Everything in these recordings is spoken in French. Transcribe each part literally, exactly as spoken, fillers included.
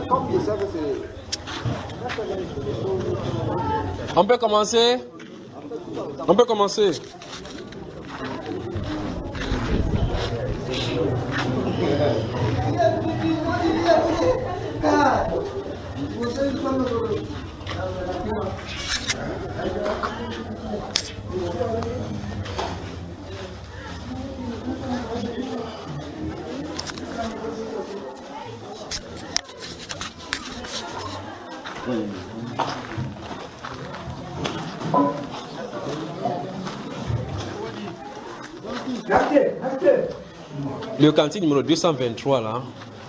On peut commencer? On peut commencer. Le cantique numéro deux cent vingt-trois là.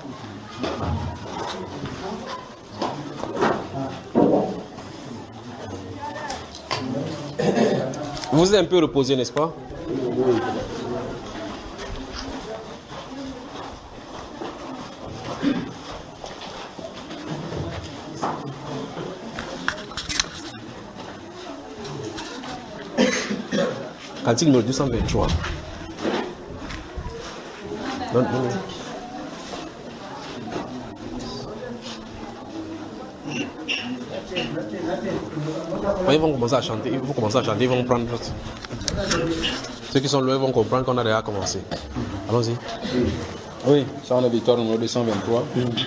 Vous êtes un peu reposé, n'est-ce pas? Cantique numéro deux cent vingt-trois. Non, non, non. Ils vont commencer à chanter, ils vont commencer à chanter, ils vont prendre. Ceux qui sont là, ils vont comprendre qu'on a déjà commencé. Allons-y. Oui, ça on a victoire numéro deux cent vingt-trois.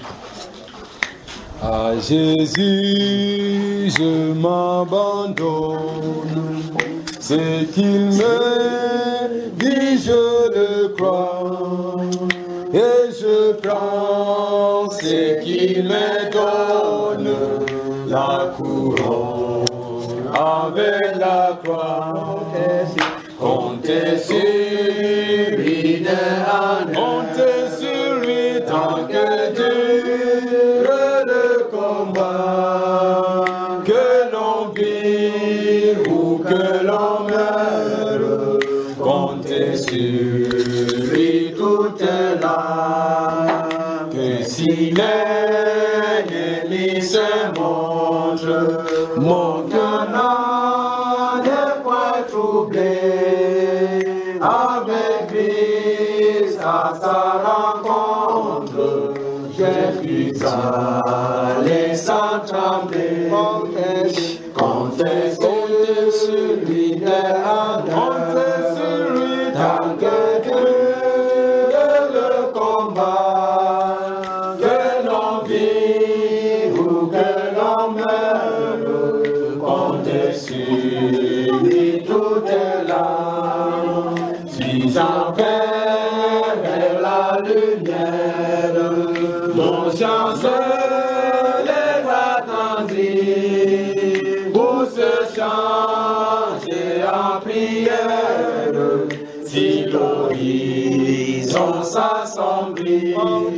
À Jésus, je m'abandonne. Ce qu'il me dit, je le crois. Et je prends ce qu'il me donne, la couronne avec la croix. Comptez sur lui de honneur. Comptez sur lui tant que dure le combat. Que l'on vive ou que l'on meure, comptez sur lui toute l'âme. Que si l'ennemi se montre, mon cœur n'est point troublé. Avec Christ à sa rencontre, j'ai pu aller sans trembler. Comptez sur lui de honneur. Comptez sur lui tant que dure le combat. Que l'on vive ou que l'on meure, comptez sur lui toute l'âme. Suis en paix vers la lumière, mon chancel est attendri pour se changer en prière. Si l'horizon s'assombrit,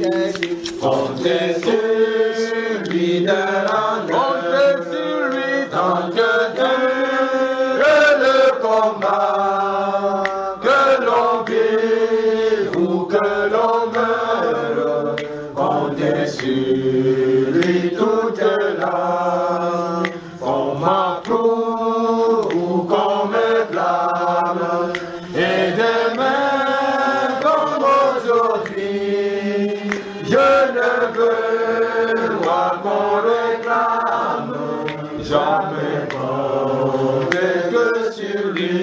comptez sur lui de l'honneur. Comptez sur lui tant que dure le combat. Que l'on vive ou que l'on meure, comptez sur lui toute l'âme. Qu'on m'approuve ou qu'on me blâme, et demain comme aujourd'hui, je ne veux voir qu'on réclame. Jamais comptez que sur lui.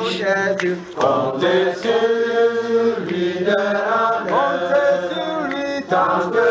Comptez sur lui de honneur. Comptez sur lui tant que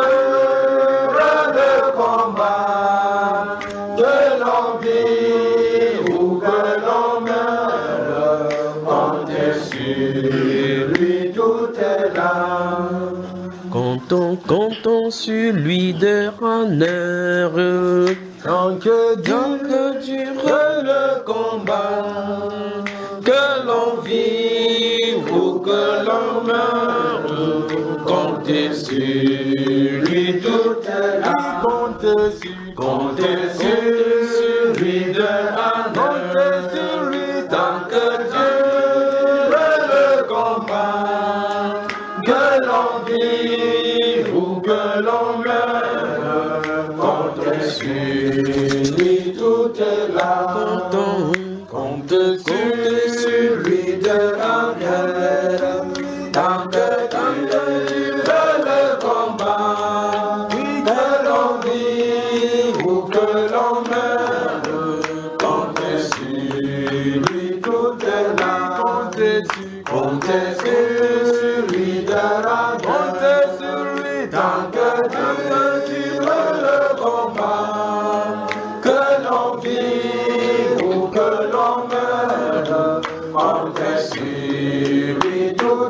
dure le combat. Que l'on vive ou que l'on meure, comptez sur lui toute l'âme. Comptons, comptons sur lui de honneur. Tant que dure, dure le combat. Que l'on vive ou que l'on meure, comptez sur lui toute l'âme. Comptez sur, comptez sur lui de honneur. Comptez sur lui tant que dure le combat. Que l'on vive ou que l'on meure, comptez sur lui toute l'âme. Comptez sur lui de honneur. Tant que dure le combat. Que l'on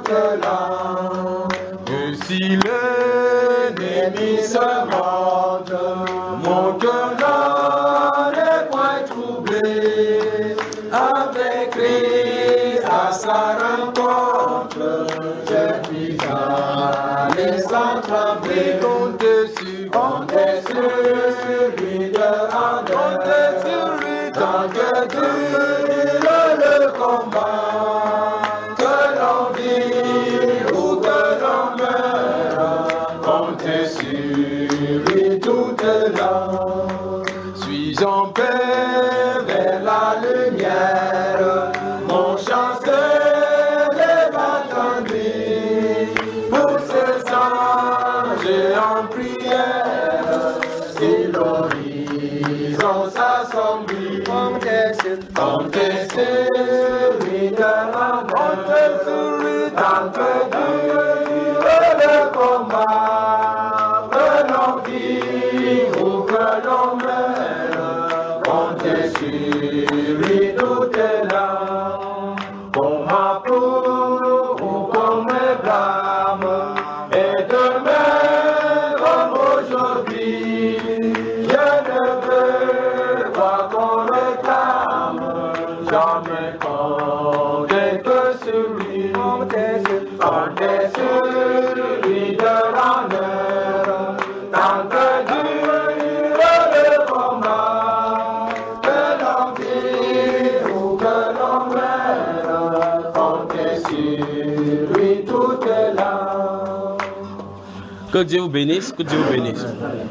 là. Et si l'ennemi se monte, mon cœur n'est point troublé. Avec Christ à sa rencontre, je puis aller sans trembler. Comptez sur, comptez sur lui de honneur. Comptez sur lui tant que dure le combat. Que l'on vive ou que l'on meure, comptez sur lui toute l'heure. Suis en paix vers la lumière, mon chant s'élève attendu. Pour ce sang, j'ai en prière, si l'horizon s'assombrit, comptez sur lui de l'honneur, comptez sur lui tant que dure le combat, que l'on vive ou que l'on meure, comptez sur lui tout est là. Qu'on m'approuve ou qu'on me blâme, et demain comme aujourd'hui, je ne veux pas qu'on réclame, jamais compter que sur lui, compter sur lui de l'honneur, tant que dure le combat, que l'on vive ou que l'on meure, compter sur lui tout est là. Que Dieu vous bénisse, que Dieu vous bénisse.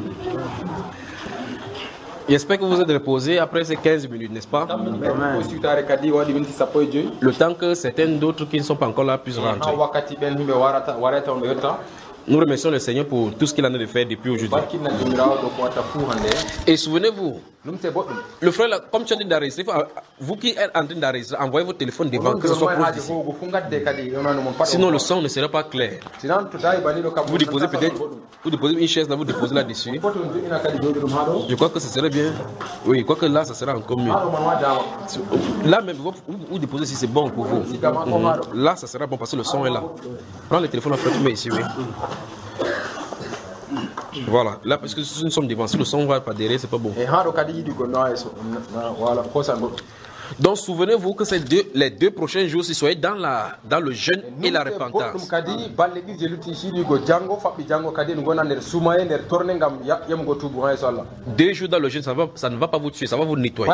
J'espère que vous êtes reposés après ces quinze minutes, n'est-ce pas? Le temps que certains d'autres qui ne sont pas encore là puissent rentrer. Nous remercions le Seigneur pour tout ce qu'il en a de faire depuis aujourd'hui. Et souvenez-vous, le frère, là, comme tu as dit d'enregistrer, vous qui êtes en train d'enregistrer, envoyez votre téléphone devant, que ce soit proche d'ici. Sinon, le son ne sera pas clair. Vous déposez peut-être, vous déposez une chaise là, vous déposez là-dessus. Je crois que ce serait bien. Oui, je crois que là, ça sera encore mieux. Là même, vous, vous déposez si c'est bon pour vous. Mm-hmm. Là, ça sera bon parce que le son est là. Prends le téléphone, après tu mets ici, oui. Voilà, là parce que si nous sommes devant, si le son va pas derrière, c'est pas bon. Donc souvenez-vous que ces deux, les deux prochains jours, si soyez dans, la, dans le jeûne et la repentance. Deux jours dans le jeûne, ça, va, ça ne va pas vous tuer, ça va vous nettoyer.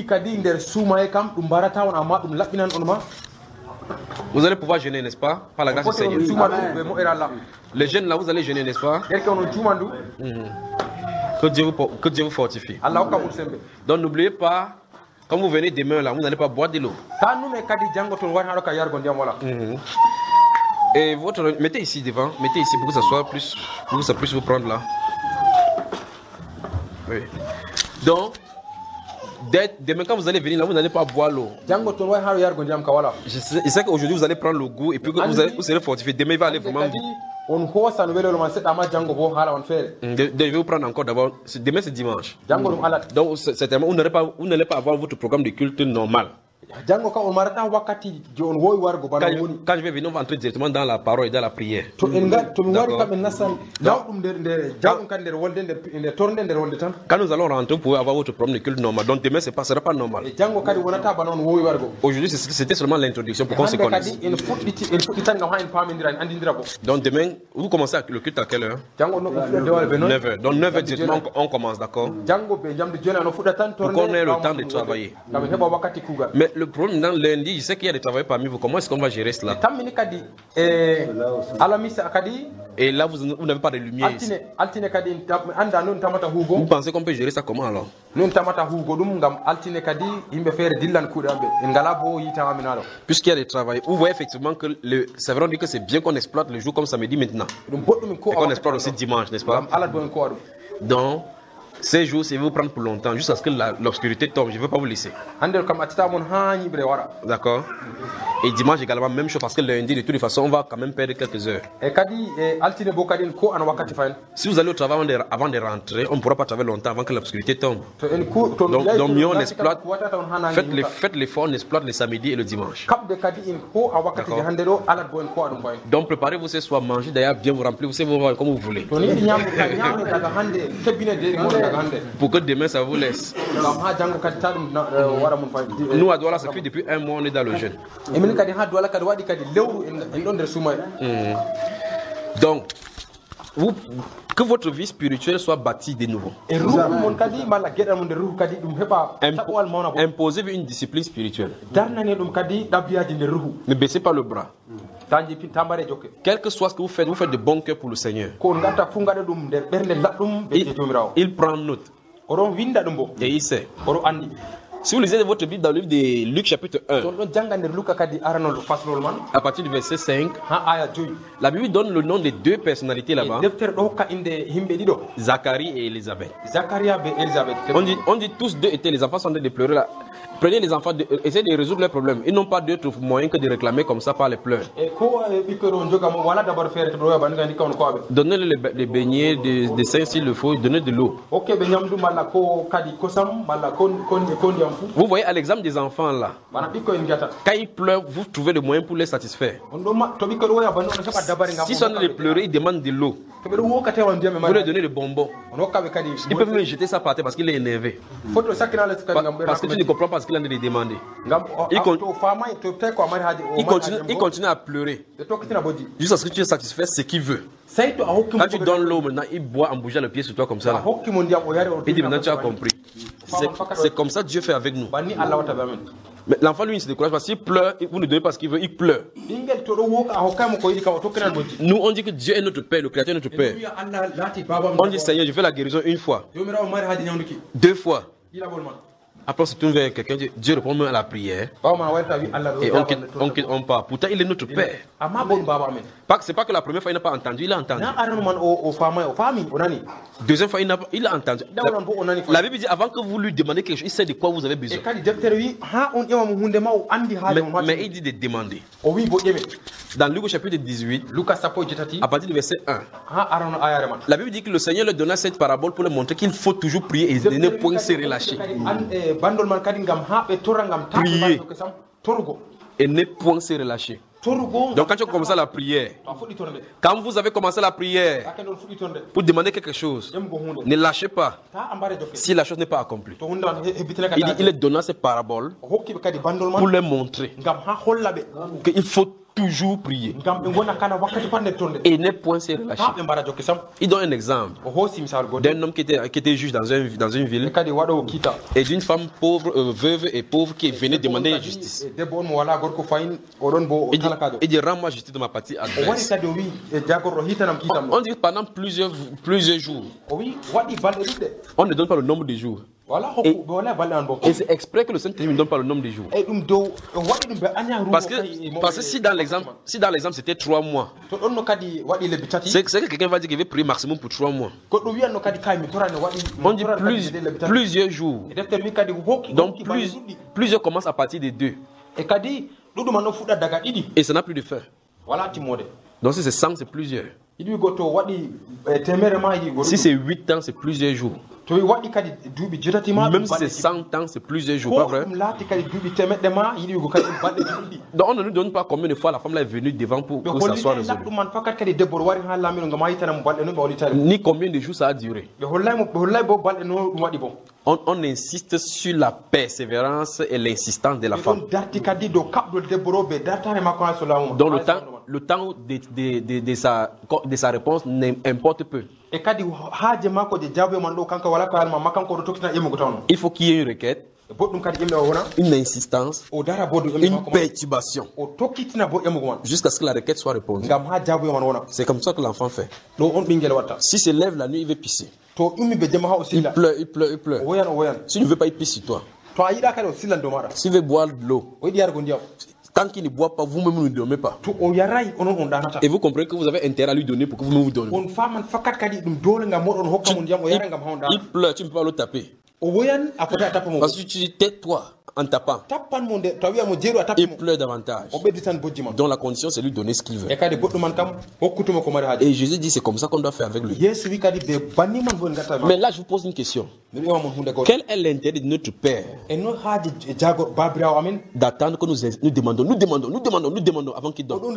Vous allez pouvoir jeûner, n'est-ce pas? Par la grâce du Seigneur. Le jeûne là, vous allez jeûner, n'est-ce pas? Mmh. Que Dieu vous, que Dieu vous fortifie. Donc n'oubliez pas, quand vous venez demain là, vous n'allez pas boire de l'eau. Mmh. Et votre, mettez ici devant, mettez ici pour que ça soit plus, pour que ça puisse vous prendre là. Oui. Donc, demain quand vous allez venir là, vous n'allez pas boire l'eau. Je sais, je sais qu'aujourd'hui vous allez prendre le goût et puis que vous, allez, vous serez fortifié. Demain il va aller vraiment vite. De, de, je vais vous prendre encore d'abord. Demain c'est dimanche. Donc certainement vous n'allez pas, vous n'allez pas avoir votre programme de culte normal. Quand, quand je vais venir, on va entrer directement dans la parole et dans la prière. Quand nous allons rentrer, vous pouvez avoir votre programme de culte normal. Donc demain, ce ne sera pas normal. Aujourd'hui, c'était seulement l'introduction pour qu'on se connaisse. Donc demain, vous commencez le culte à quelle heure? neuf heures. Donc neuf heures directement, on commence, d'accord? Pour qu'on ait le temps de travailler. Mais le problème dans lundi, je sais qu'il y a des travailleurs parmi vous. Comment est-ce qu'on va gérer cela? Et là, vous, vous n'avez pas de lumière ici. Vous pensez qu'on peut gérer ça comment alors? Puisqu'il y a des travailleurs, vous voyez effectivement que le, c'est vrai, on dit que c'est bien qu'on exploite le jour comme samedi maintenant. Et qu'on exploite aussi dimanche, n'est-ce pas? Donc, Ces jours, c'est vous prendre pour longtemps, jusqu'à ce que la- l'obscurité tombe. Je ne veux pas vous laisser. D'accord. Et dimanche également, même chose, parce que lundi, de toutes les façons, on va quand même perdre quelques heures. Si vous allez au travail avant de, avant de rentrer, on ne pourra pas travailler longtemps avant que l'obscurité tombe. Donc, donc mieux on exploite, faites les- faites l'effort, on exploite le samedi et le dimanche. Donc préparez-vous ce soir, mangez d'ailleurs bien, vous remplir, vous savez, vous voir comme vous voulez. Pour que demain ça vous laisse. Nous à Douala, ça fait depuis un mois, on est dans le jeûne. Mm. Donc, vous, que votre vie spirituelle soit bâtie de nouveau. Impo- Imposez-vous une discipline spirituelle. Ne baissez pas le bras. Quel que soit ce que vous faites, vous faites de bon cœur pour le Seigneur. Il, il prend note. Et il sait. Si vous lisez votre Bible dans le livre de Luc chapitre un, à partir du verset cinq, la Bible donne le nom de deux personnalités là-bas, Zacharie et Élisabeth. On dit, on dit tous deux étaient, les enfants sont en train de pleurer là. Prenez les enfants, de, essayez de résoudre leurs problèmes. Ils n'ont pas d'autre moyen que de réclamer comme ça par les pleurs. Donnez-leur les, les beignets de, de sein s'il le faut, donnez de l'eau. Vous voyez à l'exemple des enfants là, quand ils pleurent, vous trouvez le moyen pour les satisfaire. S'ils sont en train de pleurer, ils demandent de l'eau. Vous leur donnez des bonbons. Ils peuvent même jeter ça par terre parce qu'il est énervé. Parce que tu ne comprends pas ce qu'il a de demander. Il, con... il, continue, il continue à pleurer jusqu'à ce que tu satisfais ce qu'il veut. Quand tu donnes l'eau maintenant, il boit en bougeant le pied sur toi comme ça là. Il dit maintenant tu as compris. C'est comme ça que Dieu fait avec nous. Mais l'enfant lui il se décourage parce qu'il pleure, vous ne donnez pas ce qu'il veut, il pleure. Nous on dit que Dieu est notre Père, le Créateur est notre Père. On dit Seigneur, je fais la guérison une fois, deux fois. Après, c'est tourne vers quelqu'un, Dieu répond à la prière. Et on, quitte, on, quitte, on part. Pourtant, il est notre Père. C'est pas que la première fois, il n'a pas entendu, il a entendu. Deuxième fois, il n'a il a entendu. La, la Bible dit, avant que vous lui demandez quelque chose, il sait de quoi vous avez besoin. Mais, mais il dit de demander. Dans Luc chapitre dix-huit, à partir du verset un, la Bible dit que le Seigneur leur donna cette parabole pour leur montrer qu'il faut toujours prier et ne point se relâcher. Prier et ne point se relâcher. Donc quand tu as commencé la prière, quand vous avez commencé la prière pour demander quelque chose, ne lâchez pas si la chose n'est pas accomplie. Il, il est donnant cette parabole pour leur montrer qu'il faut toujours prier et ne point se relâcher. Il donne un exemple d'un homme qui était, qui était juge dans, un, dans une ville et d'une femme pauvre, euh, veuve et pauvre qui venait demander justice. Il dit, il dit rends-moi justice de ma partie adverse. On, on dit pendant plusieurs, plusieurs jours. On ne donne pas le nombre de jours. Et, et c'est exprès que le Saint-Esprit ne donne pas le nombre de jours. Parce que, parce que si dans l'exemple, si dans l'exemple c'était trois mois, c'est que quelqu'un va dire qu'il veut prier maximum pour trois mois. On dit plus, plusieurs jours. Donc plus, plusieurs commencent à partir de deux. Et ça n'a plus de fin. Donc si c'est cent, c'est plusieurs. Si c'est huit ans, c'est plusieurs jours. Même si c'est cent ans, c'est plusieurs jours, pas vrai? Donc on ne nous donne pas combien de fois la femme là est venue devant pour que ça soit résolu. Ni combien de jours ça a duré. On, on insiste sur la persévérance et l'insistance de la femme. Donc le temps, le temps de, de, de, de, sa, de sa réponse n'importe peu. Il faut qu'il y ait une requête, une insistance, une perturbation, jusqu'à ce que la requête soit répondue. C'est comme ça que l'enfant fait. Si se lève la nuit, il veut pisser. Il pleure, il pleure, il pleure. S'il ne veut pas, il pisse sur toi. S'il veut boire de l'eau, Tant qu'il ne boit pas, vous-même ne lui donnez pas. To o yarai onon on danata. Et vous comprenez que vous avez intérêt à lui donner pour que vous-même vous donnez. On faman fakat kadi dum dole ngam modon hokka mon diam o yara ngam honda. Il pleure, tu ne peux pas le taper. O woyan akoda tapamo. Parce que tu dis tais-toi en tapant. Tapan mon de tawiya mo jero atapimo. Il pleure davantage. O beddi tan bojjima. Donc la condition c'est lui donner ce qu'il veut. E kadi goddo man kam hokkutuma ko mari haji. Et Jésus dit c'est comme ça qu'on doit faire avec lui. Yes wi kadi be banni man bon ngata. Mais là je vous pose une question. Quel est l'intérêt de notre Père d'attendre que nous, nous demandons, nous demandons, nous demandons, nous demandons avant qu'il donne?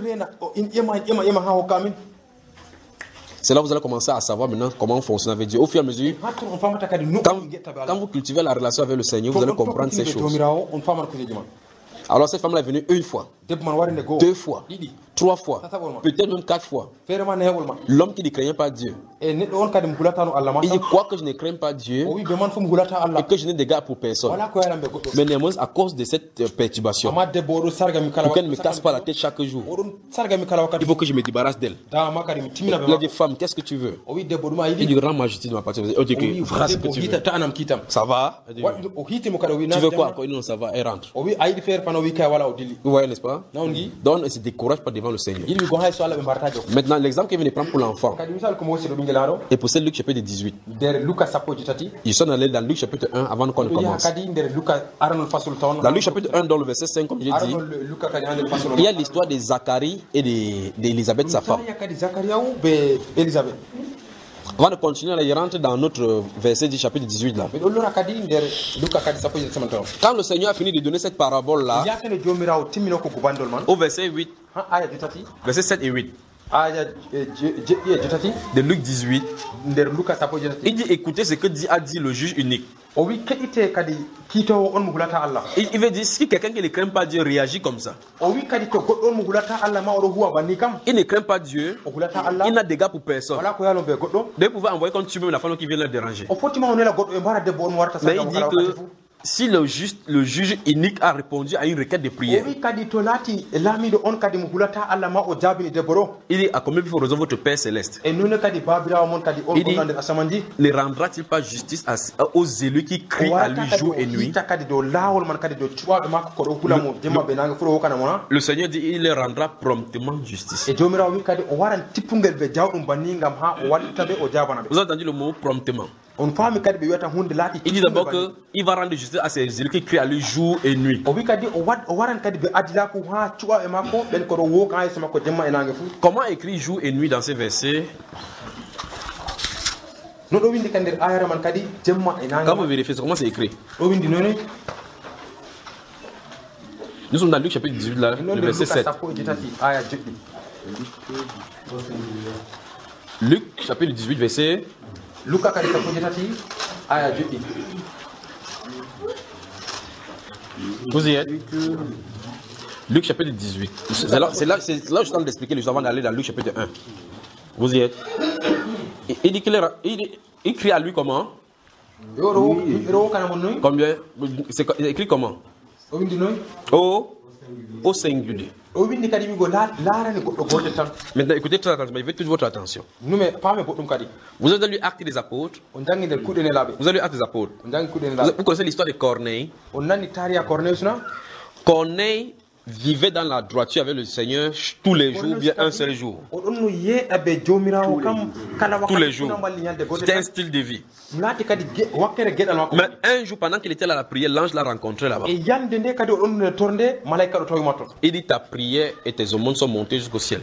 C'est là que vous allez commencer à savoir maintenant comment on fonctionne avec Dieu. Au fur et à mesure, quand, quand vous cultivez la relation avec le Seigneur, vous allez comprendre ces choses. Alors cette femme-là est venue une fois, deux fois, trois fois, peut-être même quatre fois. L'homme qui ne craignait pas Dieu, il dit quoi que je ne crains pas Dieu et que je n'ai d'égard pour personne. Mais néanmoins, à cause de cette perturbation, pour qu'elle ne me casse pas la tête chaque jour, il faut que je me débarrasse d'elle. Il a dit, femme, qu'est-ce que tu veux? Il dit, rends ma justice de ma partie. Il dit, voilà ce que tu veux. Ça va? Tu veux quoi? Il dit, non, ça va, elle rentre. Vous voyez, n'est-ce pas? Donc, on ne se décourage pas devant le Seigneur. Maintenant, l'exemple qu'il vient de prendre pour l'enfant, et pour Luc chapitre dix-huit. Ils sont allés dans Luc chapitre un avant qu'on ne commence. Dans Luc chapitre un, dans le verset cinq, comme je l'ai dit, il y a l'histoire de Zacharie et d'Élisabeth, sa femme. Avant de continuer, il rentre dans notre verset du chapitre dix-huit là. Quand le Seigneur a fini de donner cette parabole-là, au verset huit, verset sept et huit, de Luc dix-huit, il dit écoutez ce que dit, a dit le juge unique. Il, il veut dire si quelqu'un qui ne craint pas Dieu réagit comme ça, il ne craint pas Dieu, il n'a d'égard pour personne. Ils pouvaient envoyer contre lui-même la femme qui vient le déranger. Mais il dit que si le juge, le juge unique a répondu à une requête de prière, il dit à combien il faut résoudre votre Père céleste. Il dit, ne rendra-t-il pas justice à, aux élus qui crient à lui jour et nuit? Le, le Seigneur dit il leur rendra promptement justice. Vous avez entendu le mot promptement? Il dit d'abord qu'il va rendre justice à ces élus qui crient à lui jour et nuit. Comment écrit jour et nuit dans ces versets? Quand vous vérifiez, comment c'est écrit? Nous sommes dans Luc chapitre dix-huit, là, le verset sept. Luc chapitre dix-huit, verset... Vous y êtes? Luc chapitre dix-huit. C'est là, c'est là, c'est là où je suis en train d'expliquer les avant d'aller dans Luc chapitre un. Vous y êtes? Il dit qu'il il, il crie à lui comment? Combien? C'est écrit comment? Au, au singulier. Maintenant, écoutez très attentivement, je veux toute votre attention. Vous avez lu Actes des Apôtres. Vous avez lu Actes des Apôtres. Vous connaissez l'histoire de Corneille. Corneille vivait dans la droiture avec le Seigneur tous les jours, bien un seul jour. Tous les jours. C'était un style de vie. Mais un jour, pendant qu'il était à la prière, l'ange l'a rencontré là-bas. Il dit ta prière et tes aumônes sont montées jusqu'au ciel.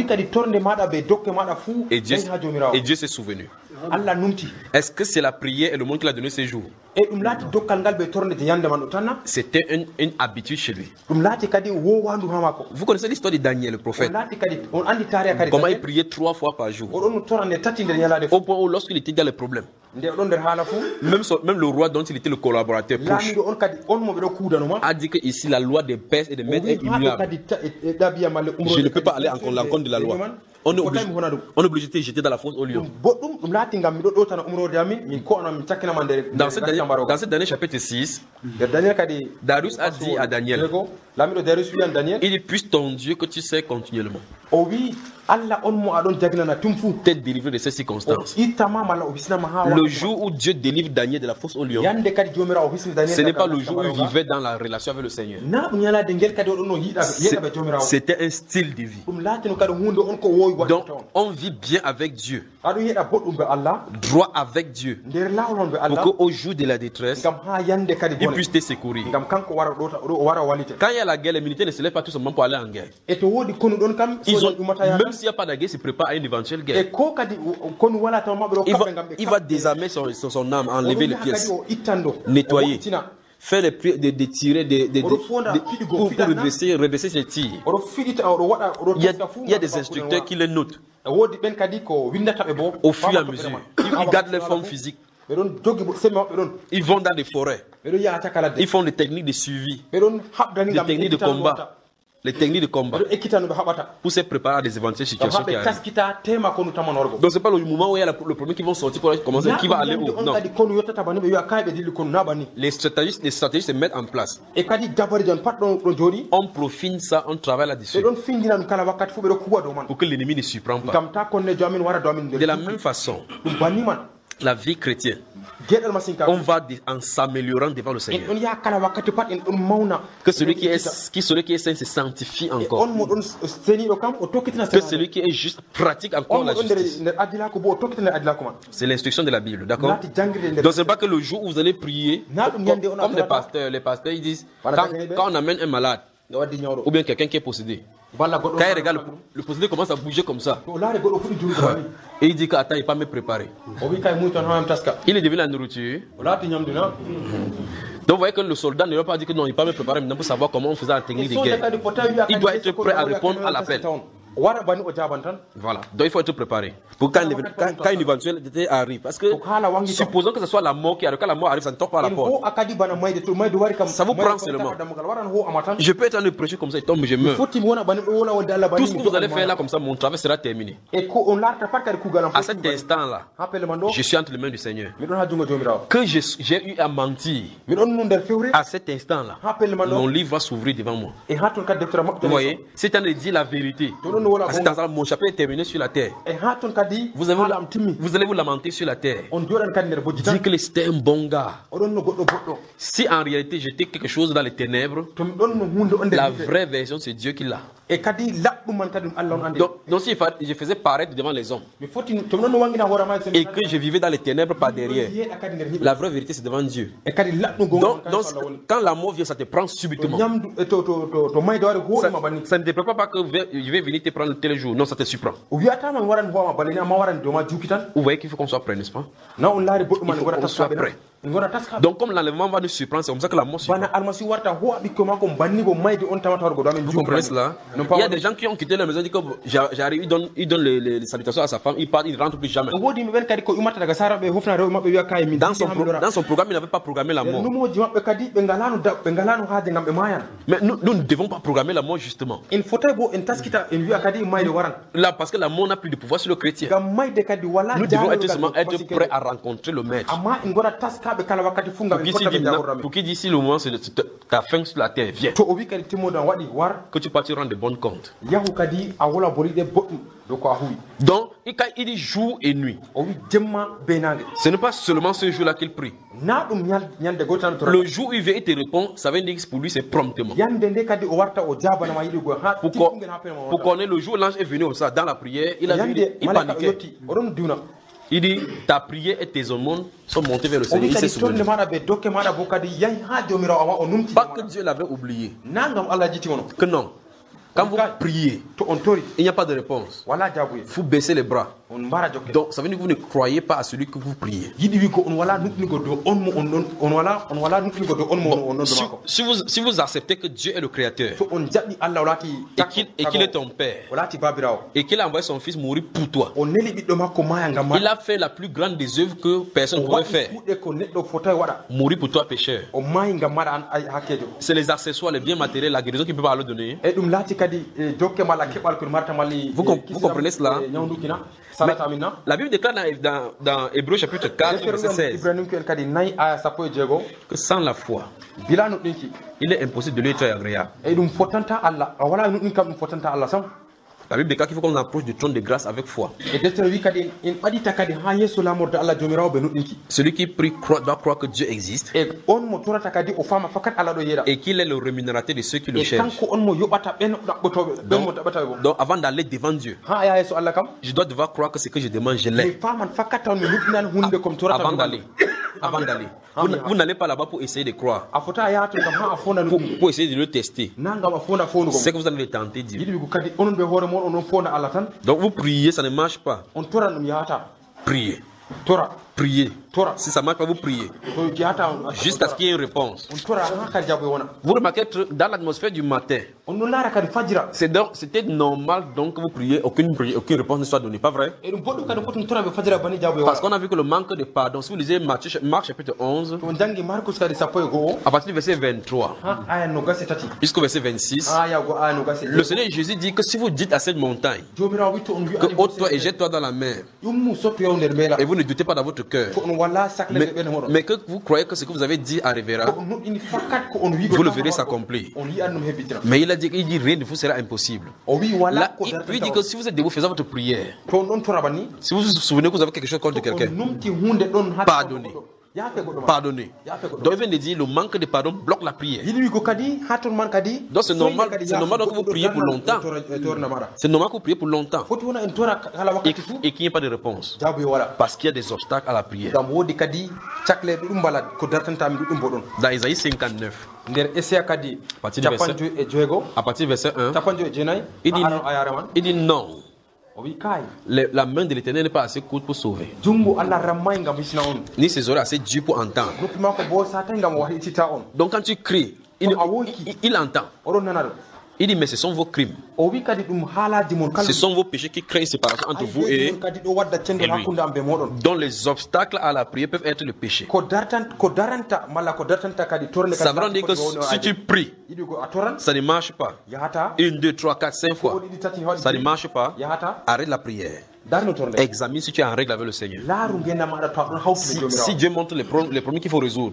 Et Dieu, et Dieu s'est souvenu. Est-ce que c'est la prière et le monde qu'il a donné ces jours? C'était une, une habitude chez lui. Vous connaissez l'histoire de Daniel, le prophète. Comment il priait trois fois par jour. Au point où lorsqu'il était dans les problèmes, même, son, même le roi dont il était le collaborateur proche a dit que ici la loi des pères et des maîtres est immuable. Je ne peux pas aller en l'encontre de la loi. On est obligé, on est obligé de jeter dans la fosse au lion. Dans ce dernier, dans ce dernier chapitre six, Darius a dit à Daniel, Il dit, puisse ton Dieu que tu sais continuellement t'être délivré de ces circonstances. Le jour où Dieu délivre Daniel de la fosse au lion, ce n'est pas le jour où il vivait dans la relation avec le Seigneur. C'était un style de vie. Donc, on vit bien avec Dieu, droit avec Dieu, pour qu'au jour de la détresse, il puisse te secourir. Quand il y a la guerre, les militaires ne se lèvent pas tout simplement pour aller en guerre. Ils ont, même s'il n'y a pas de guerre, ils se préparent à une éventuelle guerre. Il va, il va désarmer son, son, son âme, enlever les pièces, nettoyer, faire les prières, de, de tirer, de, de, de, de, de, pour, pour redresser, redresser ses tirs. Il y a, il y a des instructeurs qui les notent au fur et à mesure. Ils gardent leur forme physique. Ils vont dans des forêts. Ils font des techniques de suivi, des techniques de combat. Les techniques de combat pour se préparer à des éventuelles situations qui arrivent. Donc c'est pas le moment où il y a le premier qui vont sortir pour commencer, qui va aller où. Non. Les stratégies, les stratégies se mettent en place. On profine ça, on travaille là-dessus pour que l'ennemi ne surprenne pas. De la même façon, la vie chrétienne, on va en s'améliorant devant le Seigneur. Que celui qui est, qui, celui qui est saint se sanctifie encore. Que celui qui est juste pratique encore la justice. C'est l'instruction de la Bible, d'accord? Donc ce n'est pas que le jour où vous allez prier, comme, comme les pasteurs, les pasteurs ils disent, quand, quand on amène un malade, ou bien quelqu'un qui est possédé, quand il regarde, le, le possédé commence à bouger comme ça. Et il dit qu'attends, il ne peut pas me préparer. Il est devenu la nourriture. Donc vous voyez que le soldat ne va pas dire que non, il ne peut pas me préparer maintenant pour savoir comment on faisait la technique de guerre. Il doit être prêt à répondre à l'appel. Voilà, donc il faut être préparé pour quand, quand, quand une éventualité arrive. Parce que supposons que ce soit la mort qui arrive, quand la mort arrive, ça ne toque pas à la porte. Ça vous prend seulement. Je peux être en train de prêcher comme ça, il tombe, je meurs. Tout ce que vous allez faire là comme ça, mon travail sera terminé. À cet instant-là, je suis entre les mains du Seigneur. Que j'ai eu à mentir, à cet instant-là, mon livre va s'ouvrir devant moi. Vous voyez, c'est en train de dire la vérité. À cet instant, mon chapitre est terminé sur la terre. Vous allez vous, vous, allez vous lamenter sur la terre. Dire que c'était un bon gars. Si en réalité j'étais quelque chose dans les ténèbres, la vraie version c'est Dieu qui l'a. Donc, donc si je faisais paraître devant les hommes et que je vivais dans les ténèbres par derrière, la vraie vérité c'est devant Dieu. Donc, donc quand la mort vient, ça te prend subitement. Ça, ça ne te prépare pas que je vais venir te prendre tel jour. Non, ça te surprend. Vous voyez qu'il faut qu'on soit prêt, n'est-ce pas? Il faut qu'on soit prêt. Donc comme l'enlèvement va nous surprendre, c'est comme ça que la mort surprend. Vous comprenez cela? Il y a des gens qui ont quitté la maison, ils disent que j'arrive, ils donnent, ils donnent les, les, les salutations à sa femme, ils partent, ils ne rentrent plus jamais. Dans son, pro, dans son programme, il n'avait pas programmé la mort. Mais nous, nous ne devons pas programmer la mort justement. Là, parce que la mort n'a plus de pouvoir sur le chrétien. Nous devons être seulement être prêts à rencontrer le maître. Pour qui dit si le moment c'est ta fin sur la terre, viens. Que tu partes rendre de bonnes comptes. Donc, il dit jour et nuit. Ce n'est pas seulement ce jour-là qu'il prie. Le jour où il vient et te répond, ça veut dire que pour lui c'est promptement. Pour qu'on ait le jour où l'ange est venu au ça, dans la prière, il a vu, il paniquait. Il dit, ta prière et tes aumônes sont montées vers le Seigneur. Il s'est souvenu. Pas que Dieu l'avait oublié. Que non. Quand vous priez, il n'y a pas de réponse. Vous baissez les bras. Donc ça veut dire que vous ne croyez pas à celui que vous priez. Bon, si, si, vous, si vous acceptez que Dieu est le Créateur et qu'il qu'il est ton Père et qu'il a envoyé son Fils mourir pour toi, il a fait la plus grande des œuvres que personne ne pourrait faire. Mourir pour toi pécheur. C'est les accessoires, les biens matériels, la guérison qu'il peut pas le donner. Vous, vous comprenez cela? la Bible déclare dans, dans, dans Hébreux chapitre quatre, verset seize, que sans la foi, il est impossible de lui être agréable. La Bible déclare qu'il faut qu'on approche du trône de grâce avec foi. Celui qui prie croit, doit croire que Dieu existe et qu'il est le rémunérateur de ceux qui le cherchent. Donc, donc avant d'aller devant Dieu, je dois devoir croire que ce que je demande, je l'ai. Avant d'aller. Avant d'aller. Vous, vous n'allez pas là-bas pour essayer de croire. Pour, pour essayer de le tester. C'est que vous allez le tenter, Dieu. Donc vous priez, ça ne marche pas. Priez. Priez. Si ça ne marche pas, vous priez. Jusqu'à ce qu'il y ait une réponse. Vous remarquez que dans l'atmosphère du matin, c'était normal donc que vous priez, aucune, aucune réponse ne soit donnée, pas vrai? Parce qu'on a vu que le manque de pardon, si vous lisez Marc chapitre onze, à partir du verset vingt-trois jusqu'au verset vingt-six, le Seigneur Jésus dit que si vous dites à cette montagne que ôte-toi et jette-toi dans la mer, et vous ne doutez pas dans votre cœur, mais, mais que vous croyez que ce que vous avez dit arrivera, vous le verrez s'accomplir. Mais il a dit qu'il dit rien de vous sera impossible. Là, il lui dit que si vous êtes debout faisant votre prière, si vous vous souvenez que vous avez quelque chose contre quelqu'un, pardonnez. Pardonnez. Donc il vient de dire le manque de pardon bloque la prière. Donc c'est normal, c'est normal que vous priez pour longtemps. C'est normal que vous priez pour longtemps et, et qu'il n'y ait pas de réponse. Parce qu'il y a des obstacles à la prière. Dans Isaïe cinquante-neuf, à partir du verset un, il dit, il dit non. Le, la main de l'Éternel n'est pas assez courte pour sauver, ni ses oreilles assez dures pour entendre. Donc quand tu cries, il, il, il entend. Il dit mais ce sont vos crimes, ce sont vos péchés qui créent une séparation entre vous et, et lui. Donc les obstacles à la prière peuvent être le péché. Ça veut dire que si tu pries, ça ne marche pas, une, deux, trois, quatre, cinq fois, ça ne marche pas, arrête la prière. Examine si tu es en règle avec le Seigneur. Si, si Dieu montre les, pro les problèmes qu'il faut résoudre,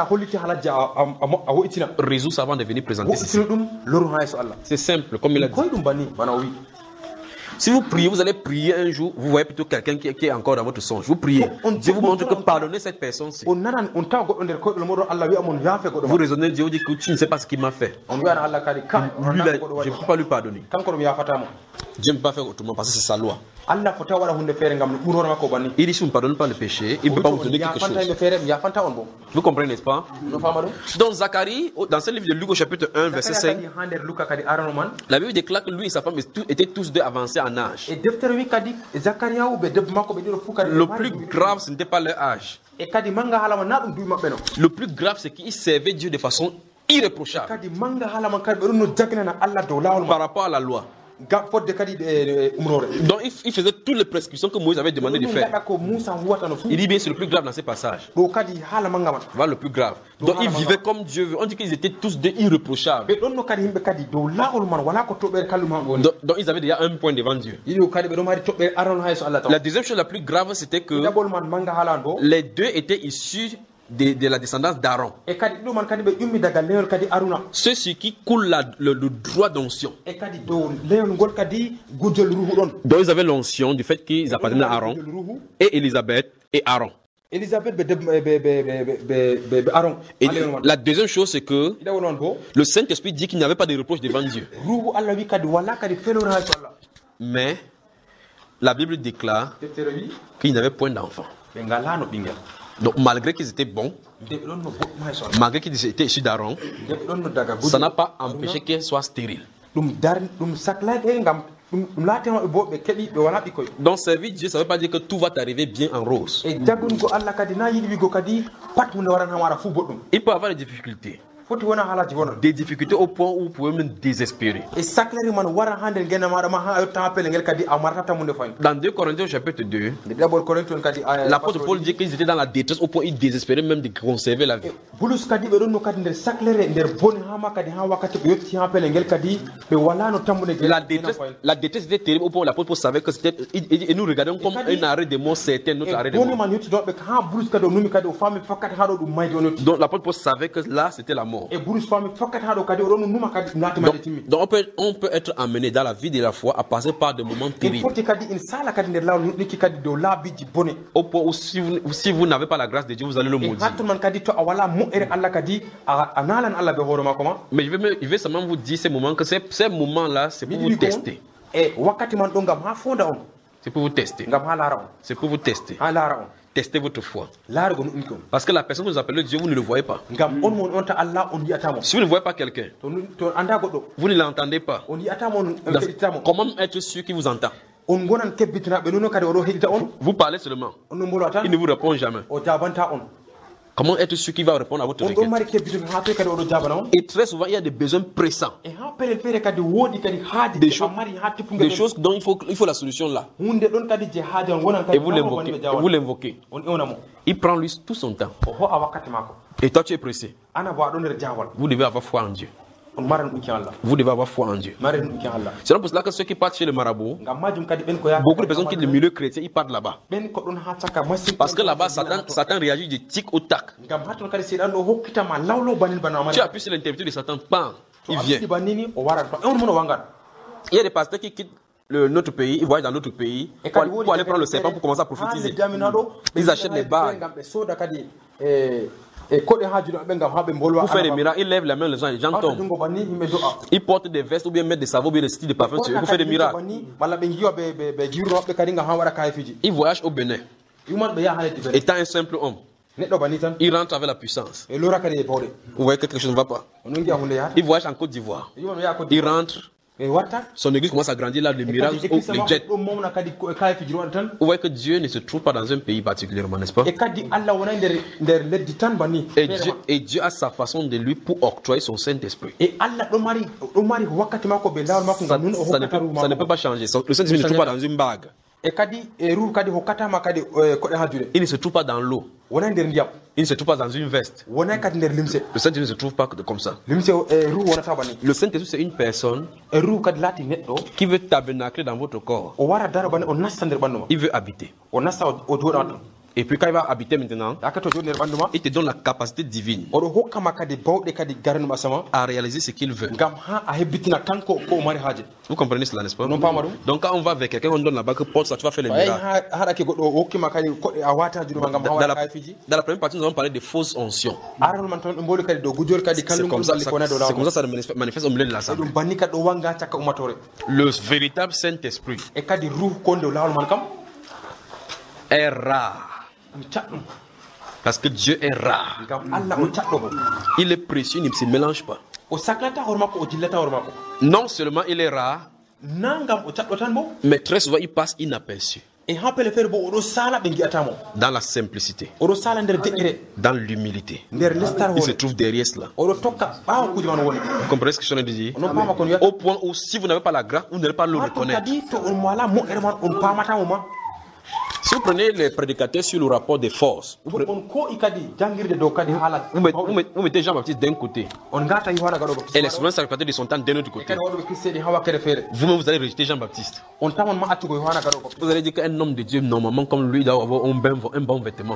résoudre ça avant de venir présenter ici. C'est simple, comme il a dit. Si vous priez, vous allez prier un jour, vous voyez plutôt quelqu'un qui, qui est encore dans votre songe. Vous priez. Dieu vous montre que pardonnez cette personne-ci. Vous raisonnez Dieu, vous dites que tu ne sais pas ce qu'il m'a fait. Lui, là, je ne peux pas lui pardonner. Dieu ne peut pas faire autrement parce que c'est sa loi. Il dit si vous ne pardonnez pas le péché, il ne peut pas vous donner quelque chose. Vous comprenez, n'est-ce pas? Donc Zacharie, dans ce livre de Luc au chapitre un, verset cinq, la Bible déclare que lui et sa femme étaient tous deux avancés en âge. Le plus grave, ce n'était pas leur âge. Le plus grave, c'est qu'ils servaient Dieu de façon irréprochable par rapport à la loi. Donc il faisait toutes les prescriptions que Moïse avait demandé de faire. Il dit bien c'est le plus grave dans ces passages. Voilà le plus grave. Donc ils vivaient comme Dieu veut. On dit qu'ils étaient tous des irréprochables. Donc, donc ils avaient déjà un point devant Dieu. La deuxième chose la plus grave, c'était que les deux étaient issus De, de la descendance d'Aaron. Ceux qui coulent la, le, le droit d'onction. Donc ils avaient l'onction du fait qu'ils appartenaient à Aaron et Élisabeth et Aaron. Et la deuxième chose, c'est que le Saint-Esprit dit qu'il n'y avait pas de reproche devant Dieu. Mais la Bible déclare qu'il n'y avait point d'enfant. Donc malgré qu'ils étaient bons, malgré qu'ils étaient issus d'Aaron, ça n'a pas empêché qu'ils soient stériles. Donc servir Dieu, ça ne veut pas dire que tout va t'arriver bien en rose. Il peut y avoir des difficultés. des difficultés au point où vous pouvez même désespérer. Dans deux Corinthiens chapitre deux, l'apôtre Paul dit qu'ils étaient dans la détresse au point où ils désespéraient même de conserver la vie. La détresse, la détresse était terrible au point où l'apôtre Paul savait que c'était, et nous regardons comme un arrêt de mort certain, notre arrêt de mort. Donc l'apôtre Paul savait que là c'était la mort. Donc, donc on, peut, on peut être amené dans la vie de la foi à passer par des moments terribles. Au point où si vous, si vous n'avez pas la grâce de Dieu, vous allez le maudire. Mais je vais, je vais seulement vous dire ces moments que ces, ces moments-là, c'est pour vous tester. C'est pour vous tester. C'est pour vous tester. Testez votre foi. Parce que la personne que vous appelez Dieu, vous ne le voyez pas. Si vous ne voyez pas quelqu'un, vous ne l'entendez pas. Comment être sûr qu'il vous entend? Vous parlez seulement. Il ne vous répond jamais. Comment être sûr qu'il va répondre à votre requête? Et très souvent, il y a des besoins pressants. Des choses, des choses dont il faut, il faut la solution là. Et vous l'invoquez. Vous l'invoquez. Il prend lui tout son temps. Et toi, tu es pressé. Vous devez avoir foi en Dieu. Vous devez avoir foi en Dieu. C'est pour cela que ceux qui partent chez le marabout, beaucoup de personnes qui sont du milieu chrétien, ils partent là-bas. Parce que là-bas, Satan, Satan réagit du tic au tac. Tu appuies sur l'interrupteur de Satan, bam, il vient. Il y a des pasteurs qui quittent le, notre pays, ils voyagent dans notre pays pour, pour aller prendre le serpent pour commencer à prophétiser. Ils achètent les bagues. Pour faire des miracles, ils lèvent la main, les gens, les gens tombent. Ils portent des vestes ou bien mettent des savons ou bien des styles de parfum sur eux pour faire des miracles. Ils voyagent au Bénin. Étant un simple homme, il rentre avec la puissance. Vous voyez que quelque chose ne va pas. Il voyage en Côte d'Ivoire. Il rentre. Son église commence à grandir là, les miracles, les jets. Vous voyez que Dieu ne se trouve pas dans un pays particulièrement, n'est-ce pas? Et Dieu, et Dieu a sa façon de lui pour octroyer son Saint-Esprit. Ça, ça, ne peut, ça ne peut pas changer. Le Saint-Esprit ne se trouve pas dans une bague. Il ne se trouve pas dans l'eau. Il ne se trouve pas dans une veste. Le Saint-Esprit ne se trouve pas comme ça. Le Saint-Esprit, c'est une personne qui veut tabernacler dans votre corps. Il veut habiter. Et puis quand il va habiter maintenant, il te donne la capacité divine à réaliser ce qu'il veut. Vous comprenez cela, n'est-ce pas? Donc quand on va avec quelqu'un, on donne la bague, porte ça, tu vas faire les miracles. Dans la, dans la première partie, nous allons parler de fausses onction. C'est comme ça, ça, c'est comme ça ça se manifeste au milieu de l'assemblée. Le véritable Saint-Esprit est rare. Parce que Dieu est rare. Il est précieux, il ne se mélange pas. Non seulement il est rare, mais très souvent il passe inaperçu. Dans la simplicité, dans l'humilité, il se trouve derrière cela. Vous comprenez ce que je viens de dire? Au point où si vous n'avez pas la grâce, vous n'allez pas le reconnaître. Si vous prenez les prédicateurs sur le rapport des forces, vous mettez, vous mettez Jean-Baptiste d'un côté et les souverains sacrificateurs de son temps d'un autre côté. Vous-même, vous allez rejeter Jean-Baptiste. Vous allez dire qu'un homme de Dieu, normalement, comme lui, doit avoir un bon, un bon vêtement.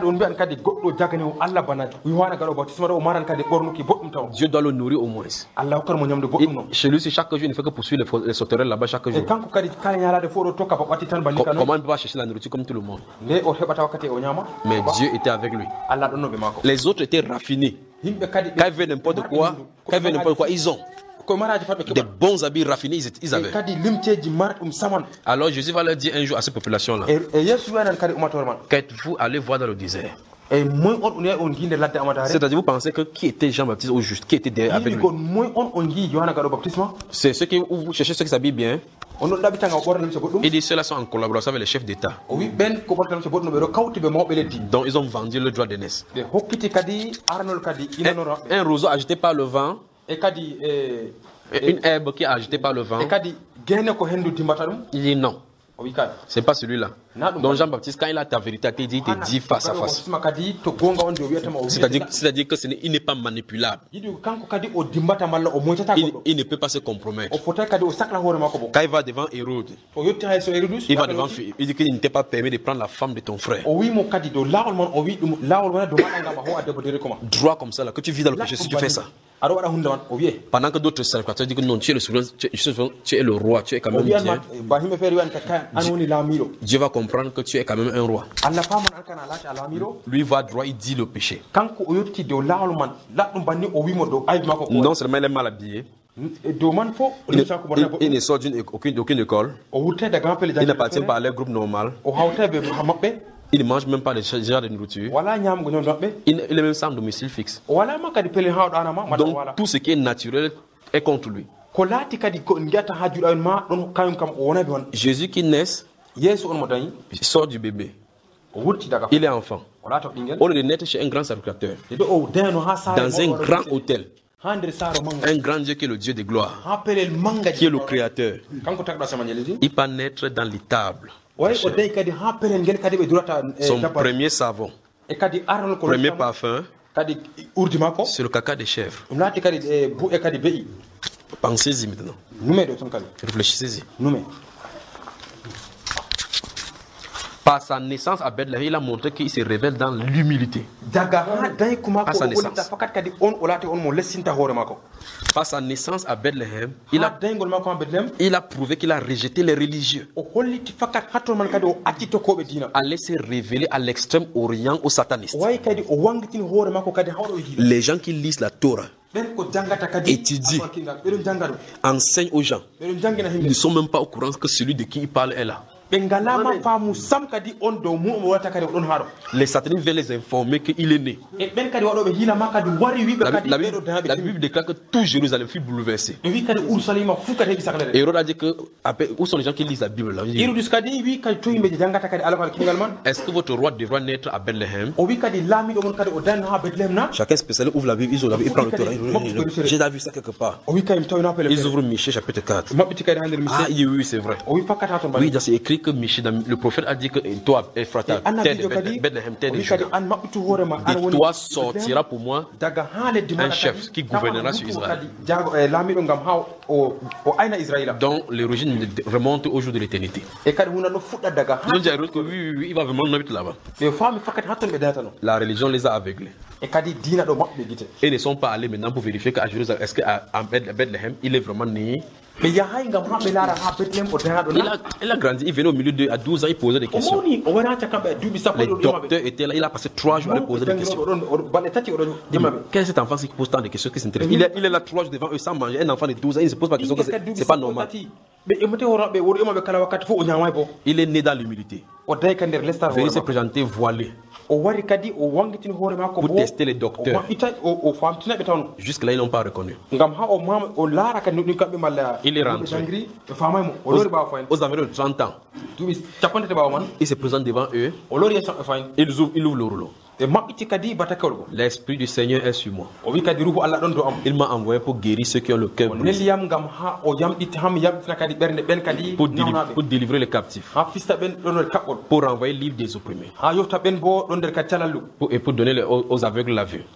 Dieu doit le nourrir au moins. Et chez lui, c'est chaque jour, il ne fait que poursuivre les, les sauterelles là-bas chaque jour. Comment il peut pas chercher la nourriture comme tout le monde? Mais Dieu était avec lui. Les autres étaient raffinés. Quand ils veulent n'importe quoi, quand ils veulent n'importe quoi, ils ont des bons habits raffinés, ils avaient. Alors Jésus va leur dire un jour à cette population-là, qu'êtes-vous allé voir dans le désert? C'est-à-dire, vous pensez que qui était Jean-Baptiste au juste, qui était derrière avec lui? C'est ceux qui, vous cherchez ceux qui s'habillent bien. Il dit ceux-là sont en collaboration avec les chefs d'État. Donc ils ont vendu le droit d'aînesse. Un, un roseau agité par le vent, une herbe qui est agitée par le vent, il dit non. C'est pas celui-là. Donc Jean-Baptiste, quand il a ta vérité, il dit, il te dit face à face. C'est-à-dire c'est-à-dire que ce n'est, il n'est pas manipulable. Il, il ne peut pas se compromettre. Quand il va devant Hérode, il va devant, il dit qu'il ne t'est pas permis de prendre la femme de ton frère. Droit comme ça, là, que tu vis dans le péché, si tu fais ça. Pendant que d'autres sacrificateurs disent que non, tu es le souverain, tu es, tu es le roi, tu es quand même Dieu. Dieu va comprendre que tu es quand même un roi. Lui va droit, il dit le péché. Non seulement il est mal habillé, il, il, il ne sort d'une aucune, aucune école, il n'appartient pas à leur groupe normal. Il ne mange même pas de ce genre de nourriture. Il, il est même sans domicile fixe. Donc tout ce qui est naturel est contre lui. Jésus qui naît, il sort du bébé. Il est enfant. Au lieu de naître chez un grand sacrificateur, dans un grand hôtel, un grand Dieu qui est le Dieu de gloire, qui est le Créateur, il peut naître dans l'étable. Son premier savon, premier parfum, c'est le caca des chèvres. Pensez-y maintenant. Réfléchissez-y. Par sa naissance à Bethléem, il a montré qu'il se révèle dans l'humilité. Par sa naissance. Par sa naissance à Bethléem, il a, il a prouvé qu'il a rejeté les religieux. Allait se révéler à l'extrême orient aux satanistes. Les gens qui lisent la Torah, étudient, enseignent aux gens, ils ne sont même pas au courant que celui de qui il parle est là. Les satanistes veulent les informer qu'il est né. La, la, Bible, la Bible déclare que tout Jérusalem fut bouleversé. Hérode a dit que où sont les gens qui lisent la Bible là? Est-ce que votre roi devra naître à Bethléem? Chacun spécialement ouvre la Bible, ils ouvrent la Bible, il prend le Torah. J'ai déjà vu ça quelque part. Ils ouvrent Michée chapitre quatre. Ah oui, oui, c'est vrai. Oui, c'est écrit que Michée, le prophète a dit que toi, Ephrata, terre de Bethléem, terre de Juda, de toi sortira pour moi un chef qui gouvernera sur Israël. Donc l'origine remonte au jour de l'éternité. Ils ont dit à Hérode que oui, oui, il va vraiment habiter là-bas. La religion les a aveuglés. Et ils ne sont pas allés maintenant pour vérifier qu'à Jérusalem, est-ce qu'à Bethléem, il est vraiment né. Il a, il a grandi, il venait au milieu de à douze ans, il posait des questions. Les docteurs étaient là, il a passé trois jours à poser des questions. Quel est cet enfant qui pose tant de questions qui s'intéresse? Il est, il est là trois jours devant eux sans manger. Un enfant de douze ans, il ne se pose pas de questions, c'est pas normal. Il est né dans l'humilité. Venez se présenter voilé. Pour tester les docteurs. Jusque-là, ils n'ont pas reconnu. Il est rentré. Aux, aux environs de trente ans. Il se présente devant eux. Il ouvre, il ouvre le rouleau. L'Esprit du Seigneur est sur moi. Il m'a envoyé pour guérir ceux qui ont le cœur brisé. Pour, déli pour délivrer les captifs. Pour renvoyer libre des opprimés. Pour, et pour donner les, aux, aux aveugles la vue.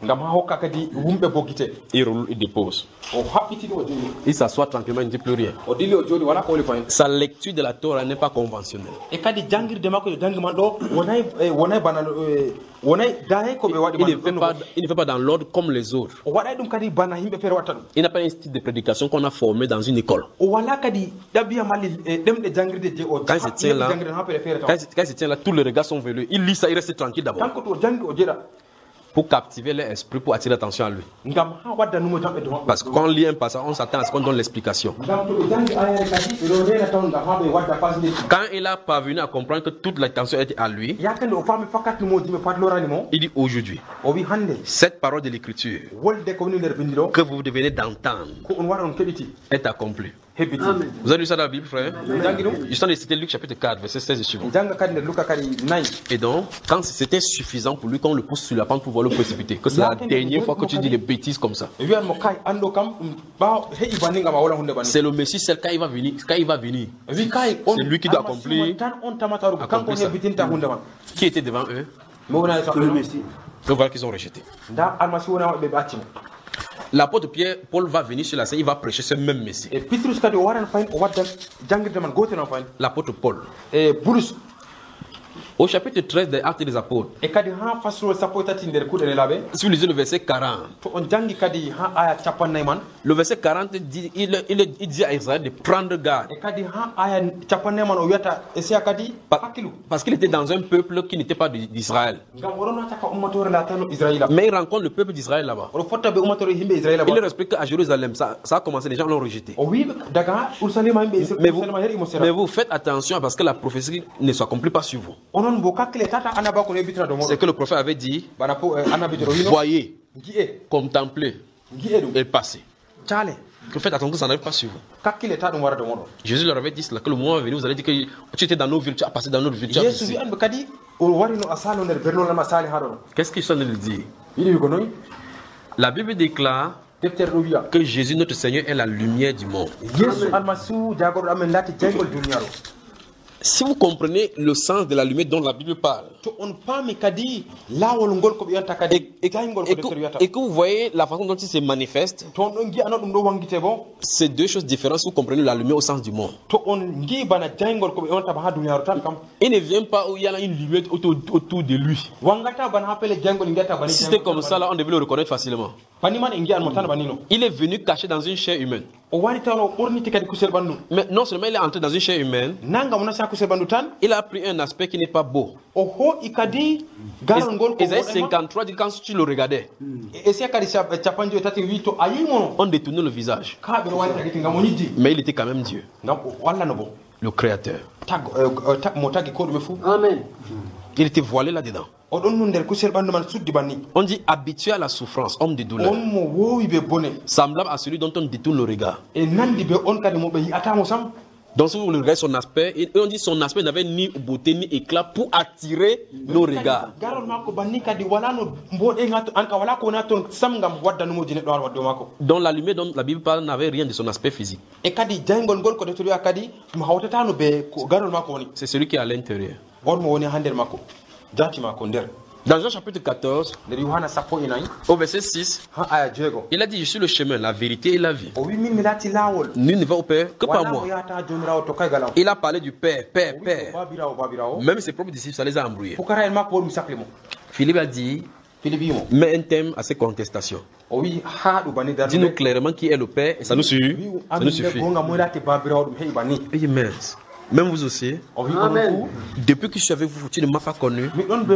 Il roule, il dépose. Il s'assoit tranquillement, il ne dit plus rien. Sa lecture de la Torah n'est pas conventionnelle. Il ne fait pas, il ne fait pas dans l'ordre comme les autres. Il n'a pas un style de prédication qu'on a formé dans une école. Quand il se tient là, quand il se tient là, tous les regards sont velus. Il lit ça, il reste tranquille d'abord. Pour captiver l'esprit, pour attirer l'attention à lui. Parce que quand on lit un passage, on s'attend à ce qu'on donne l'explication. Quand il a parvenu à comprendre que toute l'attention était à lui, il dit aujourd'hui, cette parole de l'écriture que vous devenez d'entendre est accomplie. Vous avez lu ça dans la Bible, frère? Je suis en train de citer Luc chapitre quatre, verset seize et suivant. Et donc, quand c'était suffisant pour lui, quand on le pousse sur la pente pour pouvoir le précipiter, que c'est la dernière fois que tu dis des bêtises comme ça. C'est le Messie, c'est quand il va venir. Quand il va venir. C'est lui qui doit accomplir, accomplir ça. Qui était devant eux? Le Messie. Donc voilà qu'ils ont rejeté. L'apôtre Pierre, Paul va venir sur la scène, il va prêcher ce même Messie. L'apôtre Paul. Au chapitre treize des Actes des Apôtres, si vous lisez le verset quarante, le verset quarante dit, il, il, il dit à Israël de prendre garde. Parce qu'il était dans un peuple qui n'était pas d'Israël. Mais il rencontre le peuple d'Israël là-bas. Il leur explique qu'à Jérusalem, ça, ça a commencé, les gens l'ont rejeté. Mais vous, mais vous faites attention parce que la prophétie ne s'accomplit pas sur vous. C'est que le prophète avait dit, voyez, contemplez et passez. Que faites attention que ça n'arrive pas sur vous. Jésus leur avait dit cela, que le moment est venu, vous allez dire que tu étais dans nos villes, tu as passé dans notre ville. Qu'est-ce qu'ils sont en train de dire? La Bible déclare que Jésus, notre Seigneur, est la lumière du monde. Si vous comprenez le sens de la lumière dont la Bible parle, et, et, et, que, et que vous voyez la façon dont il se manifeste, c'est deux choses différentes si vous comprenez la lumière au sens du monde. Il ne vient pas où il y a une lumière autour, autour de lui. Si c'était comme ça, là, on devait le reconnaître facilement. Il est venu caché dans une chair humaine. Mais non seulement il est entré dans une chair humaine, il a pris un aspect qui n'est pas beau. Ésaïe cinquante-trois dit quand tu le regardais, on détournait le visage. Mais il était quand même Dieu, le Créateur. Amen. Il était voilé là-dedans. On dit habitué à la souffrance, homme de douleur, semblable à celui dont on détourne le regard. Donc si vous regardez son aspect, et on dit son aspect n'avait ni beauté ni éclat pour attirer nos regards. Donc la lumière dont la Bible parle n'avait rien de son aspect physique. C'est celui qui est à l'intérieur. Dans Jean chapitre quatorze, au verset six, il a dit: je suis le chemin, la vérité et la vie. Nul ne va au Père que par moi. Il a parlé du Père, Père, Père. Même ses propres disciples, ça les a embrouillés. Philippe a dit: mets un thème à ces contestations. Dis-nous clairement qui est le Père et ça nous suffit. Ça nous suffit. Immense. Même vous aussi. Amen. Depuis que je suis avec vous, tu ne m'as pas connu.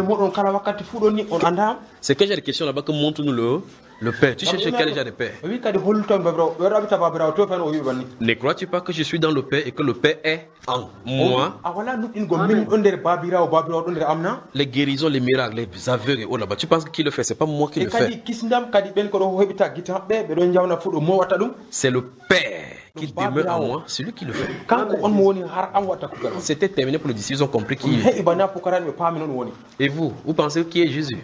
C'est quel genre de question là-bas que montre-nous le, le Père. Tu cherches quel genre de Père? Ne crois-tu pas que je suis dans le Père et que le Père est en moi? Les guérisons, les miracles, les aveugles, oh là-bas, tu penses qui le fait? C'est pas moi qui le fais. C'est le Père qui demeure en moi, c'est lui qui le fait. C'était terminé pour les disciples, ils ont compris qui il est. Et vous, vous pensez qui est Jésus?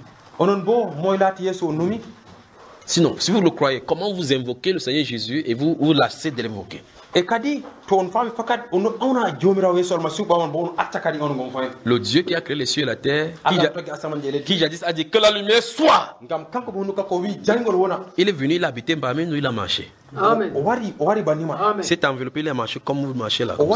Sinon, si vous le croyez, comment vous invoquez le Seigneur Jésus et vous, vous lâchez de l'invoquer? Le Dieu qui a créé les cieux et la terre, qui, qui jadis a dit que la lumière soit. Il est venu, il a habité parmi nous, il a marché. Amen. C'est enveloppé, il a marché comme vous marchez là.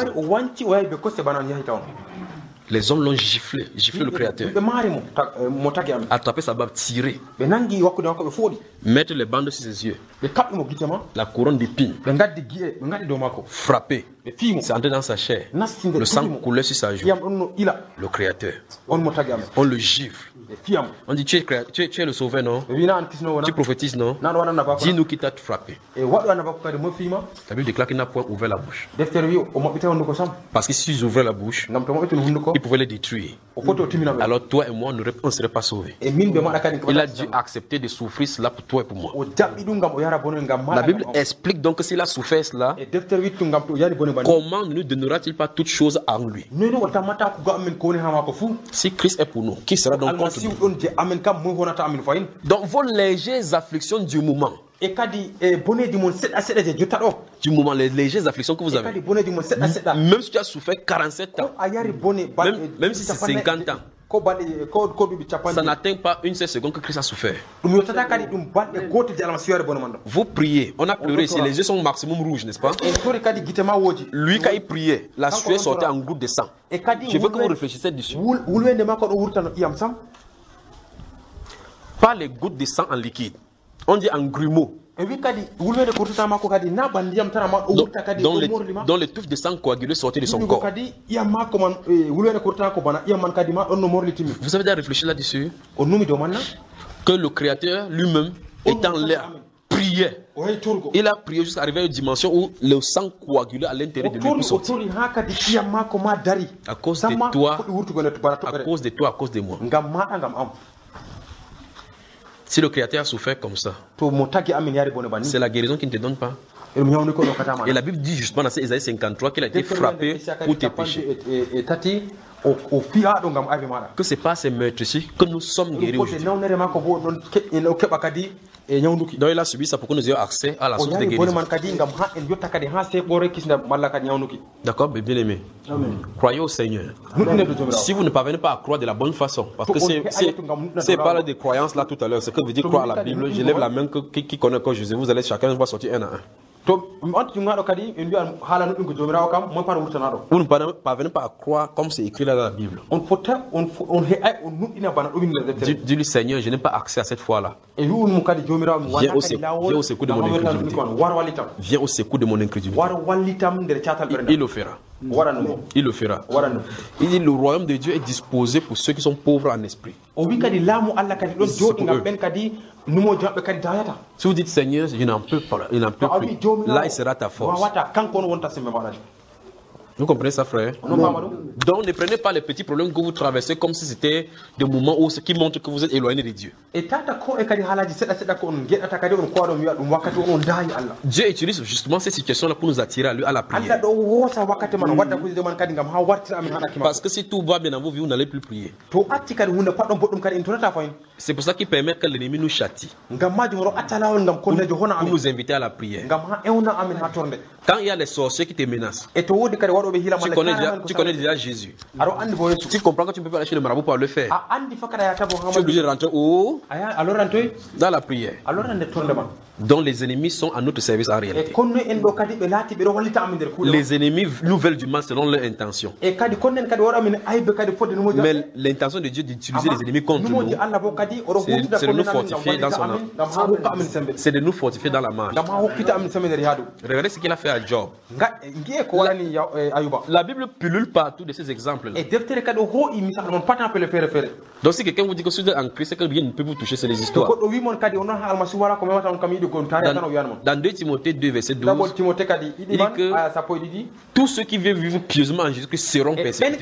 Les hommes l'ont giflé, giflé le Créateur. Attraper sa barbe, tirer. Mettre les bandes sur ses yeux. La couronne d'épines. Frapper. C'est entré dans sa chair. Le sang coulait sur sa joue. Le Créateur. On le gifle. On dit: tu es, tu es, tu es le sauveur, non? Tu prophétises, non? Dis-nous qui t'a frappé. La Bible déclare qu'il n'a point ouvert la bouche. Parce que si j'ouvrais la bouche, qui pouvait les détruire. Alors toi et moi, on ne serait pas sauvés. Il a dû accepter de souffrir cela pour toi et pour moi. La Bible explique donc que s'il a souffert cela, comment ne nous donnera-t-il pas toutes choses en lui? Si Christ est pour nous, qui sera donc contre nous? Donc vos légères afflictions du moment, du moment, les légères afflictions que vous avez, même si tu as souffert quarante-sept ans, même, même si c'est cinquante ans, ça n'atteint pas une seule seconde que Christ a souffert. Vous priez, on a pleuré ici, les yeux sont au maximum rouges, n'est-ce pas? Lui, quand il priait, la sueur sortait en gouttes de sang. Je veux que vous réfléchissiez dessus. Pas les gouttes de sang en liquide. On dit en grumeaux. Dont les, dont les touffes de sang coagulées sortaient de son corps. Vous avez déjà réfléchi là-dessus? Que le Créateur lui-même, étant l'air, priait. Il a prié jusqu'à arriver à une dimension où le sang coagulé à l'intérieur de lui peut sortir. À cause de toi, à cause de toi, à cause de moi. Si le Créateur a souffert comme ça, c'est la guérison qu'il ne te donne pas. Et la Bible dit justement dans Isaïe cinquante-trois qu'il a été frappé pour tes péchés. Que ce n'est pas ces meurtres-ci que nous sommes guéris aujourd'hui. Donc il a subi ça pour que nous ayons accès à la source de guérison. D'accord, bien aimé. Croyez au Seigneur. Si vous ne parvenez pas à croire de la bonne façon, parce que c'est parle de croyance là tout à l'heure, c'est que vous dites croire à la Bible, je lève la main que, qui, qui connaît encore Jésus, vous allez chacun va sortir un à un. Vous ne parvenez pas à croire comme c'est écrit là dans la Bible. Dis-lui Seigneur, je n'ai pas accès à cette foi-là. Viens au secours de mon incrédulité. Viens au secours de mon incrédulité. Il, il le fera. Il le fera. Il dit le royaume de Dieu est disposé pour ceux qui sont pauvres en esprit. Si vous dites Seigneur, je n'en peux pas, il n'en peut plus, là il sera ta force. Vous comprenez ça, frère? Donc ne prenez pas les petits problèmes que vous traversez comme si c'était des moments où ce qui montre que vous êtes éloigné de Dieu. Dieu utilise justement ces situations-là pour nous attirer à lui à la prière. Parce que si tout va bien dans vos vies, vous n'allez plus prier. C'est pour ça qu'il permet que l'ennemi nous châtie. Pour, pour nous inviter à la prière. Quand il y a les sorciers qui te menacent, tu connais déjà, tu connais déjà Jésus. Tu comprends que tu ne peux pas aller chez le marabout pour le faire. Tu es obligé de rentrer où? Dans la prière. Donc les ennemis sont à notre service en réalité. Les ennemis nous veulent du mal selon leur intention. Mais l'intention de Dieu d'utiliser les ennemis contre nous, c'est de nous fortifier dans son âme. C'est de nous fortifier dans la marche. Regardez ce qu'il a fait à Job. La Bible pullule partout de ces exemples-là. Donc si quelqu'un vous dit que si vous êtes en Christ, c'est que rien ne peut vous toucher, c'est les histoires. Dans, dans deux Timothée deux, verset douze, il dit que tous ceux qui veulent vivre pieusement en Jésus-Christ seront persécutés.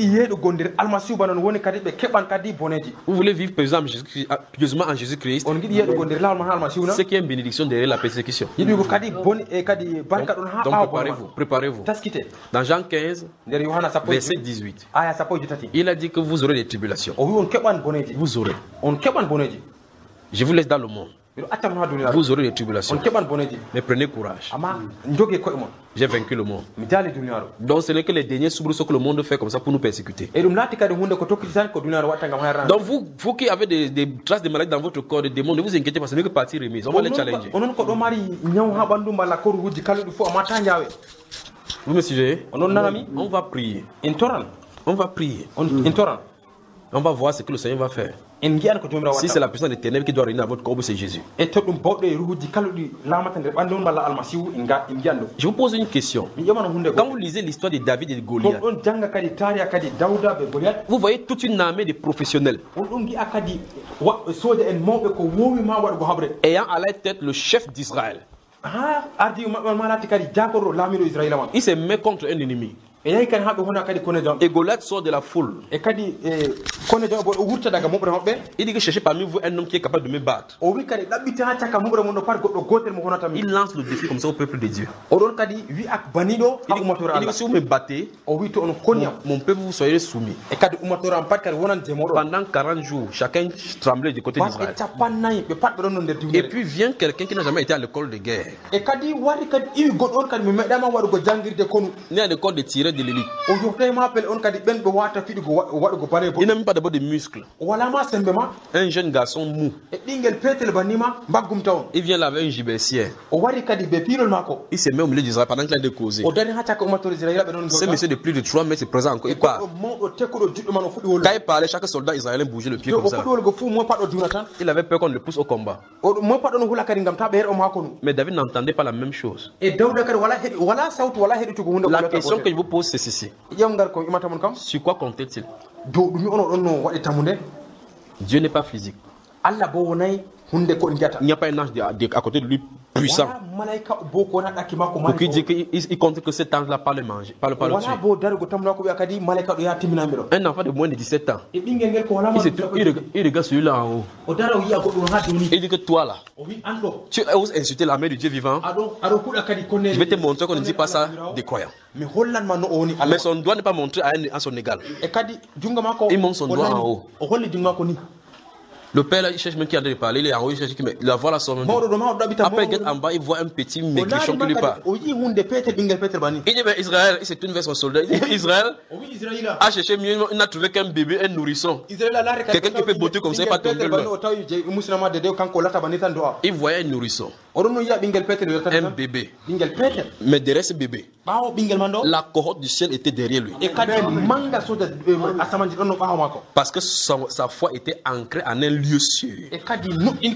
Vous voulez vivre pieusement en Jésus-Christ, c'est qu'il y a une bénédiction derrière la persécution. Donc, donc préparez-vous, préparez-vous. Dans Jean quinze, verset dix-huit, il a dit que vous aurez des tribulations. Vous aurez. Je vous laisse dans le monde. Vous aurez des tribulations. Mais prenez courage. J'ai vaincu le monde. Donc ce n'est que les derniers soubresauts que le monde fait comme ça pour nous persécuter. Donc vous, vous qui avez des, des traces de maladie dans votre corps, des démons, ne vous inquiétez pas, ce n'est que partie remise. On va les challenger. Vous me suivez? On va prier. On va prier. On va voir ce que le Seigneur va faire. Si c'est la puissance des ténèbres qui doit régner à votre corps, c'est Jésus. Je vous pose une question. Quand vous lisez l'histoire de David et de Goliath, vous voyez toute une armée de professionnels ayant à la tête le chef d'Israël. Il se met contre un ennemi. Et Goliath sort de la foule. Il dit que cherchez parmi vous un homme qui est capable de me battre. Il lance le défi comme ça au peuple de Dieu. Il dit, il dit que si vous me battez, mon, mon peuple vous soyez soumis. Pendant quarante jours, chacun tremblait du côté d'Israël. Et puis vient quelqu'un qui n'a jamais été à l'école de guerre. Né à l'école de tireur de l'élite. Il n'a même pas d'abord de muscles. Un jeune garçon mou. Il vient là avec un gibecière. Il se met au milieu d'Israël pendant qu'il a décausé. Ce monsieur de plus de trois mètres se présente encore. Il parle. Quand il parlait, chaque soldat israélien bougeait le pied comme ça. Il avait peur qu'on le pousse au combat. Mais David n'entendait pas la même chose. La question que je vous pose, c'est ceci. Sur quoi comptait-il? Dieu n'est pas physique. Il n'y a pas un ange à côté de lui puissant pour qu'il dise qu'il compte que cet ange-là parle manger, parle pas le tuer. Un enfant de moins de dix-sept ans, il, se, il, il regarde celui-là en haut. Il dit que toi là, tu oses insulter la mère du Dieu vivant. Je vais te montrer qu'on ne dit pas ça des croyants. Mais son doigt n'est pas montré à, un, à son égal. Il montre son doigt en haut. Le père là, il cherche même qui a de parler, il est en haut, il cherche qui mais la voix là sort même. Après il regarde en bas, il voit un petit maigrichon qui lui parle. Il dit mais Israël, il s'est tourné vers son soldat. Il dit Israël a cherché mieux, il n'a trouvé qu'un bébé, un nourrisson. Quelqu'un qui peut botter comme ça, il pas tomber loin. Il voyait un nourrisson. Un bébé. Mais derrière ce bébé, la cohorte du ciel était derrière lui. Parce que sa, sa foi était ancrée en un lieu sûr. Il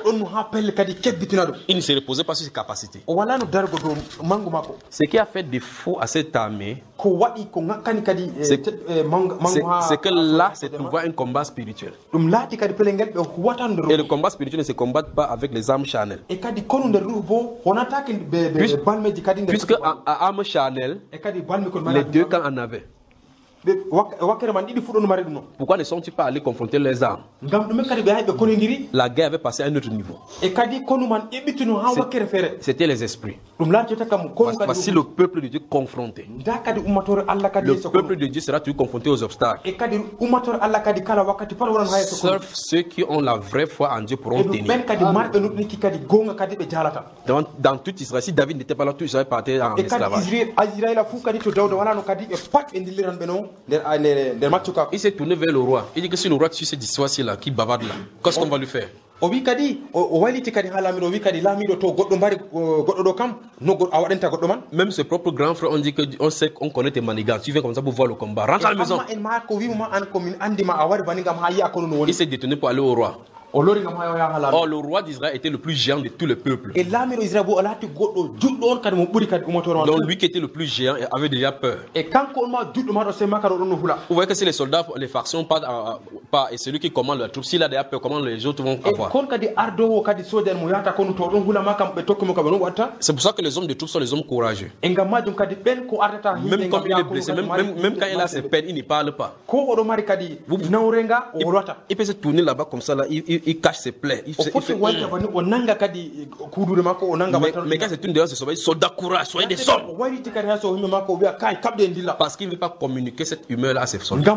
ne se reposait pas sur ses capacités. Ce qui a fait défaut à cette armée, c'est que là, c'est de voir un combat spirituel. Et le combat spirituel ne se combat pas avec les armes charnelles. Puisque, puisque à, à armes charnelles, les deux camps en avaient. Pourquoi ne sont-ils pas allés confronter les armes? La guerre avait passé à un autre niveau. C'était les esprits. Voici le peuple de Dieu confronté. Le peuple de Dieu sera toujours confronté aux obstacles. Seuls ceux qui ont la vraie foi en Dieu pourront tenir. Dans, dans tout Israël, si David n'était pas là, tout Israël partait en esclavage. Il s'est tourné vers le roi. Il dit que si le roi tue cette histoire-ci-là, qui bavarde là, qu'est-ce qu'on va lui faire? Même ses propres grands frères ont dit qu'on sait qu'on connaît tes manigances. Tu viens comme ça pour voir le combat. Rentre à la maison. Il s'est détourné pour aller au roi. Or, le roi d'Israël était le plus géant de tous les peuples. Donc, lui qui était le plus géant avait déjà peur. Vous voyez que si les soldats, les factions partent, pas, et celui qui commande la troupe, s'il a déjà peur, comment les autres vont avoir? C'est pour ça que les hommes de troupe sont les hommes courageux. Même quand il est blessé, même, même, même quand il a ses peines, il ne parle pas. Vous, il, il peut se tourner là-bas comme ça, là, il, il, il cache ses plaies. Il, il fait, mais, mais quand c'est une dehors, c'est souvent soldat courage, soyez des hommes. Parce qu'il ne veut pas communiquer cette humeur-là à ses soldats.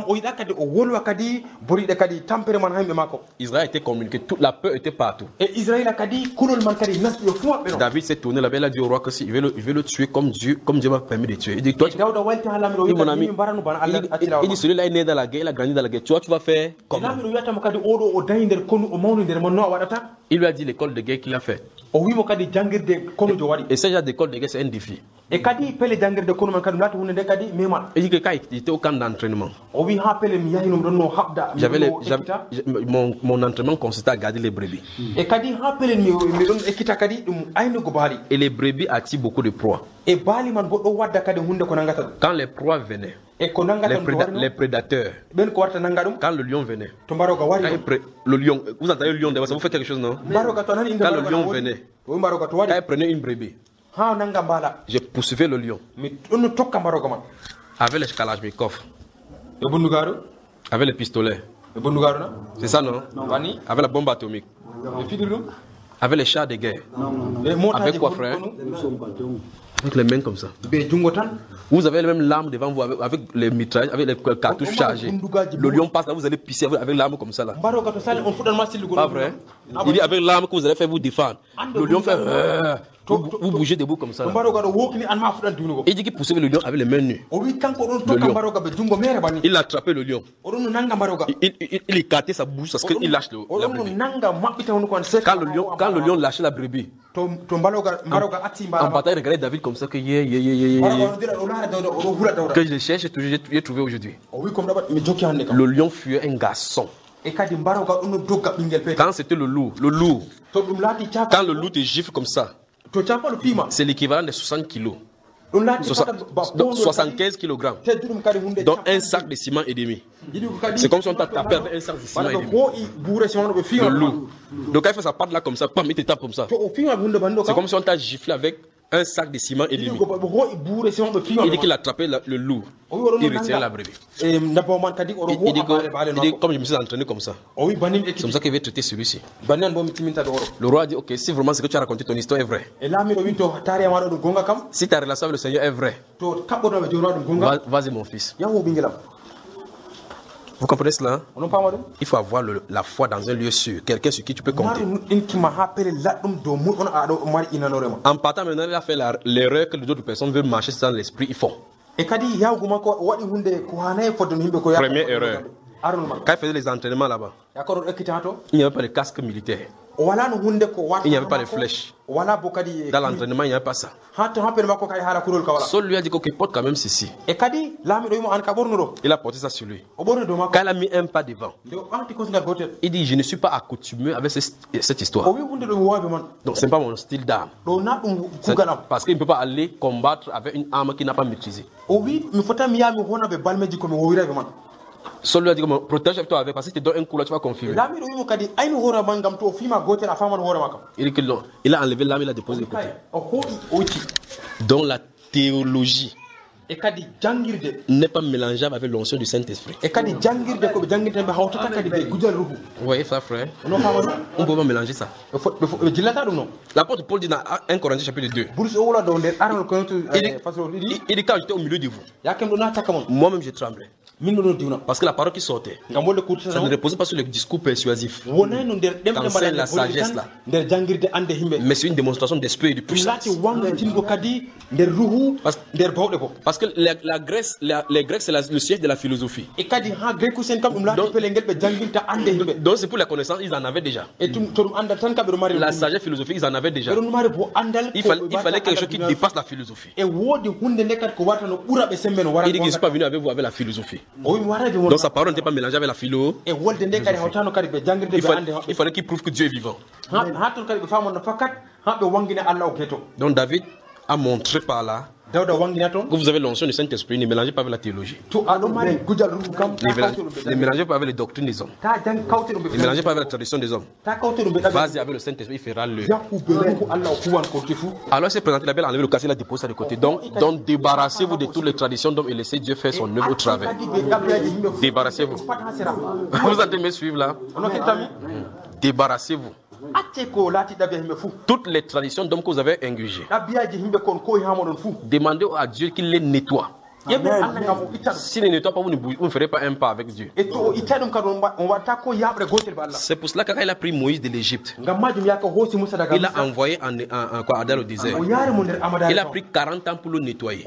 Israël était communiqué, toute la peur était partout. David s'est tourné là-bas, il a dit au roi que s'il veut le, il veut le tuer comme Dieu, comme Dieu m'a permis de tuer. Il dit, toi, tu... oui, mon ami, il, il, il dit, celui-là est né dans la guerre, il a grandi dans la guerre. Tu vois, tu vas faire comment? Il lui a dit l'école de guerre qu'il a fait. Et ce genre d'école de guerre, c'est un défi. Il dit que quand il était au camp d'entraînement, j'avais les, j'avais, mon, mon entraînement consistait à garder les brebis. Et les brebis attirent beaucoup de proies. Quand les proies venaient, les, préda les prédateurs, quand le lion venait, quand il le lion, vous entendez le lion, vous faites quelque chose, non? Quand le lion venait, quand il prenait une brebis, je poursuivais le lion. Avec les Kalachnikov. E bundugaru? Avec les pistolets. E bundugaru na? C'est ça, non? Wani? Avec la bombe atomique. E fidirum? Avec les chars de guerre. E mota Avec quoi, frère? Avec les mains comme ça. Be jungotan? Vous avez les mêmes larmes devant vous avec, avec les mitrailles, avec les cartouches chargées. Le lion passe là, vous allez pisser avec, avec l'arme comme ça là. Pas vrai? Il dit avec l'arme que vous allez faire vous défendre. Le lion fait. Euh, vous, vous bougez debout comme ça là. Il dit qu'il poussait le lion avec les mains nues. Le lion. Il a attrapé le lion. Il, il, il, il écartait sa bouche parce qu'il lâche le, la brebis. Quand le lion, quand le lion lâchait la brebis, en, en bataille, regardez David comme ça que yeah, yeah, yeah, yeah, yeah. Que je le cherche, j'ai trouvé aujourd'hui. Le lion fuyait un garçon. Quand c'était le loup, le loup, quand le loup te gifle comme ça, c'est l'équivalent de soixante kilos. soixante-quinze kilogrammes. Donc un sac de ciment et demi. C'est comme si on t'a tapé avec un sac de ciment et demi. Le loup. Donc quand il fait sa patte là comme ça, il te tape comme ça. C'est comme si on t'a giflé avec un sac de ciment et demi. Il dit qu'il a attrapé la, le loup. Il retire la brebis. Il, il, dit que, il dit comme je me suis entraîné comme ça. C'est comme ça qu'il veut traiter celui-ci. Le roi a dit ok, si vraiment ce que tu as raconté ton histoire est vrai, si ta relation avec le Seigneur est vraie, vas-y mon fils. Vous comprenez cela? Il faut avoir le, la foi dans un lieu sûr, quelqu'un sur qui tu peux compter. En partant maintenant, il a fait l'erreur que d'autres personnes veulent marcher dans l'esprit, ils font. Première erreur. Quand il faisait les entraînements là-bas, il n'y avait pas de casque militaire. Il n'y avait pas de flèches. Dans l'entraînement, il n'y avait pas ça. Saul lui a dit qu'il porte quand même ceci. Il a porté ça sur lui. Quand il a mis un pas devant, il dit je ne suis pas accoutumé avec cette histoire. Donc ce n'est pas mon style d'arme. Parce qu'il ne peut pas aller combattre avec une arme qu'il n'a pas maîtrisée. Saul lui a dit protège-toi avec, parce que si tu te donnes un coup là, tu vas confirmer. Il dit que non. Il a enlevé l'âme, il a déposé de côté. Donc la théologie n'est pas mélangeable avec l'onction du Saint-Esprit. Vous voyez ça, frère? On ne peut pas mélanger ça. L'apôtre Paul dit dans un Corinthiens chapitre deux. Il dit, il dit quand j'étais au milieu de vous, moi-même je tremblais. Parce que la parole qui sortait, ça ne reposait pas sur le discours persuasif, c'est la sagesse là, mais c'est une démonstration d'esprit et de puissance. Parce, parce que la, la Grèce, la, les Grecs c'est le siège de la philosophie. Donc, donc c'est pour la connaissance, ils en avaient déjà. La sagesse philosophique, ils en avaient déjà. Il fallait, il fallait quelque chose qui dépasse la philosophie. Il dit qu'il ne suis pas venu avec vous avec la philosophie. Donc sa parole n'était pas mélangée avec la philo. Il fallait, il fallait qu'il prouve que Dieu est vivant. Donc David a montré par là que vous avez l'onction du Saint-Esprit, ne mélangez pas avec la théologie. Ne mélangez pas avec les doctrines des hommes. Ne mélangez pas avec la tradition des hommes. Vas-y avec le Saint-Esprit, il fera le. Alors c'est présenté la belle, enlever le casse, il a déposé ça de côté. Donc, donc débarrassez-vous de toutes les traditions d'hommes et laissez Dieu faire son œuvre au travers. Débarrassez-vous. Vous allez me suivre là. Débarrassez-vous. Toutes les traditions d'hommes que vous avez ingurgées, demandez à Dieu qu'il les nettoie. S'il ne nettoie pas, vous ne, vous ne ferez pas un pas avec Dieu. C'est pour cela qu'il a pris Moïse de l'Égypte. Il l'a envoyé en, en, en, quoi, dans le désert. Il a pris quarante ans pour le nettoyer.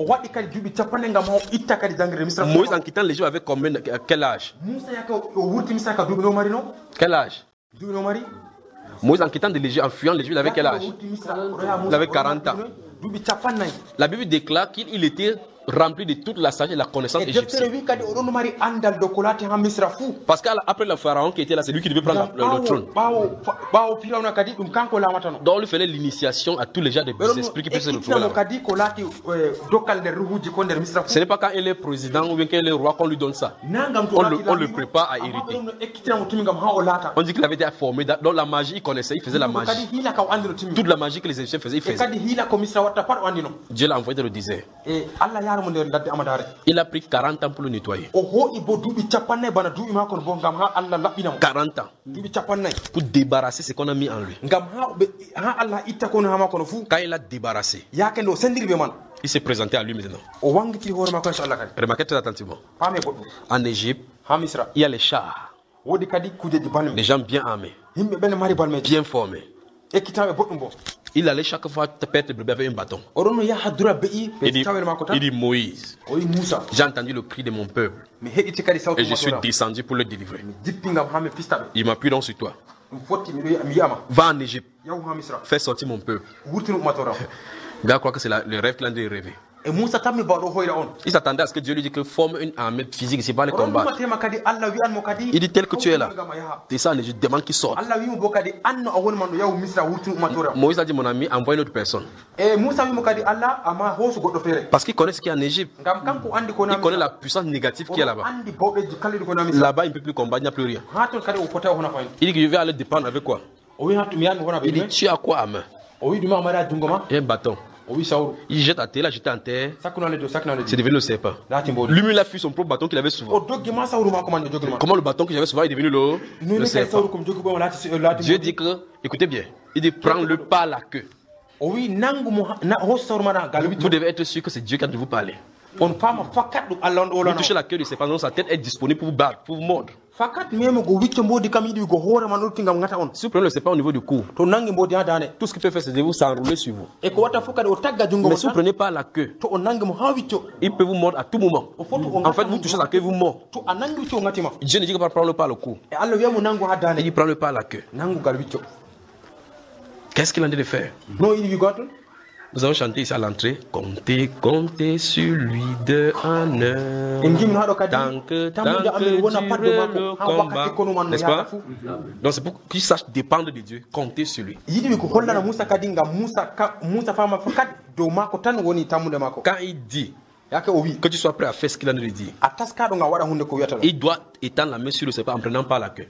Moïse, en quittant l'Égypte, avait combien, quel âge? Quel âge? Moïse, en quittant de l'Égypte, en fuyant l'Égypte, il avait quel âge? Il avait quarante ans. La Bible déclare qu'il était rempli de toute la sagesse et la connaissance égyptienne. Parce qu'après le pharaon qui était là, c'est lui qui devait prendre le, le trône. Donc on lui fallait l'initiation à tous les gens des esprits qui peuvent se retrouver là. Ce n'est pas quand il est président ou bien quand il est roi qu'on lui donne ça. On le, on le prépare à hériter. On dit qu'il avait été formé. Donc la magie, il connaissait, il faisait la magie. Toute la magie que les Égyptiens faisaient, il faisait. Dieu l'a envoyé dans le désert. Il a pris quarante ans pour le nettoyer. quarante ans. Pour débarrasser ce qu'on a mis en lui. Quand il a débarrassé, il s'est présenté à lui maintenant. Remarquez très attentivement. En Égypte, il y a les chars. Les gens bien armés, bien formés. Il allait chaque fois taper le bébé avec un bâton. Il dit, il dit Moïse, j'ai entendu le cri de mon peuple et je suis descendu pour le délivrer. Il m'appuie donc sur toi. Va en Égypte, fais sortir mon peuple. Le gars croit que c'est le rêve qu'il a rêvé. Il s'attendait à ce que Dieu lui dise que forme une armée physique, c'est pas le combat. Il dit tel que tu es là, tu es ça en Égypte, demande qu'il sorte. Moïse a dit mon ami, envoie une autre personne. Parce qu'il connaît ce qu'il y a en Égypte. Il connaît la puissance négative qu'il y a là-bas. Là-bas, il ne peut plus combattre, il n'y a plus rien. Il dit que je vais aller dépendre avec quoi? Il dit tu as quoi à main? Et un bâton. Il jette à terre, il a jeté en terre. C'est devenu le serpent. Lui-même, il a fui son propre bâton qu'il avait souvent. Comment le bâton que j'avais souvent est devenu le, le serpent? Dieu dit que, écoutez bien, il dit prends-le par la queue. Vous devez être sûr que c'est Dieu qui a de vous parler. Vous touchez la queue du serpent, sa tête est disponible pour vous battre, pour vous mordre. Si vous prenez le serpent au niveau du cou, tout ce qu'il peut faire, c'est de vous s'enrouler sur vous. Mais si vous prenez pas la queue, il peut vous mordre à tout moment. En fait, vous touchez la queue, vous mord. Dieu ne dit pas prendre-le par le cou. Il dit prends-le par la queue. Qu'est-ce qu'il a dit de faire? Nous avons chanté ici à l'entrée. Comptez, comptez sur lui de un heure. Tant que, tant que dure le combat. N'est-ce pas? Donc c'est pour qu'il sache dépendre de Dieu. Comptez sur lui. Quand il dit que tu sois prêt à faire ce qu'il a dit, il doit étendre la main sur le serpent en prenant par la queue.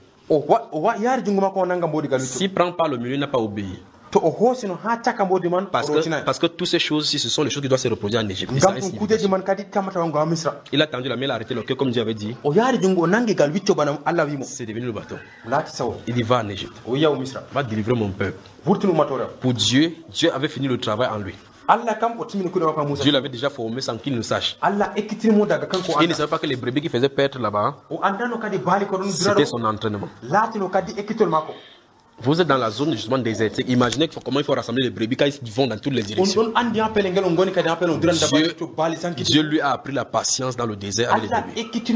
S'il prend par le milieu, il n'a pas obéi. Parce que, parce que toutes ces choses-ci, ce sont les choses qui doivent se reproduire en Égypte. Il a tendu la main, il a arrêté le cœur, comme Dieu avait dit. C'est devenu le bâton. Il dit va en Égypte. Va délivrer mon peuple. Pour Dieu, Dieu avait fini le travail en lui. Dieu l'avait déjà formé sans qu'il ne sache. Il ne savait pas que les brebis qui faisaient perdre là-bas, c'était son entraînement. Vous êtes dans la zone justement désertique. Imaginez comment il faut rassembler les brebis quand ils vont dans toutes les directions. Dieu, Dieu lui a appris la patience dans le désert avec les brebis.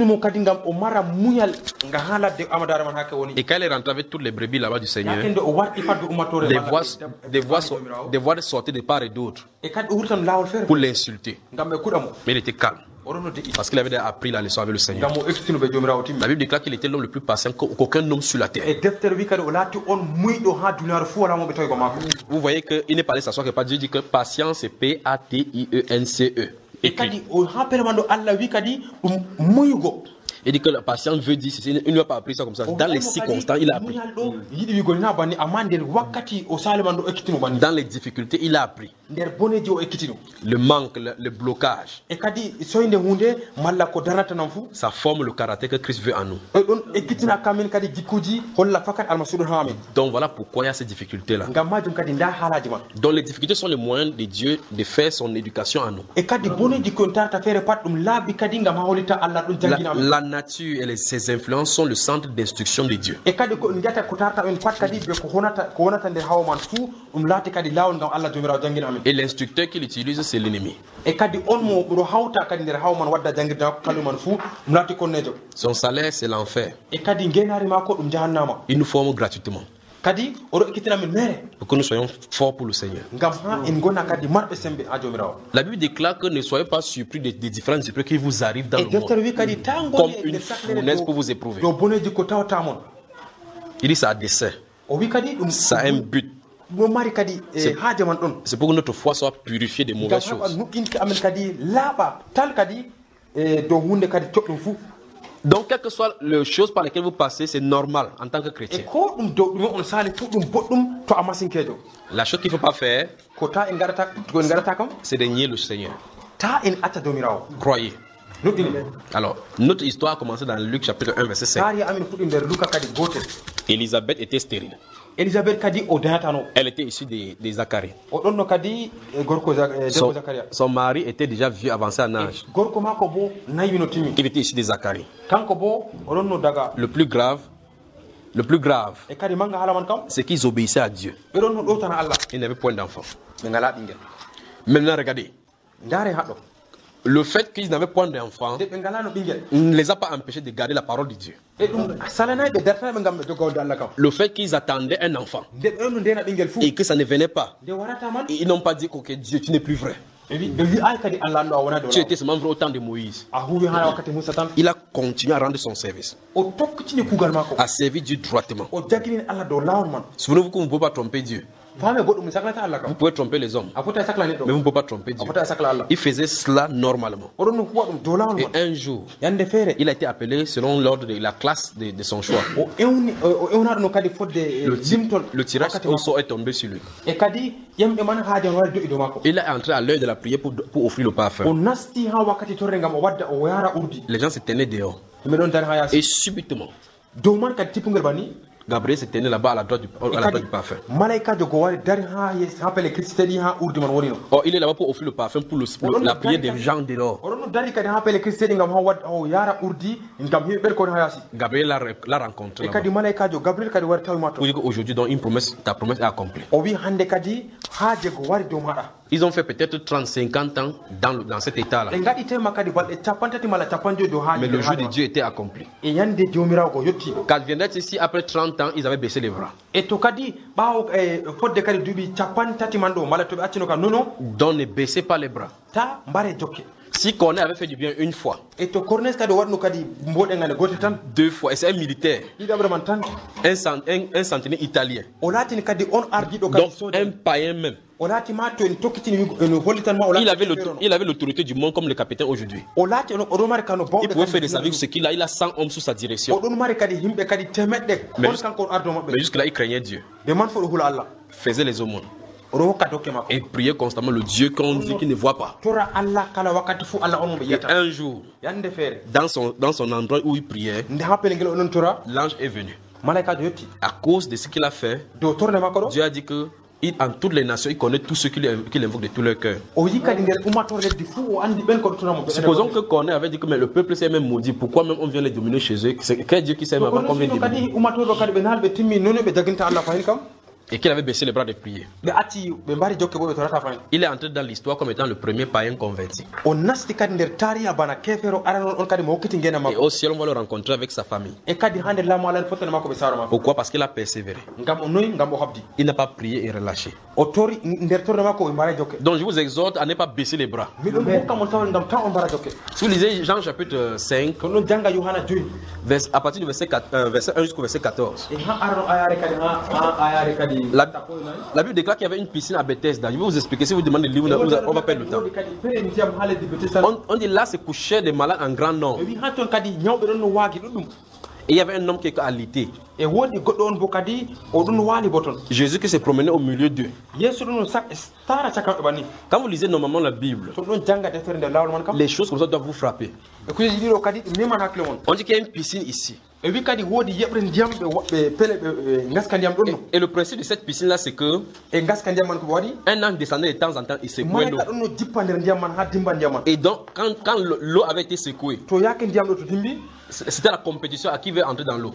Et quand il est rentré avec toutes les brebis là-bas du Seigneur, des voix, des voix, des voix sortaient de part et d'autre pour l'insulter. Mais il était calme. Parce qu'il avait appris la leçon avec le Seigneur. La Bible déclare qu'il était l'homme le plus patient qu'aucun homme sur la terre. Vous voyez qu'il n'est pas allé s'asseoir que pas Dieu dit que patience c'est P A T I E N C E. Il dit que la patience veut dire, il ne va pas apprendre ça comme ça. Dans les circonstances, il a appris. Dans les difficultés, il a appris. Le manque, le, le blocage. Ça forme le caractère que Christ veut en nous. Donc voilà pourquoi il y a ces difficultés-là. Donc les difficultés sont les moyens de Dieu de faire son éducation en nous. La, la nature et les, ses influences sont le centre d'instruction de Dieu. Et l'instructeur qu'il utilise, c'est l'ennemi. Son salaire, c'est l'enfer. Il nous forme gratuitement. Pour que nous soyons forts pour le Seigneur. La Bible déclare que ne soyez pas surpris des, des différentes épreuves qui vous arrivent dans le monde comme une fournaise pour vous éprouver. Il dit ça a dessein. Ça a un but. C'est pour que notre foi soit purifiée des mauvaises choses. Donc, quelle que soit les choses par lesquelles vous passez, c'est normal en tant que chrétien. La chose qu'il ne faut pas faire, c'est de nier le Seigneur. Croyez. Alors, notre histoire a commencé dans Luc chapitre un, verset cinq. Élisabeth était stérile. Elle était issue de, de Zacharie. Son, son mari était déjà vieux, avancé en âge. Il était issu de Zacharie. Le plus grave, le plus grave, c'est qu'ils obéissaient à Dieu. Ils n'avaient point d'enfant. Maintenant, regardez. Le fait qu'ils n'avaient point d'enfants ne les a pas empêchés de garder la parole de Dieu. Le fait qu'ils attendaient un enfant et que ça ne venait pas, ils n'ont pas dit que okay, Dieu, tu n'es plus vrai. Tu étais seulement vrai au temps de Moïse. Il a continué à rendre son service, à servir Dieu droitement. Souvenez-vous que vous ne pouvez pas tromper Dieu. Vous pouvez tromper les hommes, mais vous ne pouvez pas tromper Dieu. Il faisait cela normalement. Et un jour, il a été appelé selon l'ordre de la classe de, de son choix. Le, le tirage au sort est tombé sur lui. Il est entré à l'heure de la prière pour, pour offrir le parfum. Les gens se tenaient dehors. Et subitement, Gabriel s'est tenu là-bas à la droite du, à la droite du parfum. Oh, il est là-bas pour offrir le parfum pour, le, pour la prière des gens dehors. Gabriel l'a rencontré. Pour dire qu'aujourd'hui, donc, une promesse, ta promesse est accomplie. Ils ont fait peut-être trente à cinquante ans dans, le, dans cet état-là. Mais le jour de Dieu était accompli. Quand il viendrait ici après trente ans, ils avaient baissé les bras. Donc ne baissez pas les bras. Si Corneille avait fait du bien une fois, deux fois, et c'est un militaire, un, cent, un, un centenaire italien, donc un païen même, il avait, il avait l'autorité du monde comme le capitaine aujourd'hui. Il pouvait faire de sa vie ce qu'il a. Il a cent hommes sous sa direction. Mais, mais jusque-là, il craignait Dieu. Faisait les aumônes. Et priait constamment le Dieu qu'on dit qu'il ne voit pas. Et un jour, dans son, dans son endroit où il priait, l'ange est venu. À cause de ce qu'il a fait, Dieu a dit que il, en toutes les nations, il connaît tous ceux qui l'invoquent de tout leur cœur. Supposons que Corneille avait dit que mais le peuple s'est même maudit. Pourquoi même on vient les dominer chez eux? C'est quel Dieu qui s'aime avant qu'on vienne dominer? Et qu'il avait baissé les bras de prier. Il est entré dans l'histoire comme étant le premier païen converti. Et au ciel, on va le rencontrer avec sa famille. Pourquoi? Parce qu'il a persévéré. Il n'a pas prié et relâché. Donc je vous exhorte à ne pas baisser les bras. Si vous lisez Jean chapitre cinq, à partir du verset, quatre, euh, verset un jusqu'au verset quatorze. La, la Bible déclare qu'il y avait une piscine à Bethesda. Je vais vous expliquer. Si vous demandez le livre, on va perdre le temps. On, on dit là, c'est couché des malades en grand nombre. Et il y avait un homme qui était alité. Jésus qui s'est promené au milieu d'eux. Quand vous lisez normalement la Bible, les choses comme ça doivent vous frapper. On dit qu'il y a une piscine ici. Et, et le principe de cette piscine là, c'est que un ange descendait de temps en temps, il secouait l'eau. Et donc quand, quand l'eau avait été secouée, c'était la compétition à qui veut entrer dans l'eau.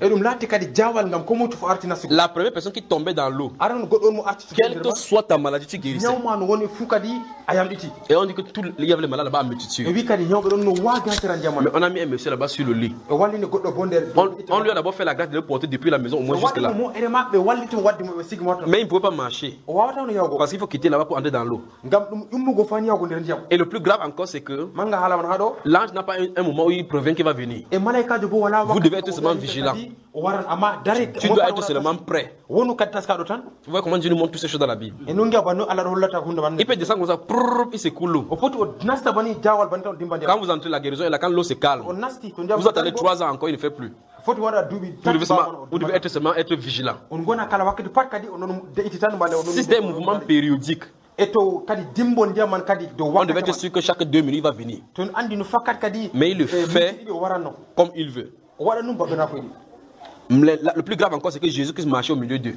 La première personne qui tombait dans l'eau, quelle que soit ta maladie, tu guérissais. Et on dit que tout, il y avait les malades là-bas à multitude. Mais on a mis un monsieur là-bas sur le lit. On, on lui a d'abord fait la grâce de le porter depuis la maison au moins jusque là. Mais il ne pouvait pas marcher. Parce qu'il faut quitter là-bas pour entrer dans l'eau. Et le plus grave encore, c'est que l'ange n'a pas un, un moment où il prévient qu'il va venir. Vous devez être seulement vigilant. Tu dois être seulement prêt. Vous voyez comment Dieu nous montre toutes ces choses dans la Bible. Il peut descendre comme ça, prrr, il s'écoule l'eau. Quand vous entrez la guérison et là, quand l'eau se calme, vous attendez trois ans encore, il ne fait plus. Vous devez, seulement, vous devez être seulement être vigilant. Si c'est un mouvement périodique, On devait être sûr que chaque deux minutes il va venir. Mais il le fait comme il veut. Le, la, le plus grave encore, c'est que Jésus-Christ marchait au milieu d'eux.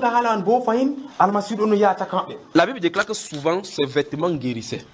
La Bible déclare que souvent ses vêtements guérissaient.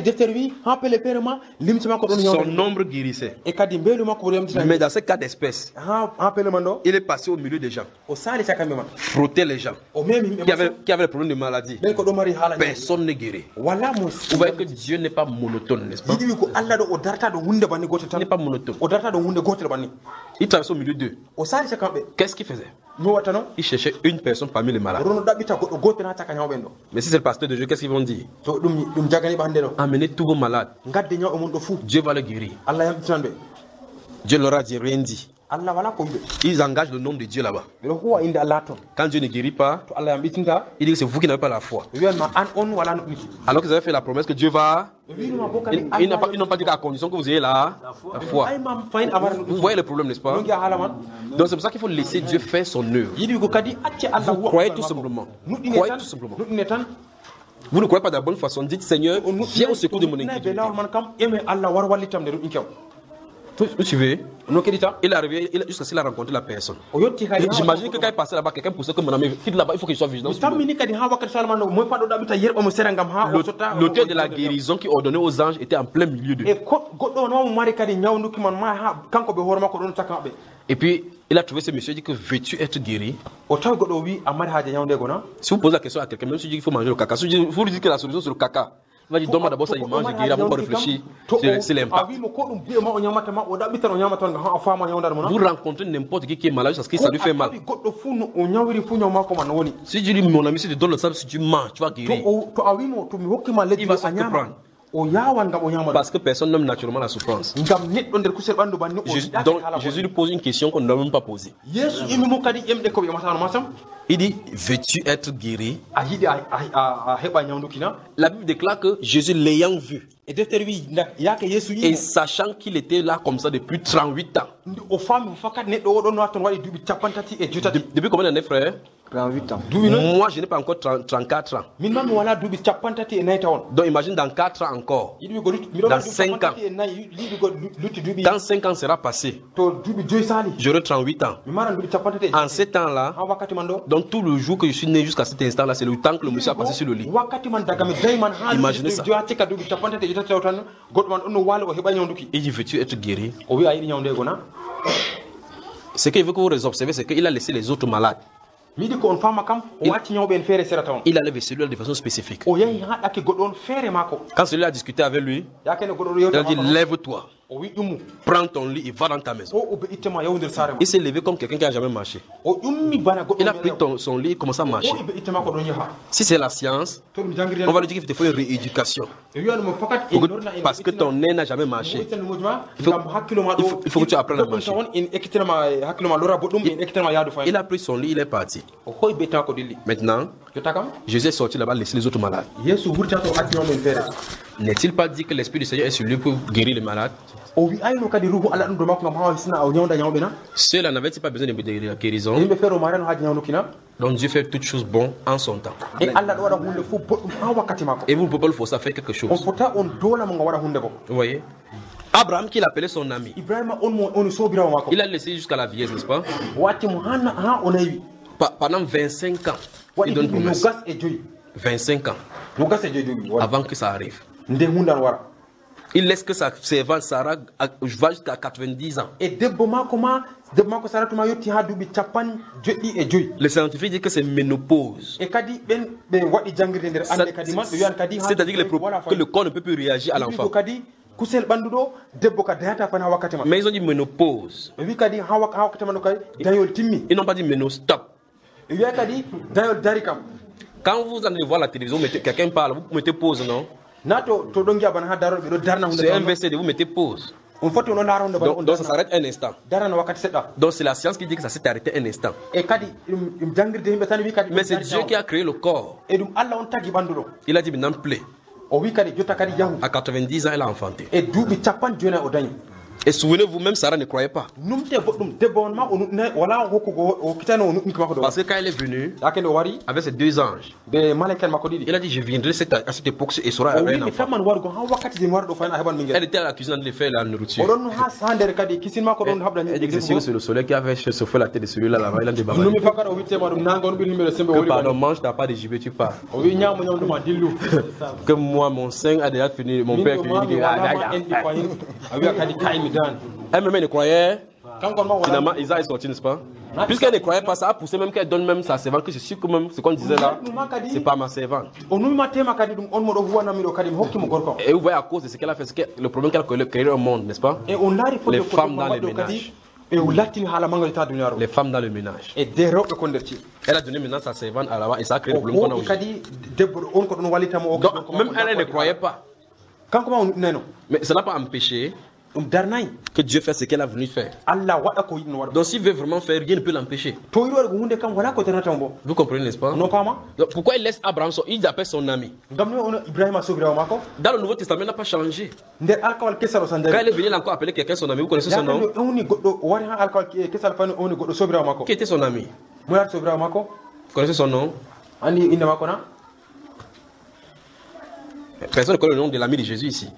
Son ombre guérissait. Mais dans ce cas d'espèce, il est passé au milieu des gens. Frottait les gens qui avaient, qui avaient le problème de maladie. Personne n'est guéri. Vous voyez que Dieu n'est pas monotone, n'est-ce pas? Il n'est pas monotone. Il traversait au milieu d'eux. Qu'est-ce qu'il faisait? Il cherchait une personne parmi les malades. Mais si c'est le pasteur de Dieu, qu'est-ce qu'ils vont dire? Amenez tous vos malades. Dieu va les guérir. Dieu leur a dit rien dit. Ils engagent le nom de Dieu là-bas. Quand Dieu ne guérit pas, il dit que c'est vous qui n'avez pas la foi. Alors qu'ils avaient fait la promesse que Dieu va... Ils, ils n'ont pas, pas dit qu'à condition que vous ayez la, la foi. Vous voyez le problème, n'est-ce pas? Donc c'est pour ça qu'il faut laisser Dieu faire son œuvre. Vous croyez tout simplement. Croyez tout simplement. Vous ne croyez pas de la bonne façon. Dites Seigneur, viens au secours de mon incrédulité. Vous suivez? Il est arrivé jusqu'à ce qu'il a rencontré la personne. J'imagine que quand il passait là-bas, quelqu'un poussait comme mon ami, quitte là-bas, il faut qu'il soit vigilant. L'auteur de la guérison qui ordonnait aux anges était en plein milieu d'eux. Et puis, il a trouvé ce monsieur, il dit que veux-tu être guéri? Si vous posez la question à quelqu'un, même si vous dites qu'il faut manger le caca, si vous lui dites que la solution c'est le caca, il va dire donne-moi d'abord ça, il mange, il guérit, avant de réfléchir sur l'impact. Vous rencontrez n'importe qui qui est malade parce que ça lui fait mal. Si tu dis mon ami, si tu donnes le sable, si tu manges, tu vas guérir. Il va se prendre. Parce que personne n'aime naturellement la souffrance. Jésus, donc Jésus lui pose une question qu'on ne doit même pas poser. Il dit, veux-tu être guéri? La Bible déclare que Jésus l'ayant vu et sachant qu'il était là comme ça depuis trente-huit ans. Depuis combien d'années, frère? trente-huit ans. Moi, je n'ai pas encore trente-quatre ans. Donc imagine dans quatre ans encore. Dans cinq ans. Quand cinq ans sera passé, j'aurai trente-huit ans. En ces temps-là, donc tout le jour que je suis né jusqu'à cet instant-là, c'est le temps que le monsieur a passé sur le lit. Imaginez ça. Il dit, veux-tu être guéri? Ce qu'il veut que vous observez, c'est qu'il a laissé les autres malades. Il, il allait vers celui-là de façon spécifique. Quand celui-là a discuté avec lui, il a dit lève-toi, prends ton lit et va dans ta maison. Il s'est levé comme quelqu'un qui n'a jamais marché. Il a pris ton, son lit et commencé à marcher. Si c'est la science, on va lui dire qu'il te faut une rééducation. Que, parce que ton nez n'a jamais marché. Il faut, il faut, il faut que tu apprennes à marcher. Il, il a pris son lit, il est parti. Maintenant, Jésus est sorti là-bas, laissé les autres malades. N'est-il pas dit que l'Esprit du Seigneur est sur lui pour guérir les malades? Ceux-là n'avaient-ils pas besoin de guérison? Donc Dieu fait toutes choses bonnes en son temps. Et vous ne pouvez pas le forcer à faire quelque chose. Vous voyez? Abraham, qu'il appelait son ami, il a laissé jusqu'à la vieillesse, n'est-ce pas? Pendant vingt-cinq ans, il donne promesse. vingt-cinq ans avant que ça arrive. Il laisse que sa servante Sarah va jusqu'à quatre-vingt-dix ans. Les scientifiques disent que c'est ménopause. C'est-à-dire que le corps ne peut plus réagir à l'enfant. Mais ils ont dit ménopause. Ils n'ont pas dit ménostop. Quand vous allez voir la télévision, quelqu'un parle, vous mettez pause, non? C'est un verset, vous mettez pause. Donc, donc ça s'arrête un instant. Donc c'est la science qui dit que ça s'est arrêté un instant. Mais c'est Dieu qui a créé le corps. Il a dit maintenant plaît. À quatre-vingt-dix ans, elle a enfanté. Et souvenez-vous, même Sarah ne croyait pas. Parce que quand elle est venue avec ses deux anges, elle a dit je viendrai à cette époque et sera un enfant. Elle était à la cuisine en train de faire la nourriture. Elle dit que c'est sûr que c'est le soleil qui avait chauffé la tête de celui-là là-bas. Il a dit que pardon, mange ta part de gibier, tu pars. Que moi, mon sein a déjà fini, mon père qui dit que elle-même ne croyait. Finalement, Isa est sorti, n'est-ce pas? Puisqu'elle ne croyait pas, ça a poussé même qu'elle donne même sa servante, que c'est sûr que même ce qu'on disait là, c'est pas ma servante. Et vous voyez à cause de ce qu'elle a fait, c'est le problème qu'elle a créé au monde, n'est-ce pas? Les femmes dans le ménage. Les femmes dans le ménage. Elle a donné maintenant sa servante à la et ça a créé le problème qu'on a aujourd'hui. Donc, même elle ne croyait pas. Mais ça n'a pas empêché que Dieu fait ce qu'elle a venu faire. Donc s'il veut vraiment faire, rien ne peut l'empêcher. Vous comprenez, n'est-ce pas? Donc, pourquoi il laisse Abraham, il appelle son ami? Dans le Nouveau Testament, il n'a pas changé. Quand elle est venue, il a encore appelé quelqu'un son ami. Vous connaissez son nom? Qui était son ami? Vous connaissez son nom? Personne ne connaît le nom de l'ami de Jésus ici.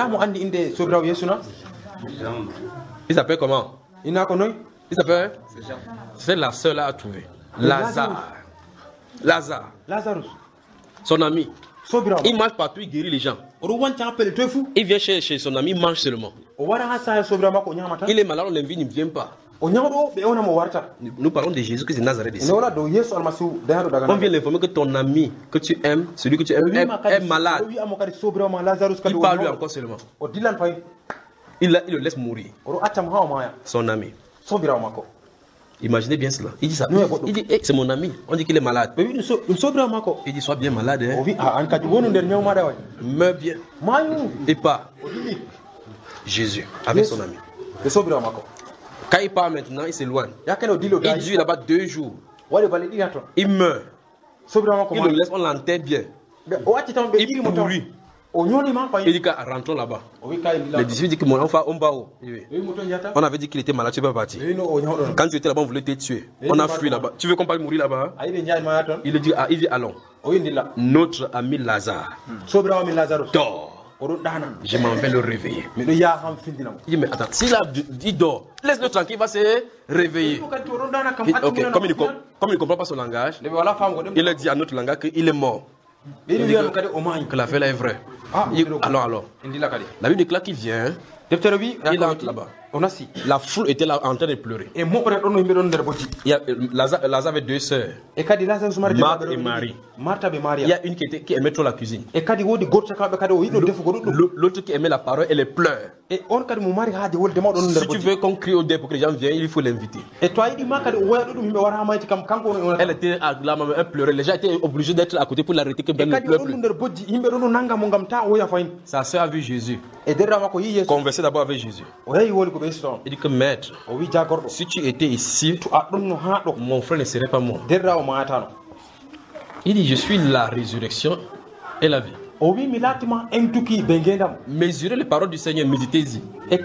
Il s'appelle comment? Il s'appelle? C'est la seule à trouver. Lazare. Lazare. Lazarus. Son ami. Il marche partout, il guérit les gens. Il vient chez, chez son ami, il mange seulement. Il est malade, on l'invite, il ne vient pas. Nous parlons de Jésus qui est de Nazareth ici. On vient l'informer que ton ami que tu aimes, celui que tu aimes, est, est malade. Il parle lui encore seulement. Il, il le laisse mourir. Son ami. Imaginez bien cela. Il dit ça. Il dit, hey, c'est mon ami. On dit qu'il est malade. Il dit, sois bien malade. Hein. Meurs bien. Et pas. Jésus, avec son ami. Quand il part maintenant, il s'éloigne. Il dure là-bas deux jours. Il meurt. Il le laisse, on l'enterre bien. Il pourrit. Il dit qu'à rentrons là-bas. Les disciples disent que mon enfant, on va où? On avait dit qu'il était malade, tu peux partir. Quand tu étais là-bas, on voulait te tuer. On a fui là-bas. Tu veux qu'on parle mourir là-bas? Il dit, ah, il dit, allons. Notre ami Lazare dort. Je m'en vais le réveiller. Il dit, mais attends, s'il il dort, laisse-le tranquille, il va se réveiller. Il, okay. Comme il ne comme comprend pas son langage, il a dit à notre langage qu'il est mort. Il dit que, que l'affaire là est vraie. Il, alors, alors. La Bible déclare qu'il vient. Il entre là-bas. La foule était là en train de pleurer. Il y a, Lazare, Lazare avait deux sœurs, Marthe et Marie. Il y a une qui, était, qui aimait trop la cuisine. L'autre qui aimait la parole, elle pleure. Si tu veux qu'on crie au dé pour que les gens viennent, il faut l'inviter. Elle était à la maman, elle pleurait. Les gens étaient obligés d'être à côté pour l'arrêter que Ben ne pleure plus. Sa sœur a vu Jésus. Converser d'abord avec Jésus. Il dit que maître, si tu étais ici, mon frère ne serait pas mort. Il dit, je suis la résurrection et la vie. Mesurez les paroles du Seigneur, méditez-y.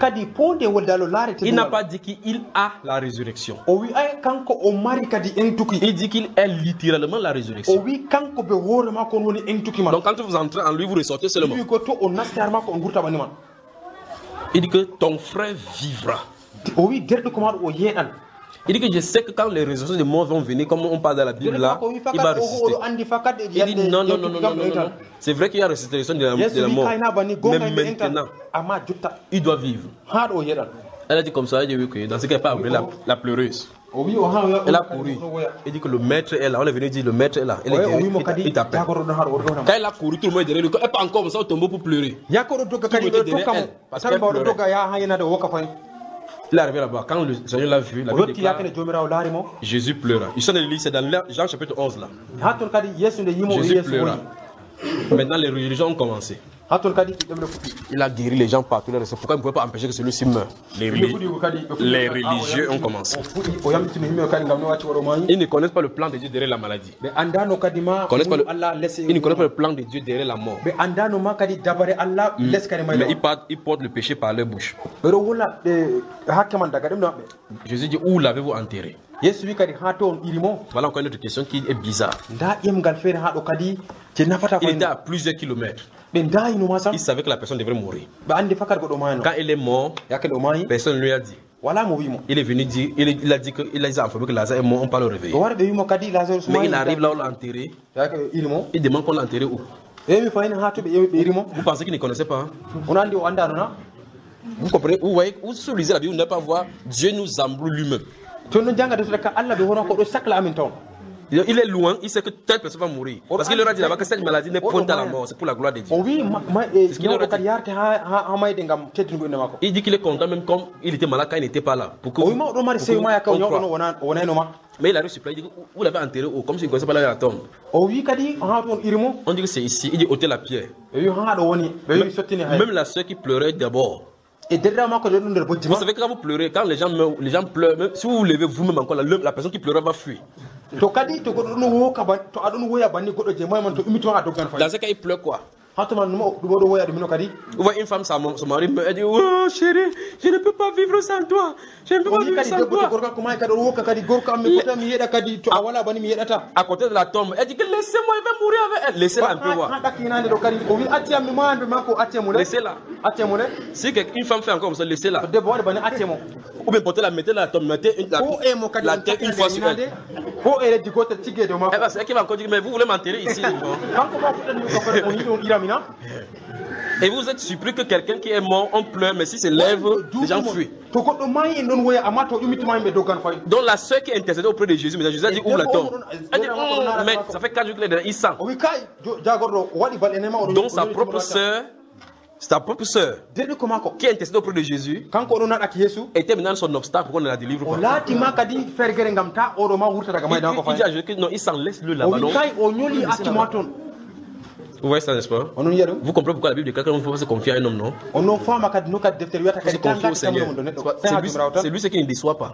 Il n'a pas dit qu'il a la résurrection. Il dit qu'il est littéralement la résurrection. Donc quand vous entrez en lui, vous ressortez seulement. Il dit que ton frère vivra. Il dit que je sais que quand les résurrections des morts vont venir, comme on parle dans la Bible là, il va ressusciter. Il dit non, non, non, non, non, non, non. C'est vrai qu'il y a la résurrection de la, de la mort. Mais maintenant, il doit vivre. Elle a dit comme ça, elle dit oui, que dans ce cas, elle n'a pas appelé la, la pleureuse. Elle a couru. Il dit que le maître est là. On est venu dire le maître est là. Elle est guérie. Il, il t'appelle. Quand elle a couru, tout le monde est derrière lui. Elle n'est pas encore comme ça au tombeau pour pleurer. Tout le monde était derrière elle. Parce qu'elle pleurait. Il est arrivé là-bas. Quand le Seigneur l'a vu, la Bible déclare, Jésus pleura. Il sont allés, c'est dans Jean chapitre onze là. Jésus pleura. Maintenant les religions ont commencé. Il a guéri les gens partout. C'est pourquoi il ne pouvait pas empêcher que celui-ci meure. Les, les religieux ont commencé. Ils ne connaissent pas le plan de Dieu derrière la maladie. Ils ne connaissent pas le, ils ne connaissent pas le plan de Dieu derrière la mort. Mais, mais ils, portent, ils portent le péché par leur bouche. Jésus dit, où l'avez-vous enterré? Voilà encore une autre question qui est bizarre. Il était à plusieurs kilomètres. Il savait que la personne devrait mourir. Quand il est mort, personne ne lui a dit. Il est venu dire, il, il a dit que il a informé que Lazare est mort, on parle au réveil. Mais il arrive là où on l'a enterré. Il demande qu'on l'a enterré où? Vous pensez qu'il ne connaissait pas? Hein? Vous comprenez? Vous voyez, vous lisez la Bible, vous n'allez pas voir Dieu nous embrouille lui-même. Il est loin, il sait que telle personne va mourir. Parce qu'il leur a dit là-bas que cette maladie n'est point à la mort, c'est pour la gloire de Dieu. C'est ce qu'il leur a dit. Il dit qu'il est content même comme il était malade quand il n'était pas là. Pour que vous, pour que mais il arrive sur place, il dit vous l'avez enterré où? Comme s'il ne connaissait pas la tombe. On dit que c'est ici, il dit ôtez la pierre. Même la soeur qui pleurait d'abord. Vous savez que quand vous pleurez, quand les gens meurent, les gens pleurent, même si vous vous levez vous-même encore, la, la personne qui pleurait va fuir. Dans ce cas, il pleure quoi? Vous voyez une femme, son mari meurt, elle dit oh chérie, je ne peux pas vivre sans toi. Je ne peux pas vivre sans toi. À côté de la tombe, elle dit que laissez-moi, il va mourir avec elle. Laissez-la un peu voir. Laissez-la. Si une femme fait encore comme ça, laissez-la. Ou bien portez-la, mettez-la à la tombe, mettez une, la, la tête une fois sur elle. C'est qui va encore dire mais vous voulez m'enterrer ici? Et vous êtes surpris que quelqu'un qui est mort, on pleure, mais si se lève, les gens fuient. Donc la soeur qui intercédait auprès de Jésus, mais Jésus a dit ouvre la tombe. Elle dit oh, mais ça fait quatre jours qu'il est dedans, il sent. Donc sa propre soeur, sa propre soeur, qui intercédait auprès de Jésus, était maintenant son obstacle pour qu'on ne la délivre pas. Il, il dit à Jésus que non, il s'en laisse le là-bas. Vous voyez ça, n'est-ce pas? Vous comprenez pourquoi la Bible dit que quelqu'un ne peut pas se confier à un homme, non? On se confie au Seigneur. C'est lui, lui ce qui ne déçoit pas.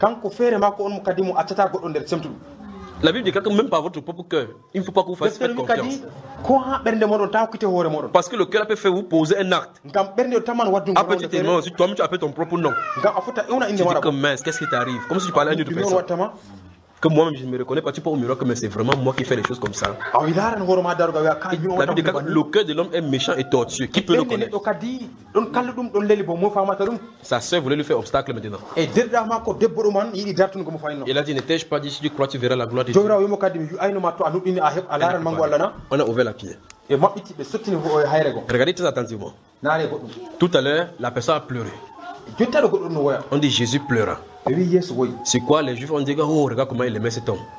La Bible dit que même par votre propre cœur, il ne faut pas que vous fassiez faites confiance. Parce que le cœur peut faire vous poser un acte. Après tu t'es mort, toi-même tu appelles ton propre nom. Tu dis que mince, qu'est-ce qui t'arrive? Comme si tu parlais à une autre personne. Que moi-même je ne me reconnais pas, tu peux au miracle, mais c'est vraiment moi qui fais les choses comme ça. La Bible dit que le cœur de l'homme est méchant et tortueux. Qui peut le connaître? Sa soeur voulait lui faire obstacle maintenant. Il a dit, n'étais-je pas dit, si tu crois, tu verras la gloire de Dieu. On a ouvert la pierre. Regardez très attentivement. Tout à l'heure, la personne a pleuré. On dit Jésus pleura. C'est quoi les Juifs ont dit oh regarde comment il aimait cet homme.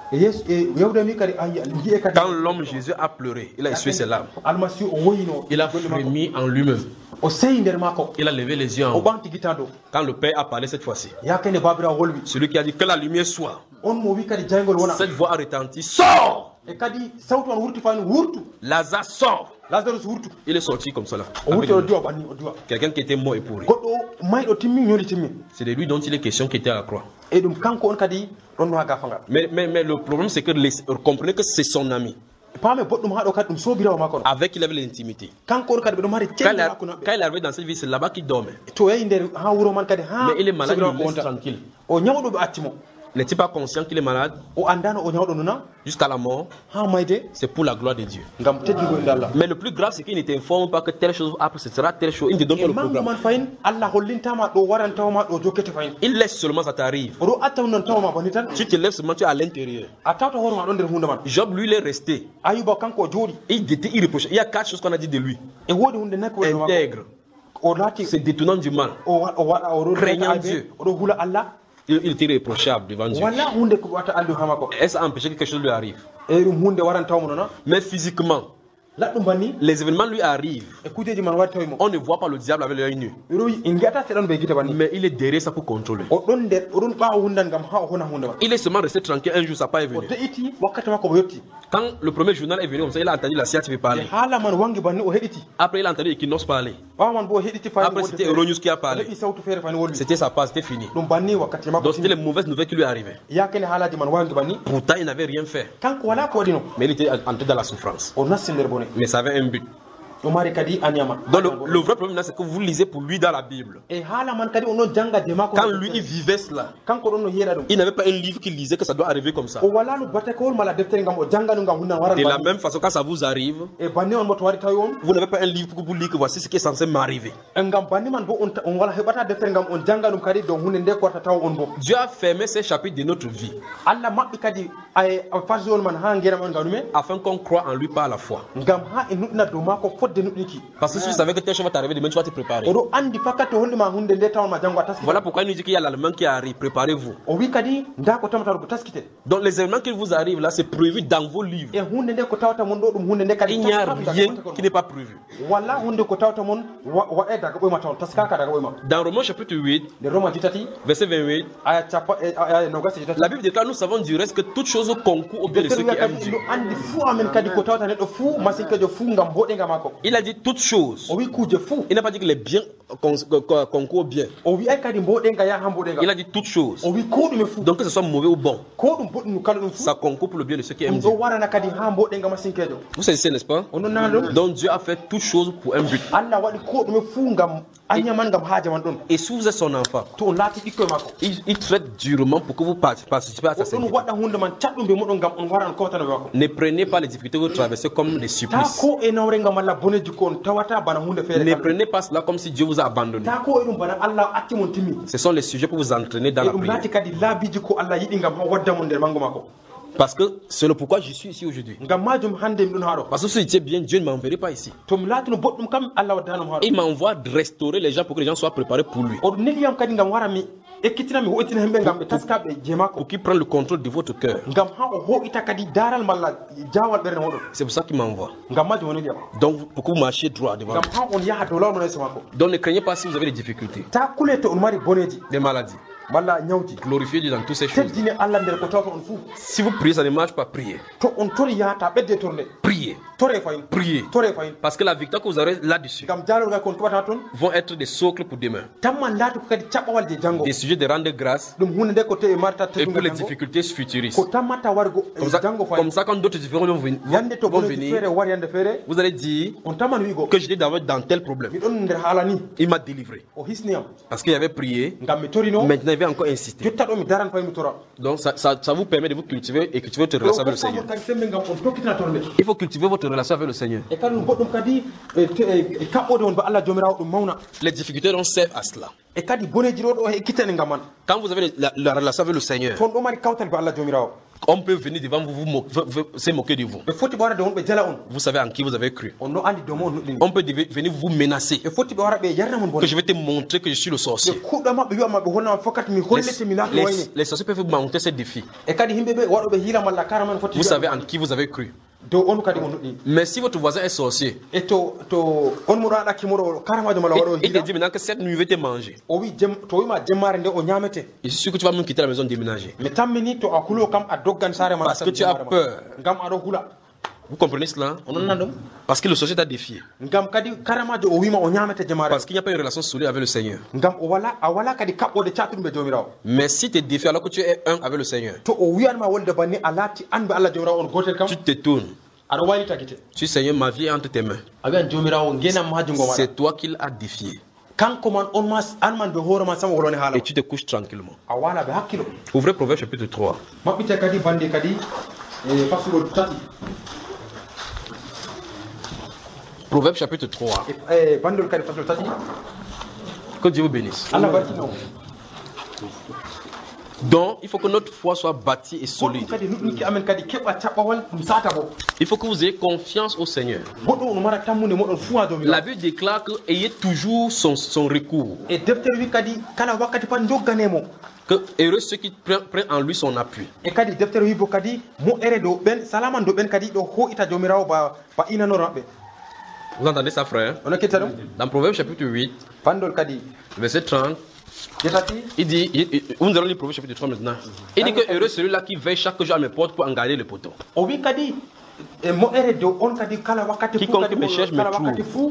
Quand l'homme Jésus a pleuré, il a essuyé ses larmes. Il a frémi en lui-même. Il a levé les yeux en haut. Quand le Père a parlé cette fois-ci, celui qui a dit que la lumière soit, cette voix a retenti. Sors! Lazare sort. Il est sorti comme ça là. Quelqu'un qui était mort et pourri. C'est de lui dont il est question qui était à la croix. Mais, mais, mais le problème c'est que les, comprenez que c'est son ami. Avec il avait l'intimité. Quand, quand il est arrivé dans cette vie, c'est là-bas qu'il dormait. Mais il est malade, il laisse tranquille. N'est-il pas conscient qu'il est malade? Jusqu'à la mort, c'est pour la gloire de Dieu. Mais le plus grave, c'est qu'il ne t'informe pas que telle chose après ce sera telle chose. Il ne te donne pas le programme. Il laisse seulement ça t'arrive. Tu te lèves seulement, tu es à l'intérieur. Job, lui, il est resté. Il était irréprochable. Il y a quatre choses qu'on a dit de lui. Intègre, se détournant du mal, craignant Dieu. Il était irréprochable devant Dieu. Est-ce empêché que quelque chose lui arrive? Mais physiquement, Les événements lui arrivent. On ne voit pas le diable avec l'œil nu. Mais il est derrière ça pour contrôler. Il est seulement resté tranquille un jour, ça n'a pas venu. Quand le premier journal est venu, il a entendu la C I A T V parler. Après, il a entendu Equinox parler. Après, c'était Euronews qui a parlé. C'était sa passe, c'était fini. Donc, c'était les mauvaises nouvelles qui lui arrivaient. Pourtant, il n'avait rien fait. Mais il était entré dans la souffrance. Mais ça avait un but. Donc le, le vrai problème c'est que vous lisez pour lui dans la Bible. Quand lui il vivait cela, il n'avait pas un livre qui lisait que ça doit arriver comme ça. De la même façon quand ça vous arrive, vous n'avez pas un livre pour vous lire que voici ce qui est censé m'arriver. Dieu a fermé ces chapitres de notre vie afin qu'on croit en lui par la foi. Parce que si tu savais que tes choses vont t'arriver demain, tu vas te préparer. Voilà pourquoi il nous dit qu'il y a l'Allemand qui arrive. Préparez-vous. Donc les événements qui vous arrivent là, c'est prévu dans vos livres. Il n'y a rien qui n'est pas prévu. Dans Romains chapitre huit, verset vingt-huit, la Bible déclare, nous savons du reste que toutes choses concourent au bien de ceux qui aiment Dieu. Il a dit toutes choses. Il n'a pas dit que les biens concourent bien. Il a dit toutes choses. Donc que ce soit mauvais ou bon, ça concourt pour le bien de ceux qui aiment Dieu. Vous savez, n'est-ce pas? Donc Dieu a fait toutes choses pour un but. Et, et si vous êtes son enfant, il, il traite durement pour que vous participez à sa sainteté. Ne prenez pas les difficultés que vous traversez comme des supplices. Ne prenez pas cela comme si Dieu vous a abandonné. Ce sont les sujets pour vous entraîner dans la prière. Parce que c'est le pourquoi je suis ici aujourd'hui. Parce que si j'étais bien, Dieu ne m'enverrait pas ici. Il m'envoie de restaurer les gens pour que les gens soient préparés pour lui. Pour, pour qu'il prenne le contrôle de votre cœur. C'est pour ça qu'il m'envoie. Donc pour que vous marchiez droit devant lui. Donc ne craignez pas si vous avez des difficultés, des maladies. Glorifiez Dieu dans toutes ces choses. Si vous priez, ça ne marche pas, priez. Priez. Priez. Parce que la victoire que vous aurez là-dessus vont être des socles pour demain. Des sujets de rendre grâce et pour les difficultés futuristes. Comme ça, comme ça quand d'autres difficultés vont venir, vous allez dire que j'étais dans tel problème. Il m'a délivré. Parce qu'il avait prié. Maintenant, il va encore insister. Donc ça, ça, ça vous permet de vous cultiver et cultiver votre relation avec le Seigneur. Il faut cultiver votre relation avec le Seigneur. Les difficultés don't servent à cela. Quand vous avez la, la relation avec le Seigneur, on peut venir devant vous, vous, mo vous se moquer de vous. Vous savez en qui vous avez cru. On peut venir vous menacer. Que je vais te montrer que je suis le sorcier. Les, les, les sorciers peuvent vous monter ces défis. Vous savez en qui vous avez cru. Mais si votre voisin est sorcier, il, il te dit maintenant que cette nuit, je vais te manger. Je suis sûr que tu vas même quitter la maison déménager. Parce que tu as peur. Vous comprenez cela? Parce que le sorcier t'a défié. Parce qu'il n'y a pas une relation solide avec le Seigneur. Mais si tu es défié alors que tu es un avec le Seigneur, tu te tournes. Tu dis, Seigneur, ma vie est entre tes mains. C'est toi qui l'as défié. Et tu te couches tranquillement. Ouvrez Proverbe chapitre trois. Proverbe chapitre trois. Que Dieu vous bénisse. Donc, il faut que notre foi soit bâtie et solide. Il faut que vous ayez confiance au Seigneur. La Bible déclare que ayez toujours son, son recours. Que heureux ceux qui prennent, prennent en lui son appui. Vous entendez ça, frère? Dans Proverbe chapitre huit, verset trente, il dit, il, nous allons lire Proverbe chapitre trois maintenant. Il dit que heureux celui-là qui veille chaque jour à mes portes pour en garder le poteau. Quiconque me cherche me trouve.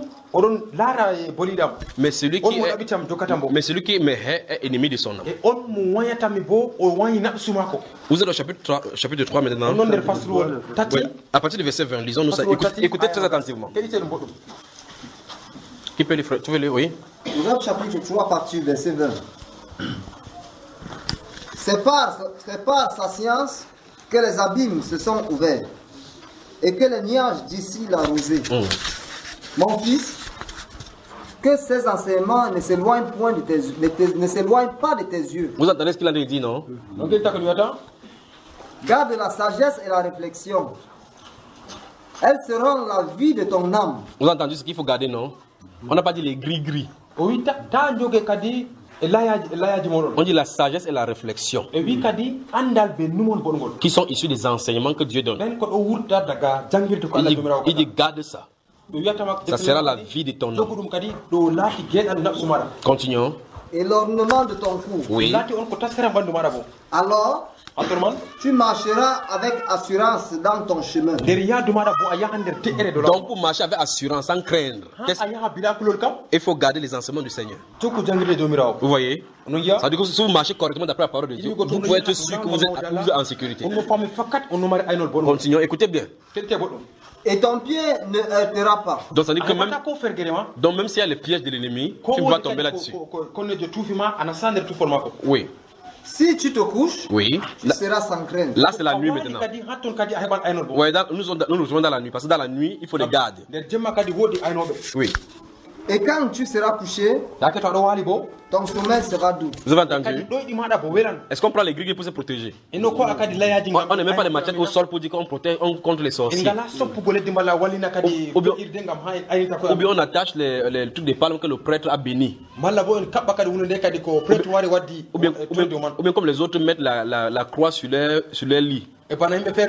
Mais celui qui, est, mais celui qui me hait est ennemi de son âme. Vous êtes au chapitre trois, chapitre trois maintenant. Oui. À partir du verset vingt, lisons-nous ça. Écoutez, écoutez très attentivement. Qui peut les frères? Tu veux les, oui? Proverbe chapitre trois, à partir du verset vingt. C'est par, c'est par sa science que les abîmes se sont ouverts et que les nuages d'ici la rosée. Mm. Mon fils, que ces enseignements ne s'éloignent point de tes, de tes, ne s'éloignent pas de tes yeux. Vous entendez ce qu'il a dit, non? Mm. Garde la sagesse et la réflexion. Elles seront la vie de ton âme. Vous entendez ce qu'il faut garder, non? On n'a pas dit les gris-gris. On dit la sagesse et la réflexion qui sont issus des enseignements que Dieu donne. Il dit, il dit garde ça. Ça sera la vie de ton âme. Continuons. Et l'ornement de ton cou. Oui. Alors, tu marcheras avec assurance dans ton chemin. Donc pour marcher avec assurance, sans craindre, il faut garder les enseignements du Seigneur. Vous voyez? Ça veut dire que si vous marchez correctement d'après la parole de Dieu, vous pouvez être sûr que vous êtes, vous êtes en sécurité. Continuons, écoutez bien. Et ton pied ne heurtera pas. Donc ça veut dire que même, donc même s'il y a les pièges de l'ennemi, tu ne vas tomber là-dessus. Oui. Si tu te couches, oui. Tu seras sans crainte. Là c'est la nuit maintenant. Ouais, dans, nous, nous nous trouvons dans la nuit parce que dans la nuit il faut les garder. Oui. Et quand tu seras couché, ton sommeil sera doux. Vous avez entendu? Est-ce qu'on prend les grilles pour se protéger? On ne met pas les machettes au sol pour dire qu'on protège contre les sorciers. Ou bien, ou bien on attache les, les trucs de palme que le prêtre a béni. Ou bien, ou bien, ou bien comme les autres mettent la, la, la croix sur leur, sur leur lit. C'est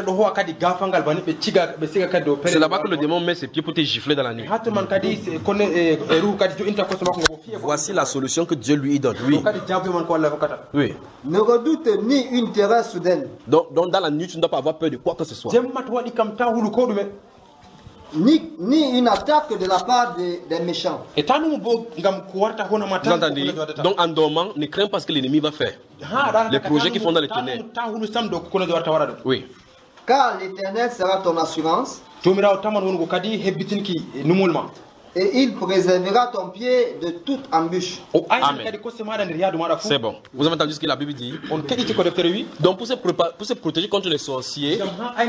là-bas que le démon met ses pieds pour te gifler dans la nuit. Voici la solution que Dieu lui donne. Oui. Oui. Ne redoute ni une terreur soudaine. Donc, donc dans la nuit, tu ne dois pas avoir peur de quoi que ce soit. Ni, ni une attaque de la part des, des méchants. Vous entendez? Donc en dormant, ne crains pas ce que l'ennemi va faire. Les projets qui font dans les ténèbres. Oui. Car l'Éternel sera ton assurance. Et il préservera ton pied de toute embûche. Amen. C'est bon. Vous avez entendu ce que la Bible dit? Donc pour se, pour se protéger contre les sorciers,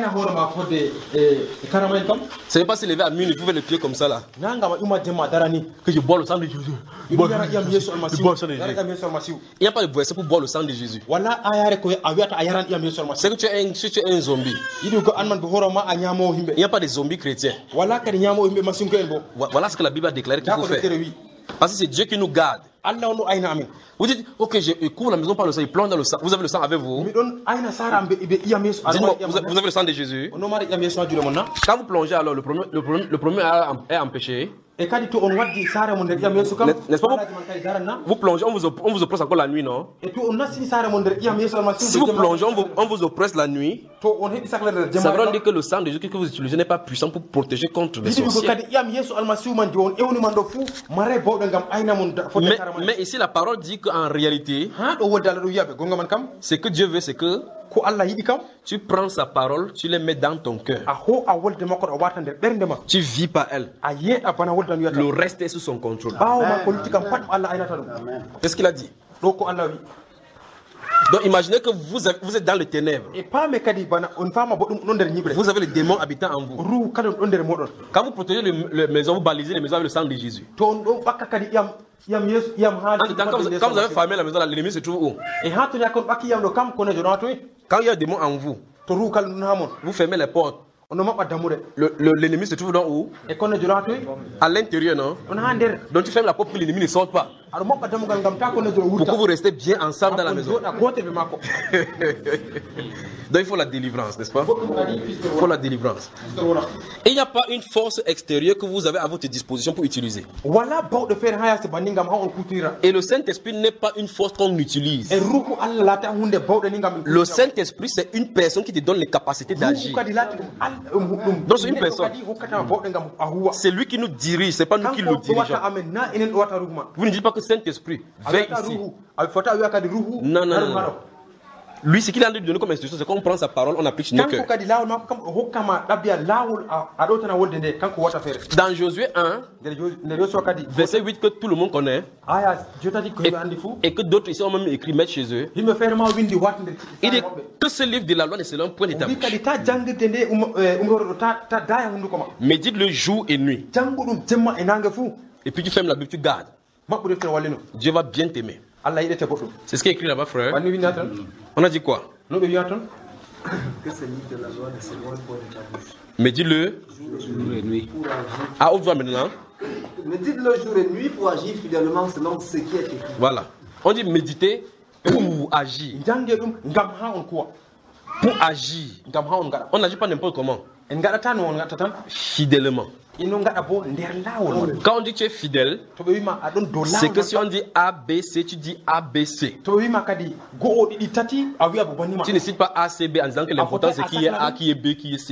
ce n'est pas se lever à minuit, vous faites le pied comme ça là. Que je bois le sang de Jésus. Je bois le sang de Jésus. Il n'y a pas de verset pour boire le sang de Jésus. C'est que tu es un, si tu es un zombie. Il n'y a pas de zombies chrétiens. Voilà ce que la Bible a déclaré qu'il faut faire. Parce que c'est Dieu qui nous garde. Vous dites, ok, je couvre la maison par le sang, il plonge dans le sang. Vous avez le sang avec vous? Dites-moi, vous avez le sang de Jésus? Quand vous plongez alors, le premier, le premier, le premier est empêché. N'est-ce pas vous, vous plongez, on vous, on vous oppresse encore la nuit, non? Si vous plongez, on vous, on vous oppresse la nuit. Ça veut dire que le sang de Jésus que vous utilisez n'est pas puissant pour protéger contre les sorciers. Mais, mais ici la parole dit qu'en réalité, ce que Dieu veut, c'est que tu prends sa parole, tu les mets dans ton cœur. Tu vis par elle. Le reste est sous son contrôle. Qu'est-ce qu'il a dit? Donc imaginez que vous, avez, vous êtes dans les ténèbres. Vous avez les démons habitant en vous. Quand vous protégez les, les maisons, vous balisez les maisons avec le sang de Jésus. En tout temps, quand vous, quand vous avez fermé la maison, l'ennemi se trouve où? Quand il y a des démons en vous, vous fermez les portes. L'ennemi le, se trouve dans où? À l'intérieur, non? Donc tu fermes la porte pour que l'ennemi ne sorte pas. Pour que vous restez bien ensemble dans la maison. Donc il faut la délivrance, n'est-ce pas? Il faut la délivrance. Et il n'y a pas une force extérieure que vous avez à votre disposition pour utiliser. Et le Saint-Esprit n'est pas une force qu'on utilise. Le Saint-Esprit, c'est une personne qui te donne les capacités d'agir. Donc c'est une personne. C'est lui qui nous dirige, c'est pas nous qui le dirigeons. Vous ne dites pas que Saint-Esprit, viens ici. Non, non, non. non. Lui, ce qu'il a envie de donner comme instruction, c'est qu'on prend sa parole, on applique sur nos cœurs. Dans Josué un, verset huit que tout le monde connaît, et, et que d'autres ici ont même écrit, mettre chez eux, il dit que ce livre de la loi ne sera un point d'établissement. Médite le jour et nuit. Et puis tu fermes la Bible, tu gardes. Dieu va bien t'aimer. C'est ce qui est écrit là-bas, frère. On a dit quoi? Que ce livre de la loi ne sera un point d'établissement. Médite-le jour et nuit. Ah, ouvre maintenant. Médite-le jour et nuit pour agir fidèlement selon ce qui est écrit. Voilà. On dit méditer pour agir. Pour agir. On n'agit pas n'importe comment. Fidèlement. Quand on dit que tu es fidèle, c'est que si on dit A B C, tu dis A B C. Tu ne cites pas A C B en disant que l'important c'est qui est A, qui est B, qui est C.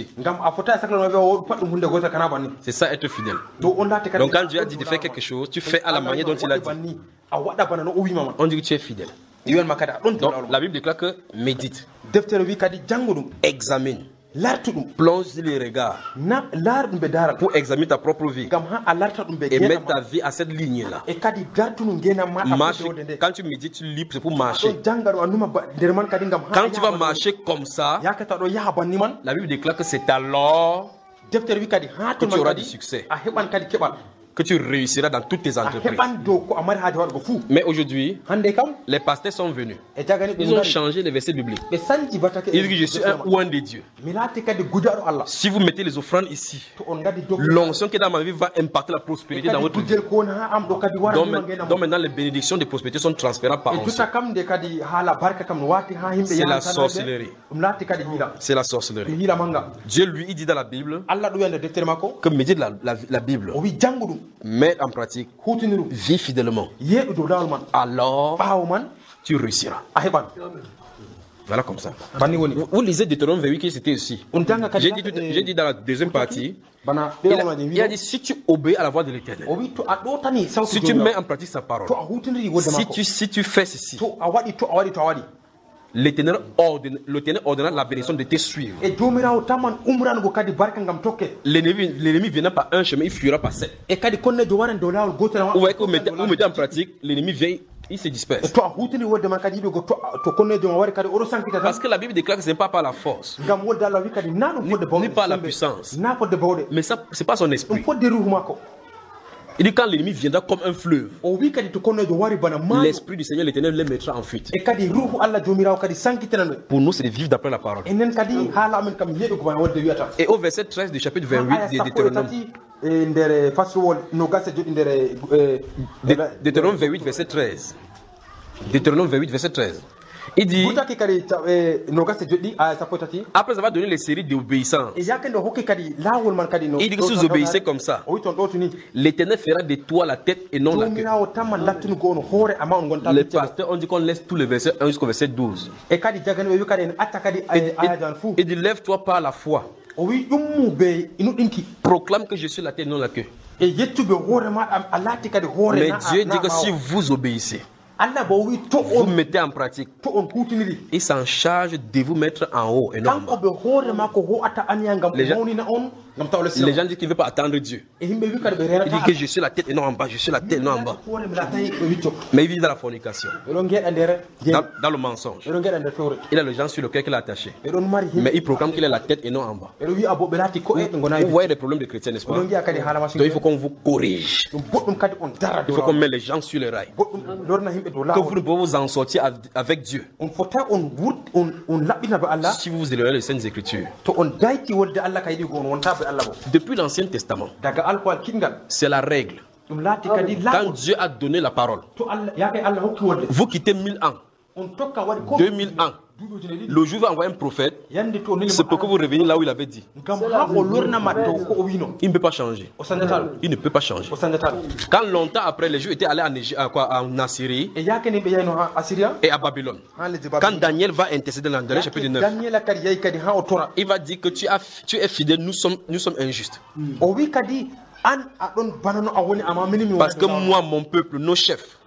C'est ça être fidèle. Donc quand Dieu a dit de faire quelque chose, tu fais à la manière dont il a dit. On dit que tu es fidèle. Donc la Bible déclare que médite, examine, plonge les regards pour examiner ta propre vie et mettre ta vie à cette ligne-là. Marche, quand tu médites, tu lis, c'est pour marcher. Quand tu vas marcher comme ça, la Bible déclare que c'est alors que tu auras du succès, que tu réussiras dans toutes tes entreprises. Mais aujourd'hui, les pasteurs sont venus. Ils ont changé les versets bibliques. Ils disent que je suis un ouin de Dieu. Si vous mettez les offrandes ici, l'onction qui est dans ma vie va impacter la prospérité dans votre vie. Donc maintenant, les bénédictions de prospérité sont transférables par onction. C'est la sorcellerie. C'est la sorcellerie. Dieu lui il dit dans la Bible que médite la, la, la Bible. Mets en pratique, vis fidèlement. Alors, tu réussiras. Voilà comme ça. Vous, vous lisez Deutéronome vingt-huit qui c'était aussi. J'ai dit, j'ai dit dans la deuxième partie, il a, il a dit si tu obéis à la voix de l'Éternel, si tu mets en pratique sa parole, si tu, si tu fais ceci, l'Éternel ordonne, l'Éternel ordonnera la bénédiction de te suivre. L'ennemi, l'ennemi viendra par un chemin, il fuira par sept. Vous voyez que vous mettez, vous mettez en pratique, l'ennemi vient, il se disperse. Parce que la Bible déclare que ce n'est pas par la force, ni, ni par la puissance, mais ça, c'est pas son esprit. Il dit quand l'ennemi viendra comme un fleuve, l'esprit du Seigneur l'Éternel les mettra en fuite. Pour nous, c'est de vivre d'après la parole. Et au verset treize du chapitre vingt-huit de Deutéronome, Deutéronome vingt-huit, verset treize. Deutéronome vingt-huit, verset treize. Il dit, après avoir donné les séries d'obéissance, il dit que si vous obéissez comme ça, l'Éternel fera de toi la tête et non la queue. Les pasteurs ont dit qu'on laisse tous les versets un jusqu'au verset douze. Il dit, lève-toi par la foi. Proclame que je suis la tête et non la queue. Mais Dieu dit que si vous obéissez, vous mettez en pratique, il s'en charge de vous mettre en haut et non en bas. Les gens, Les gens disent qu'ils ne veulent pas attendre Dieu. Ils disent que je suis la tête et non en bas, je suis la tête et non en bas. Mais ils vivent dans la fornication, dans, dans le mensonge. Il a les gens sur le cœur qu'il a attaché. Mais il proclame qu'il est la tête et non en bas. Vous voyez les problèmes des chrétiens, n'est-ce pas? Donc il faut qu'on vous corrige. Il faut qu'on mette les gens sur les rails. Que vous ne pouvez vous en sortir avec Dieu si vous vous éloignez les Saintes Écritures. Depuis l'Ancien Testament, c'est la règle. Quand Dieu a donné la parole, vous quittez mille ans, deux mille ans. Le jour va envoyer un prophète, c'est pour que vous reveniez là où il avait dit. Il ne peut pas changer. Il ne peut pas changer. Quand longtemps après, les Juifs étaient allés en, Égypte, en Assyrie et à Babylone. Quand Daniel va intercéder dans le chapitre neuf, il va dire que tu, as, tu es fidèle, nous sommes, nous sommes injustes. Parce que moi, mon peuple, nos chefs,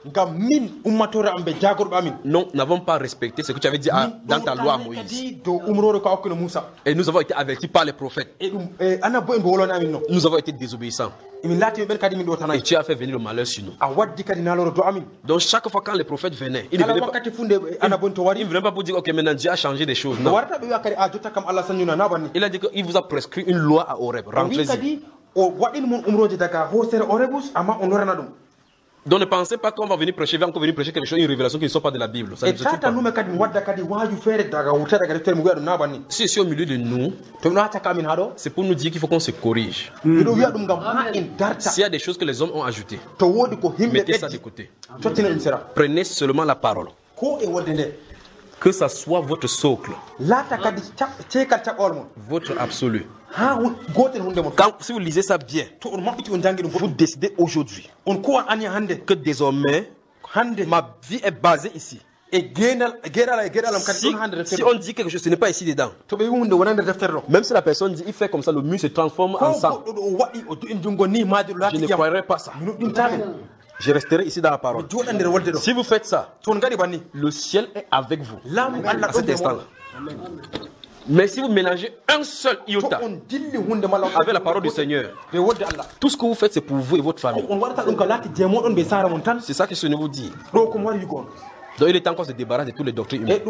nous n'avons pas respecté ce que tu avais dit à, dans ta loi à Moïse. Et nous avons été avertis par les prophètes. Nous avons été désobéissants. Et tu as fait venir le malheur sur nous. Donc chaque fois quand les prophètes venaient, ils ne venaient pas, ils ne venaient pas pour dire ok maintenant Dieu a changé des choses. Non. Il a dit qu'il vous a prescrit une loi à Horeb. Rentrez-y. Donc ne pensez pas qu'on va venir prêcher, va encore venir prêcher quelque chose, une révélation qui ne sort pas de la Bible. Ça ne se trouve pas. Si c'est au milieu de nous, c'est pour nous dire qu'il faut qu'on se corrige. Mm. S'il y a des choses que les hommes ont ajoutées, mettez ça de côté. Prenez seulement la parole. Que ça soit votre socle, votre absolu. Quand, si vous lisez ça bien, vous décidez aujourd'hui que désormais ma vie est basée ici. Si, si on dit quelque chose, ce n'est pas ici dedans. Même si la personne dit il fait comme ça, le mur se transforme en sang. Je ne croirais pas ça. Je resterai ici dans la parole. Si vous faites ça, le ciel est avec vous à cet instant-là. Mais si vous mélangez un seul iota avec la parole du Seigneur, tout ce que vous faites, c'est pour vous et votre famille. C'est ça que je vous dis. Donc il est temps qu'on se débarrasse de toutes les doctrines humaines,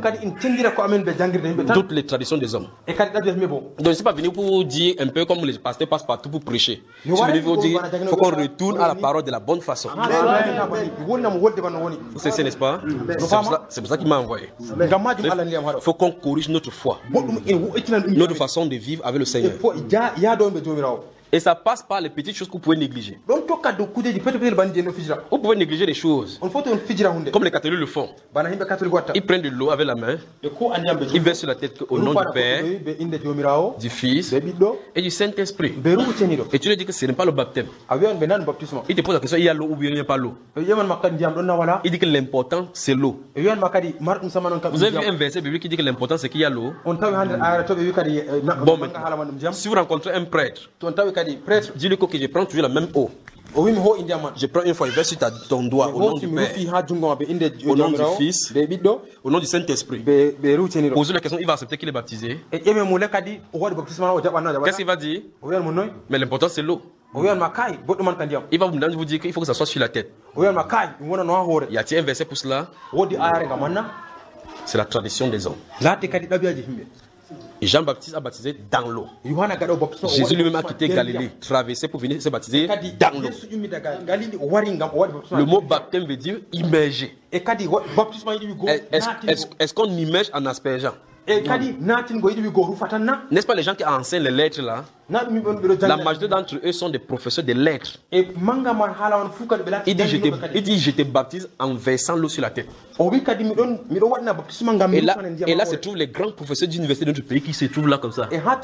toutes les traditions des hommes. Donc je ne suis pas venu pour vous dire un peu comme les pasteurs passent partout pour prêcher. Je suis venu pour vous dire qu'il faut qu'on retourne à la parole de la bonne façon. Vous savez, n'est-ce pas? C'est pour ça qu'il m'a envoyé. Il faut qu'on corrige notre foi, notre façon de vivre avec le Seigneur. Et ça passe par les petites choses que vous pouvez négliger. Vous pouvez négliger des choses, comme les catholiques le font. Ils prennent de l'eau avec la main, ils versent sur la tête au nom du Père, du Fils et du Saint-Esprit. Et tu lui dis que ce n'est pas le baptême. Il te pose la question, il y a l'eau ou bien il n'y a pas l'eau. Il dit que l'important c'est l'eau. Vous avez vu un verset biblique qui dit que l'important c'est qu'il y a l'eau. Bon, si vous rencontrez un prêtre, dis-lui que je prends toujours la même eau. Je prends une fois, je verse sur ton doigt au nom du Père, au nom du Fils, au nom du Saint-Esprit. Posez la question, il va accepter qu'il est baptisé. Qu'est-ce qu'il va dire? Mais l'important c'est l'eau. Il va vous dire qu'il faut que ça soit sur la tête. Y a-t-il un verset pour cela? C'est la tradition des hommes. Et Jean-Baptiste a baptisé dans l'eau. Jésus lui-même a quitté Galilée, traversé pour venir se baptiser dans l'eau. Le mot baptême veut dire immerger. Est-ce est, est qu'on immerge en aspergeant? N'est-ce pas les gens qui enseignent les lettres là? La majorité d'entre eux sont des professeurs de lettres. Il dit je te, il dit, je te baptise en versant l'eau sur la tête. Et là, et là se trouvent les grands professeurs d'université de notre pays qui se trouvent là comme ça.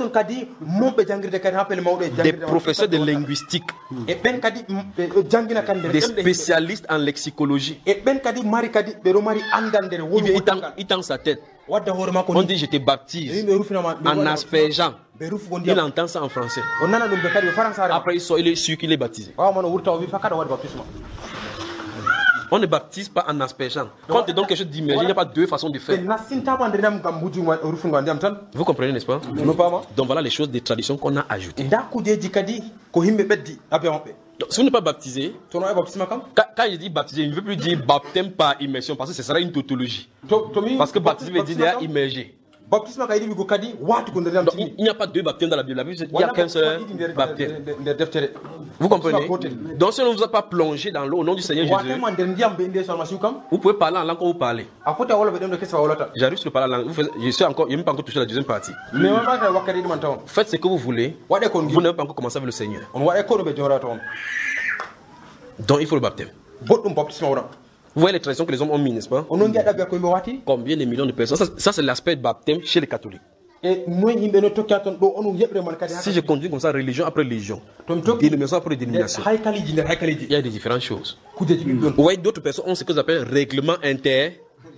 Des professeurs de linguistique, des spécialistes en lexicologie. Il tend sa tête. On dit je te baptise en aspergeant. Il entend ça en français. Après il sort, il est sûr qu'il est baptisé. On ne baptise pas en aspergeant. Quand on te donne quelque chose d'immergé, il n'y a pas deux façons de faire. Vous comprenez, n'est-ce pas? Donc voilà les choses des traditions qu'on a ajoutées. Donc, si vous n'êtes pas baptisé, quand, quand je dis baptisé, je ne veux plus dire baptême par immersion parce que ce sera une tautologie. Parce que baptisé veut dire déjà immergé. Donc, il n'y a pas deux baptêmes dans la Bible. La Bible, il n'y a qu'un seul baptême. Vous comprenez? Donc, si on ne vous a pas plongé dans l'eau au nom du Seigneur Jésus, vous pouvez parler en langue quand vous parlez. J'arrive sur le parler en langue. Je suis encore, je n'ai même pas encore touché la deuxième partie. Faites ce que vous voulez. Vous n'avez pas encore commencé avec le Seigneur. Donc, il faut le baptême. Vous voyez les traditions que les hommes ont mis, n'est-ce pas? Combien de millions de personnes? Ça, ça c'est l'aspect baptême chez les catholiques. Si je conduis comme ça, religion après religion, dénomination après dénomination, il y a des différentes choses. Vous voyez, d'autres personnes ont ce qu'ils appellent règlement intérieur.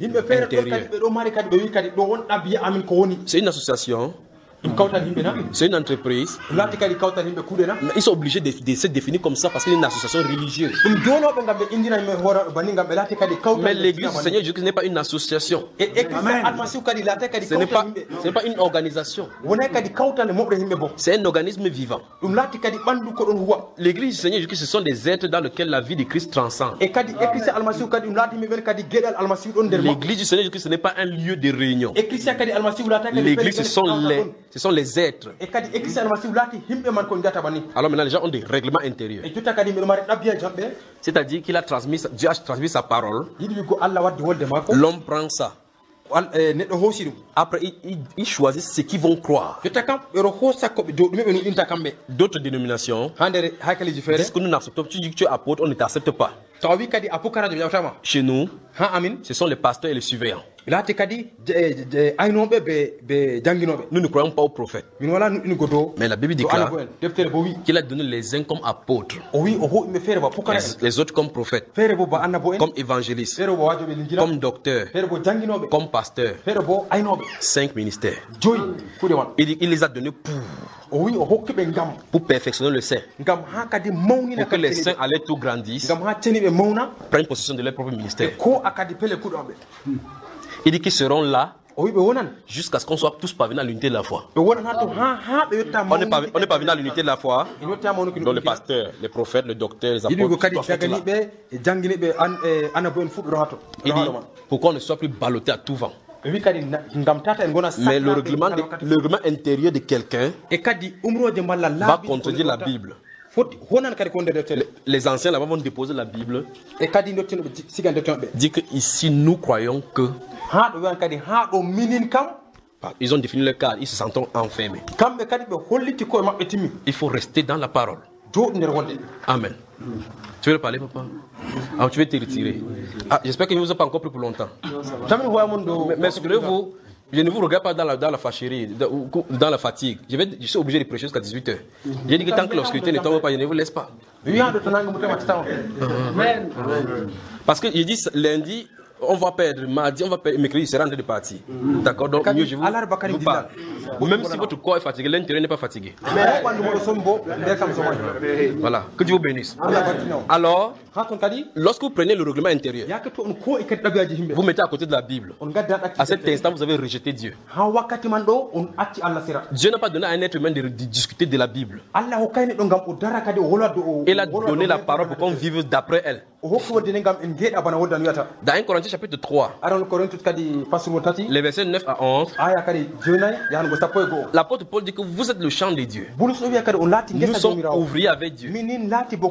C'est une association. C'est une entreprise. Mais ils sont obligés de, de se définir comme ça parce qu'il y a une association religieuse. Mais l'église du Seigneur Jésus n'est pas une association. Ce n'est pas, ce n'est pas une organisation. C'est un organisme vivant. L'église du Seigneur Jésus, ce sont des êtres dans lesquels la vie de Christ transcende. L'église du Seigneur Jésus, ce n'est pas un lieu de réunion. L'église, ce sont les Ce sont les êtres. Alors maintenant, les gens ont des règlements intérieurs. C'est-à-dire qu'il a transmis, Dieu a transmis sa parole. L'homme prend ça. Après, il, il, il choisit ce qu'ils vont croire. D'autres dénominations disent que nous n'acceptons pas. Tu dis que tu es apôtre, on ne t'accepte pas. Chez nous, ce sont les pasteurs et les surveillants. Nous ne croyons pas aux prophètes. Mais la Bible déclare qu'il a donné les uns comme apôtres, les, les autres comme prophètes, comme évangélistes, comme docteurs, comme pasteurs. Cinq ministères. Il, il les a donnés pour, pour perfectionner le saint. Pour que les saints allaient tout grandissent, prennent possession de leur propre ministère. Il dit qu'ils seront là jusqu'à ce qu'on soit tous parvenus à l'unité de la foi. On n'est pas, pas venu à l'unité de la foi. Donc les pasteurs, les prophètes, les docteurs, les apôtres. Il dit pourquoi on ne soit plus ballotté à tout vent. Mais le règlement, de, le règlement intérieur de quelqu'un va contredire la Bible. Les anciens là-bas vont déposer la Bible. Dit que ici nous croyons que. Ils ont défini le cadre, ils se sentent enfermés. Il faut rester dans la parole. Amen. Tu veux parler, papa? Ah, tu veux te retirer. Ah, j'espère qu'il ne vous a pas encore pris pour longtemps. Mais, mais excusez-vous, je ne vous regarde pas dans la, dans la fâcherie, dans, dans la fatigue. Je, vais, je suis obligé de prêcher jusqu'à dix-huit heures. J'ai dit que tant que l'obscurité ne tombe pas, je ne vous laisse pas. Parce que je dis lundi, on va perdre, mardi, on va perdre, mercredi, il sera en train de partir. D'accord? Donc, mieux, je vous, vous parle. Même si votre corps est fatigué, l'intérieur n'est pas fatigué. Voilà. Que Dieu vous bénisse. Alors, lorsque vous prenez le règlement intérieur, vous mettez à côté de la Bible. À cet instant, vous avez rejeté Dieu. Dieu n'a pas donné à un être humain de, de discuter de la Bible. Il a donné la parole pour qu'on vive d'après elle. Dans un Corinthiens chapitre trois, les versets neuf à onze, l'apôtre Paul dit que vous êtes le champ de Dieu. Nous sommes ouvriers avec Dieu. Il,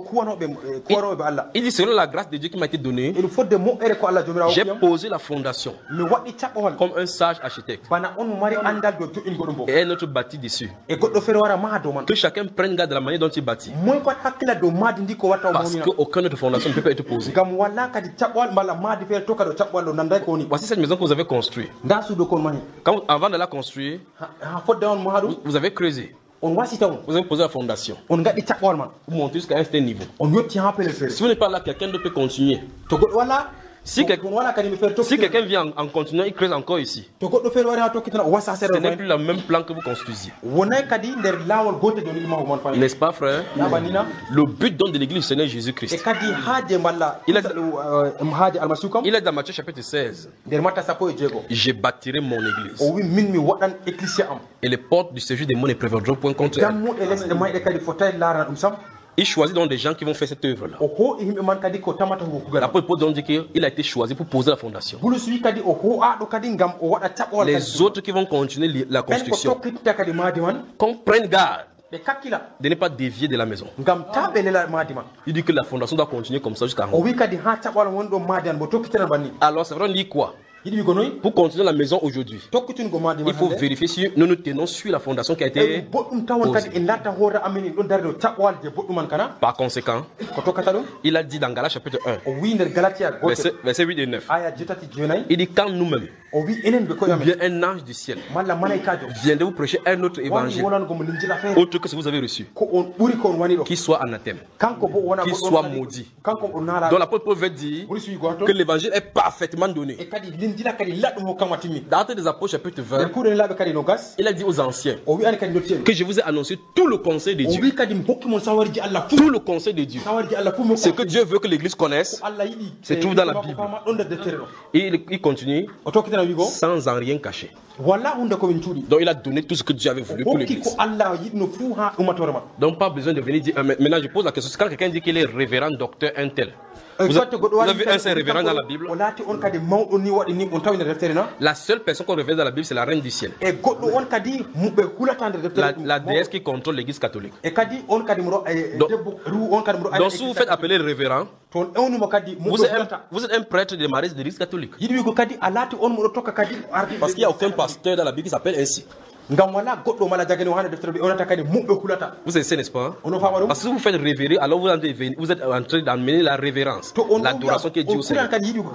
il dit selon la grâce de Dieu qui m'a été donnée, j'ai posé la fondation comme un sage architecte. Et un autre bâti dessus. Que chacun prenne garde de la manière dont il bâtit. Parce qu'aucune autre fondation ne peut pas être posée. Voici cette maison que vous avez construite. Quand, avant de la construire, vous, vous avez creusé. Vous avez posé la fondation. Vous montez jusqu'à un certain niveau. Si vous n'êtes pas là, quelqu'un d'autre peut continuer. Si, quel... si quelqu'un vient en, en continuant, il creuse encore ici. Ce n'est plus le même plan que vous construisiez. N'est-ce pas, frère? Le but donc de l'église du Seigneur Jésus-Christ. Il est, il est dans Matthieu chapitre seize. Je bâtirai mon église. Et les portes du séjour des démons ne prévaudront point contre elle. Il choisit donc des gens qui vont faire cette œuvre-là. L'apôtre Paul donc dit qu'il a été choisi pour poser la fondation. Les autres qui vont continuer la construction, qu'on prenne garde de ne pas dévier de la maison. Il dit que la fondation doit continuer comme ça jusqu'à en haut. Alors c'est vrai, on dit quoi? Pour continuer la maison aujourd'hui, il faut vérifier si nous nous tenons sur la fondation qui a été posée. Par conséquent, il a dit dans Galates chapitre un, verset, verset huit et neuf, il dit quand nous-mêmes, ou bien un ange du ciel, vient de vous prêcher un autre évangile, autre que ce que vous avez reçu, qui soit anathème, qui soit maudit. Donc l'apôtre Paul veut dire que l'évangile est parfaitement donné. Dans Actes des Apôtres chapitre vingt, il a dit aux anciens que je vous ai annoncé tout le conseil de Dieu. Tout le conseil de Dieu. Ce que Dieu veut que l'église connaisse se trouve dans la Bible. Et il, il continue sans en rien cacher. Donc il a donné tout ce que Dieu avait voulu pour l'église. Donc pas besoin de venir dire. Maintenant je pose la question. Quand quelqu'un dit qu'il est révérend, docteur, un tel. Vous avez, vous avez vu un seul révérend dans la Bible? La seule personne qu'on révère dans la Bible, c'est la reine du ciel. La, la déesse qui contrôle l'église catholique. Donc, donc si vous faites appeler révérend, vous êtes un, vous êtes un prêtre de mariage de l'église catholique. Parce qu'il n'y a aucun pasteur dans la Bible qui s'appelle ainsi. Vous essayez, n'est-ce pas? Parce que si vous faites révérer, alors vous êtes en train d'amener la révérence, l'adoration qui est due au Seigneur.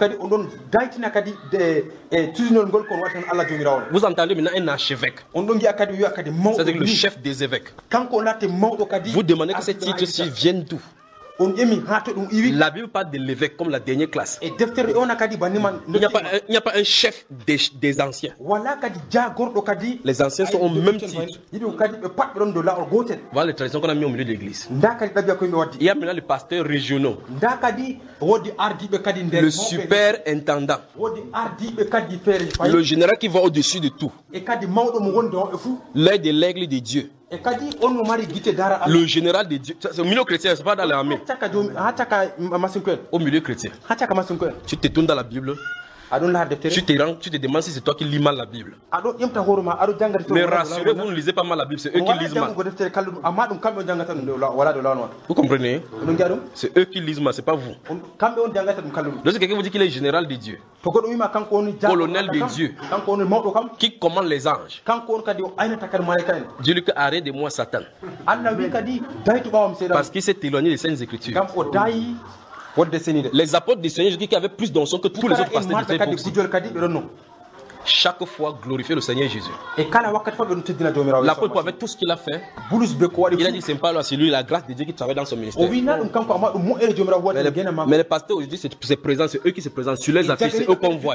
Vous entendez maintenant un archevêque, c'est-à-dire le chef des évêques. Vous demandez que ces titres-ci viennent d'où? La Bible parle de l'évêque comme la dernière classe. Il n'y a pas un, il n'y a pas un chef des, des anciens. Les anciens sont au même titre. Voilà les traditions qu'on a mis au milieu de l'église. Il y a maintenant les pasteurs régionaux, le superintendant, le général qui va au-dessus de tout, l'œil de l'aigle de Dieu, le général de Dieu. C'est au milieu chrétien, c'est pas dans l'armée. Au milieu chrétien. Tu te tournes dans la Bible. Tu te, rends, tu te demandes si c'est toi qui lis mal la Bible. Mais rassurez-vous, vous ne lisez pas mal la Bible, c'est eux qui lisent mal. Vous comprenez? C'est eux qui lisent mal, c'est pas vous. Lorsque quelqu'un vous dit qu'il est général de Dieu, colonel de Dieu, qui commande les anges, Dieu lui dit arrête de moi Satan. Parce qu'il s'est éloigné des Saintes Écritures. Les apôtres du Seigneur Jésus qui avaient plus d'onction que tous les autres pasteurs de l'époque. Chaque fois glorifier le Seigneur Jésus. L'apôtre avait tout ce qu'il a fait. Il a dit c'est pas là, c'est lui la grâce de Dieu qui travaille dans son ministère. Mais les, mais les pasteurs aujourd'hui c'est présent, c'est eux qui se présentent sur les affiches, c'est eux qu'on voit.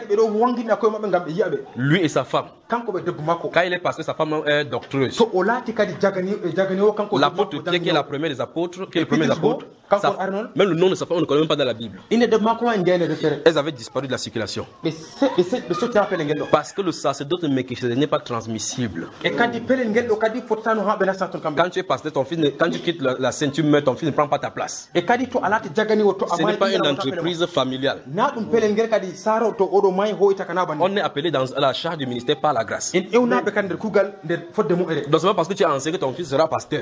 Lui et sa femme. Quand il est pasteur, sa femme est docteuse. L'apôtre Pierre qui est la première des apôtres, qui est le premier des apôtres, sa, même le nom de sa femme on ne connaît même pas dans la Bible. Elles avaient disparu de la circulation. Parce que le sacerdoce Melchisédek n'est pas transmissible. Quand tu es pasteur, ton fils, quand tu quittes la, la scène, tu meurs, ton fils ne prend pas ta place. Ce n'est pas une entreprise familiale. On est appelé dans la charge du ministère par la grâce. Donc c'est pas parce que tu as enseigné que ton fils sera pasteur.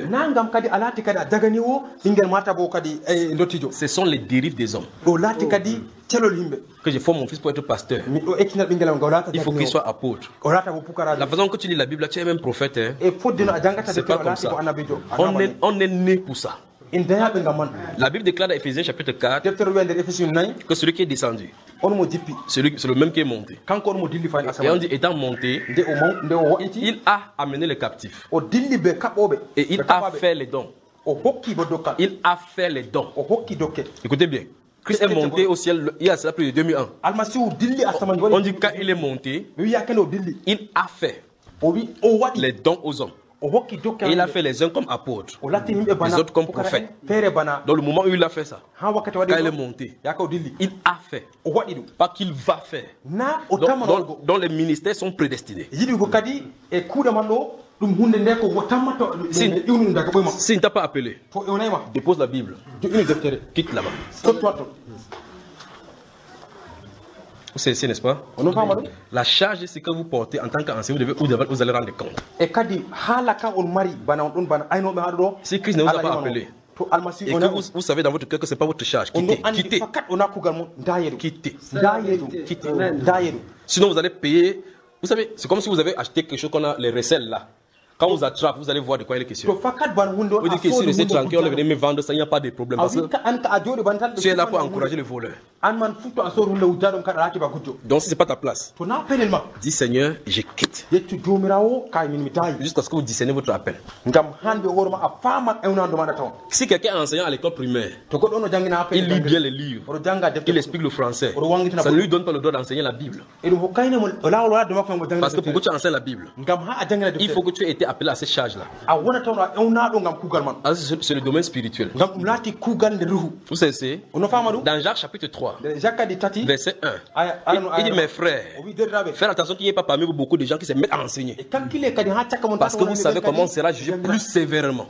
Ce sont les dérives des hommes. Que je forme mon fils pour être pasteur. Il faut qu'il soit apôtre. La façon que tu lis la Bible, tu es même prophète. Hein? C'est pas comme ça. On est, on est né pour ça. La Bible déclare dans Ephésiens chapitre quatre que celui qui est descendu, c'est le même qui est monté. Et on dit étant monté, il a amené les captifs. Et il a fait les dons. Il a fait les dons. Écoutez bien. Christ est monté au ciel il y a cela plus de deux mille ans. On dit quand il est monté, il a fait les dons aux hommes. Et il a fait les uns comme apôtres, les autres comme prophètes. Dans le moment où il a fait ça, quand il est monté, il a fait, pas qu'il va faire. Donc, donc, donc les ministères sont prédestinés. Si, si il ne t'a pas appelé, dépose la Bible, quitte là-bas. Vous savez, n'est-ce pas? La charge de ce que vous portez en tant qu'enseignant, vous, vous, vous allez rendre compte. Si Christ ne vous a pas appelé, et que vous, vous savez dans votre cœur que ce n'est pas votre charge, quittez, quittez. Quittez. Quittez. Sinon vous allez payer. Vous savez, c'est comme si vous avez acheté quelque chose qu'on a les recels là. Quand on vous attrape, vous allez voir de quoi il est question. Vous dites que si restez tranquille, on va venir me vendre ça, il n'y a pas de problème. Parce que tu es là pour encourager les voleurs. Donc si ce n'est pas ta place, dis Seigneur, je quitte. Jusqu'à ce que vous discernez votre appel. Si quelqu'un est enseignant à l'école primaire, il lit bien les livres, il explique le français, ça ne lui donne pas le droit d'enseigner la Bible. Parce que pour que tu enseignes la Bible, il faut que tu aies été appelé à cette charge-là. C'est le domaine spirituel. Vous savez, dans Jacques chapitre trois, verset un, il, il dit mes frères, faites attention qu'il n'y ait pas parmi vous beaucoup de gens qui se mettent à enseigner. Parce que vous savez comment on sera jugé plus sévèrement.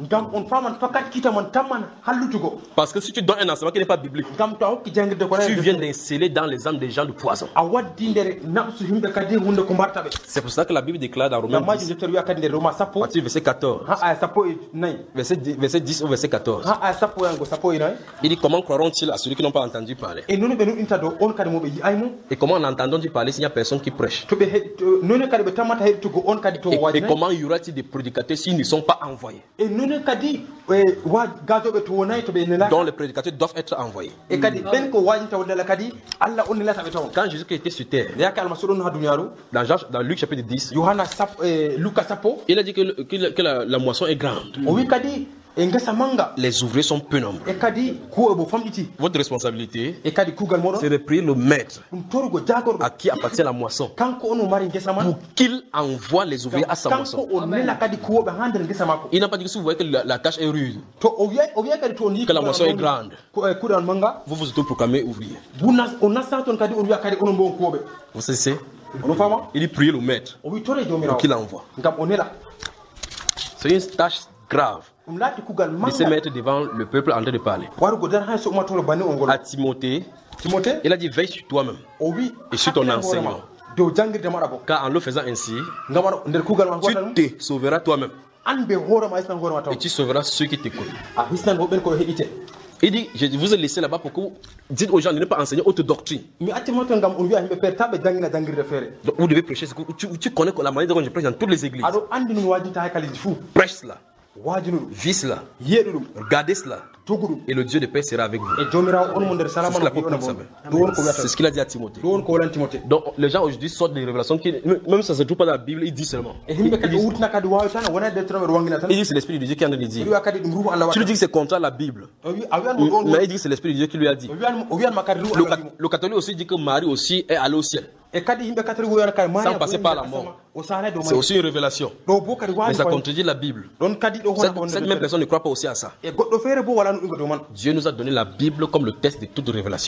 Parce que si tu donnes un enseignement qui n'est pas biblique, tu viens d'insceller dans les âmes des gens du poison. C'est pour ça que la Bible déclare dans Romains dix, partir verset quatorze, verset dix, verset dix au verset quatorze, il dit comment croiront-ils à celui qui n'ont pas entendu parler? Et comment en entendons-ils parler s'il n'y a personne qui prêche? Et, et comment y aura-t-il des prédicateurs s'ils ne sont pas envoyés? Donc les prédicateurs doivent être envoyés. Quand Jésus était sur terre, dans, Jean, dans Luc chapitre dix, il a dit que, le, que, la, que la, la moisson est grande. Les ouvriers sont peu nombreux. Votre responsabilité, c'est de prier le maître à qui appartient la moisson pour qu'il envoie les ouvriers à sa moisson. Il n'a pas dit que si vous voyez que la, la tâche est rude, que la moisson est grande, vous vous autoproclamez ouvrier. Vous savez, il dit prier le maître pour qu'il envoie. C'est une tâche grave de se mettre devant le peuple en train de parler. À Timothée, il a dit veille sur toi-même et sur ton enseignement. Car en le faisant ainsi, tu te sauveras toi-même et tu sauveras ceux qui t'écoutent. Il dit, je vous ai laissé là-bas pour que vous dites aux gens de ne pas enseigner haute doctrine. Donc, vous devez prêcher. Tu, tu connais la manière dont je prêche dans toutes les églises. Prêche cela. Vis cela. Regardez cela. Et le Dieu de paix sera avec vous. C'est ce qu'il a propre, c'est ce qu'il a dit à Timothée. Donc les gens aujourd'hui sortent des révélations qui, même si ça ne se trouve pas dans la Bible, ils disent seulement. Il dit, il dit c'est l'Esprit de Dieu qui est en train de dire. Tu lui dis que c'est contre la Bible. Mais il dit que c'est l'Esprit de Dieu qui lui a dit. Le, le catholique aussi dit que Marie aussi est allée au ciel. Sans passer par la mort. C'est aussi une révélation. Mais ça contredit la Bible. Cette, cette même personne ne croit pas aussi à ça. Dieu nous a donné la Bible comme le test de toute révélation.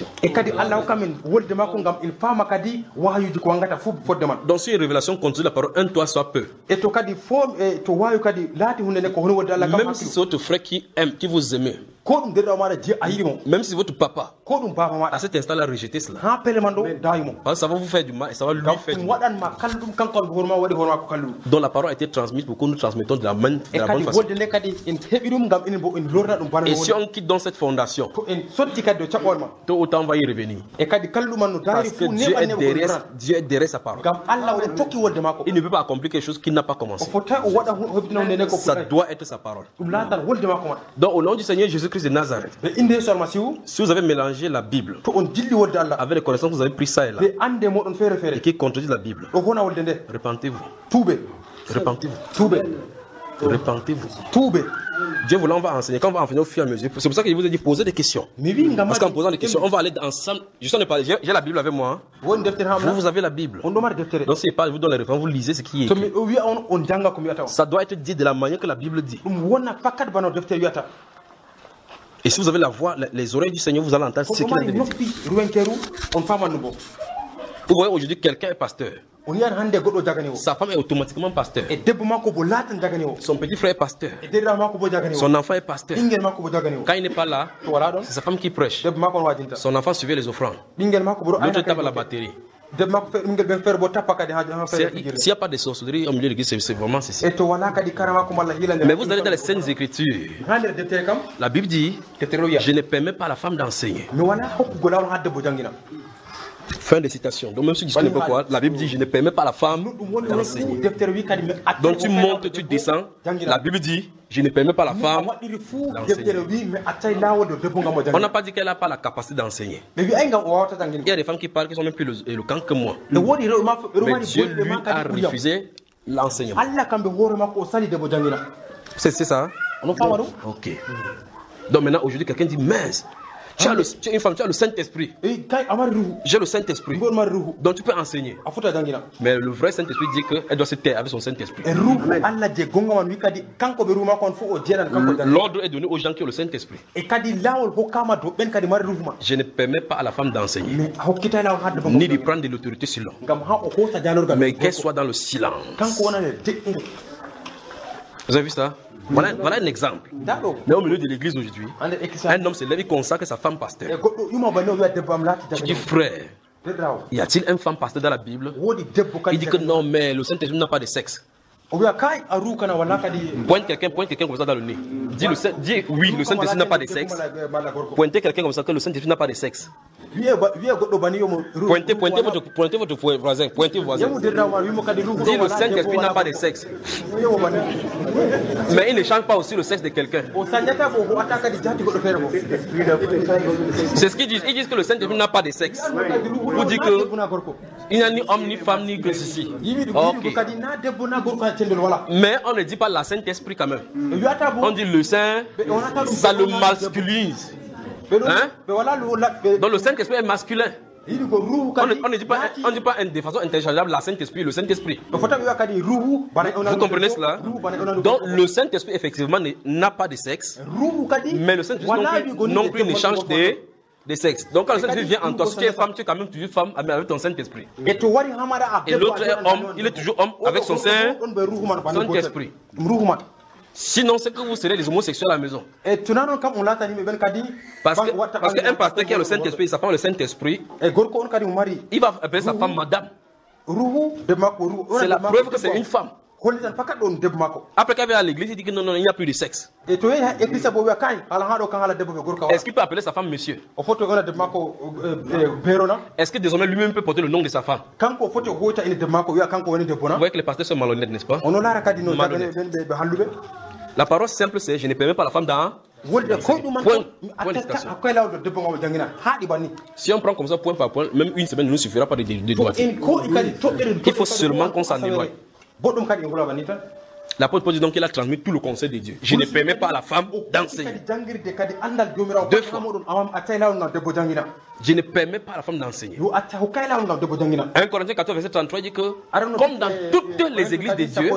Donc si une révélation contredit la parole, un toi soit peu. Même si c'est votre frère qui aime, qui vous aime, même si votre papa à cet instant-là rejeté cela, parce que ça va vous faire du mal et ça va lui faire du mal. Donc la parole a été transmise pour que nous transmettons de la, main, de la bonne façon. Et si on quitte dans cette fondation, tôt ou tard on va y revenir. Parce que Dieu est derrière, Dieu est derrière sa parole. Il ne peut pas accomplir quelque chose qu'il n'a pas commencé. Ça doit être sa parole. Donc au nom du Seigneur Jésus-Christ de Nazareth, si vous avez mélangé la Bible avec les connaissances que vous avez pris ça et là, et qui contredit la Bible, repentez-vous. Repentez-vous. Repentez-vous. Dieu voulant, on va enseigner. Quand on va enseigner au fur et à mesure, c'est pour ça que je vous ai dit poser des questions. Parce qu'en posant des questions, on va aller ensemble. Je suis en parler. J'ai la Bible avec moi. Vous, vous avez la Bible. Donc, c'est pas, je vous donne les références, vous lisez ce qui est écrit. Ça doit être dit de la manière que la Bible dit. Et si vous avez la voix, les oreilles du Seigneur, vous allez entendre ce qu'il a dit. Vous voyez, aujourd'hui, quelqu'un est pasteur. Sa femme est automatiquement pasteur. Son petit frère est pasteur. Son enfant est pasteur. Quand il n'est pas là, c'est sa femme qui prêche. Son enfant suivait les offrandes. L'autre tape à la batterie. S'il n'y a pas de sorcellerie au milieu de l'église, c'est vraiment ceci. Mais vous allez dans les Saintes Écritures. La Bible dit, je ne permets pas à la femme d'enseigner. Fin de citation. Donc même si tu dis pas quoi, la Bible dit je ne permets pas à la femme d'enseigner. Donc tu montes, tu descends. La Bible dit je ne permets pas à la femme d'enseigner. On n'a pas dit qu'elle n'a pas la capacité d'enseigner. Il y a des femmes qui parlent qui sont même plus éloquentes que moi. Mais Dieu lui a refusé l'enseignement. C'est ça? Ok. Donc maintenant aujourd'hui quelqu'un dit mince. Tu as, le, tu as une femme, tu as le Saint-Esprit. J'ai le Saint-Esprit. Donc tu peux enseigner. Mais le vrai Saint-Esprit dit qu'elle doit se taire avec son Saint-Esprit. L'ordre est donné aux gens qui ont le Saint-Esprit. Je ne permets pas à la femme d'enseigner, ni de prendre de l'autorité sur l'homme. Mais qu'elle soit dans le silence. Vous avez vu ça? Voilà, voilà un exemple. Mais au milieu de l'église aujourd'hui, un homme se lève et consacre sa femme pasteur. Tu dis frère, y a-t-il une femme pasteur dans la Bible? Il dit que non, mais le Saint-Esprit n'a pas de sexe. Pointe quelqu'un, pointe quelqu'un comme ça dans le nez. Dis, le, dis oui, le Saint-Esprit n'a pas de sexe. Pointez quelqu'un comme ça que le Saint-Esprit n'a pas de sexe. Pointez, pointez votre, pointez votre voisin, pointez vos voisins. Dis le Saint-Esprit n'a pas de sexe. Mais il ne change pas aussi le sexe de quelqu'un. C'est ce qu'ils disent. Ils disent que le Saint-Esprit n'a pas de sexe. Vous dites que il n'y a ni homme, ni femme, ni que ceci. Okay. Mais on ne dit pas la Saint-Esprit quand même. On dit le Saint, ça le masculinise. Hein? Donc le Saint-Esprit est masculin. On ne, on ne dit pas, on dit pas de façon interchangeable la Saint-Esprit, le Saint-Esprit. Vous comprenez cela? Donc le Saint-Esprit effectivement n'a pas de sexe, mais le Saint-Esprit non plus, non plus ne change de, de sexe. Donc quand le Saint-Esprit vient en toi, si tu es femme, tu es quand même toujours femme avec ton Saint-Esprit. Et l'autre est homme, il est toujours homme avec son Saint-Esprit. Sinon, c'est que vous serez des homosexuels à la maison. Parce que parce qu'un pasteur qui a le Saint-Esprit, sa femme le Saint-Esprit, il va appeler sa femme madame. C'est la preuve que c'est une femme. Après qu'elle vient à l'église, il dit que non, non, il n'y a plus de sexe. Est-ce qu'il peut appeler sa femme monsieur? Est-ce que désormais lui-même peut porter le nom de sa femme? Vous voyez que les pasteurs sont malhonnêtes, n'est-ce pas? La parole simple c'est je ne permets pas la femme dans point, point de citation. Si on prend comme ça point par point, même une semaine ne nous suffira pas de dédouaner. Il faut seulement qu'on s'en éloigne. L'apôtre Paul dit donc qu'il a transmis tout le conseil de Dieu. Je ne permets pas à la femme d'enseigner. Deux fois. Je ne permets pas à la femme d'enseigner. un Corinthiens quatorze, verset trente-trois dit que, comme dans toutes les églises de Dieu,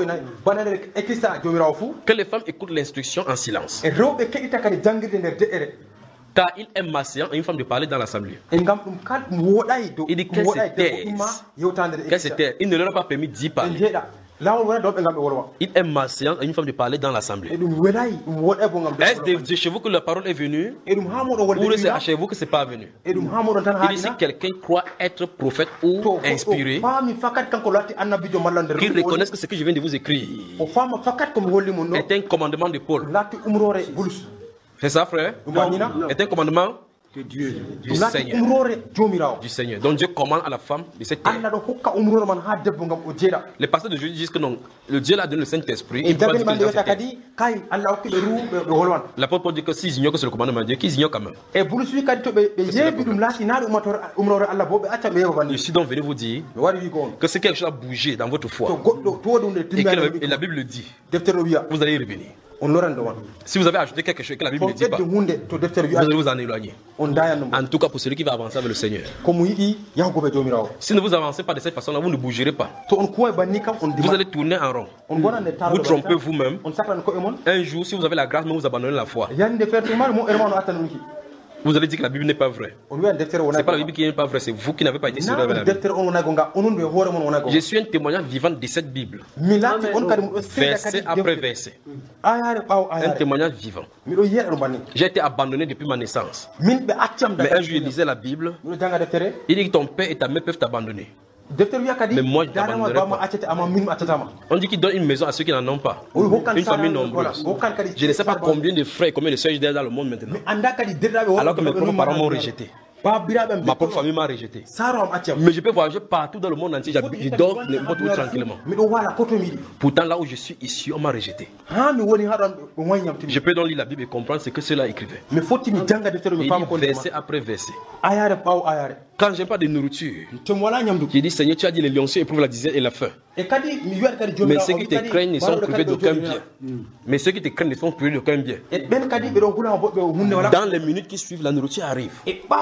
que les femmes écoutent l'instruction en silence. Car il est malséant à une femme de parler dans l'assemblée. Il dit qu'elle se taise. Qu'elle se taise. Il ne leur a pas permis d'y parler. Il est malséant à une femme de parler dans l'assemblée. Est-ce de chez vous que la parole est venue, ou c'est chez vous que ce n'est pas venu? Il dit si quelqu'un croit être prophète ou inspiré, qu'il reconnaisse que ce que je viens de vous écrire est un commandement de Paul. C'est ça, frère? Est un commandement que Dieu du Seigneur. Du Seigneur. Donc Dieu commande à la femme de cette terre. Les pasteurs de Jésus disent que non, le Dieu l'a donné le Saint-Esprit. L'apôtre Paul dit que s'ils ignorent que c'est le commandement de Dieu, qu'ils ignorent quand même. Je suis donc venu vous dire que si quelque chose a bougé dans votre foi et que la Bible le dit, vous allez y revenir. Si vous avez ajouté quelque chose que la Bible ne dit pas, vous allez vous en éloigner. En tout cas pour celui qui va avancer avec le Seigneur. Si ne vous avancez pas de cette façon-là, vous ne bougerez pas. Vous allez tourner en rond. Vous trompez vous-même. Un jour, si vous avez la grâce, vous abandonnez la foi. Vous allez dire que la Bible n'est pas vraie. Ce n'est pas la Bible qui n'est pas vraie, c'est vous qui n'avez pas été sûr avec la Bible. Je suis un témoignage vivant de cette Bible. Verset après verset. Un témoignage vivant. J'ai été abandonné depuis ma naissance. Mais un jour, je lisais la Bible. Il dit que ton père et ta mère peuvent t'abandonner. Mais moi, je t'abandonnerai pas. On dit qu'il donne une maison à ceux qui n'en ont pas. Une famille nombreuse. Je ne sais pas combien de frères et combien de sœurs j'ai dans le monde maintenant. Alors que mes propres parents m'ont rejeté. Ma propre famille m'a rejeté. Mais je peux voyager partout dans le monde entier. Je dors n'importe où tranquillement. Pourtant, là où je suis ici, on m'a rejeté. Je peux donc lire la Bible et comprendre ce que cela écrivait. Il dit verset après verset. Quand je n'ai pas de nourriture, j'ai dit Seigneur, tu as dit les lionceaux éprouvent la disette et la faim. Mais ceux qui te craignent ne sont privés d'aucun bien. Mais ceux qui te craignent ne sont privés d'aucun bien. Dans les minutes qui suivent, la nourriture arrive.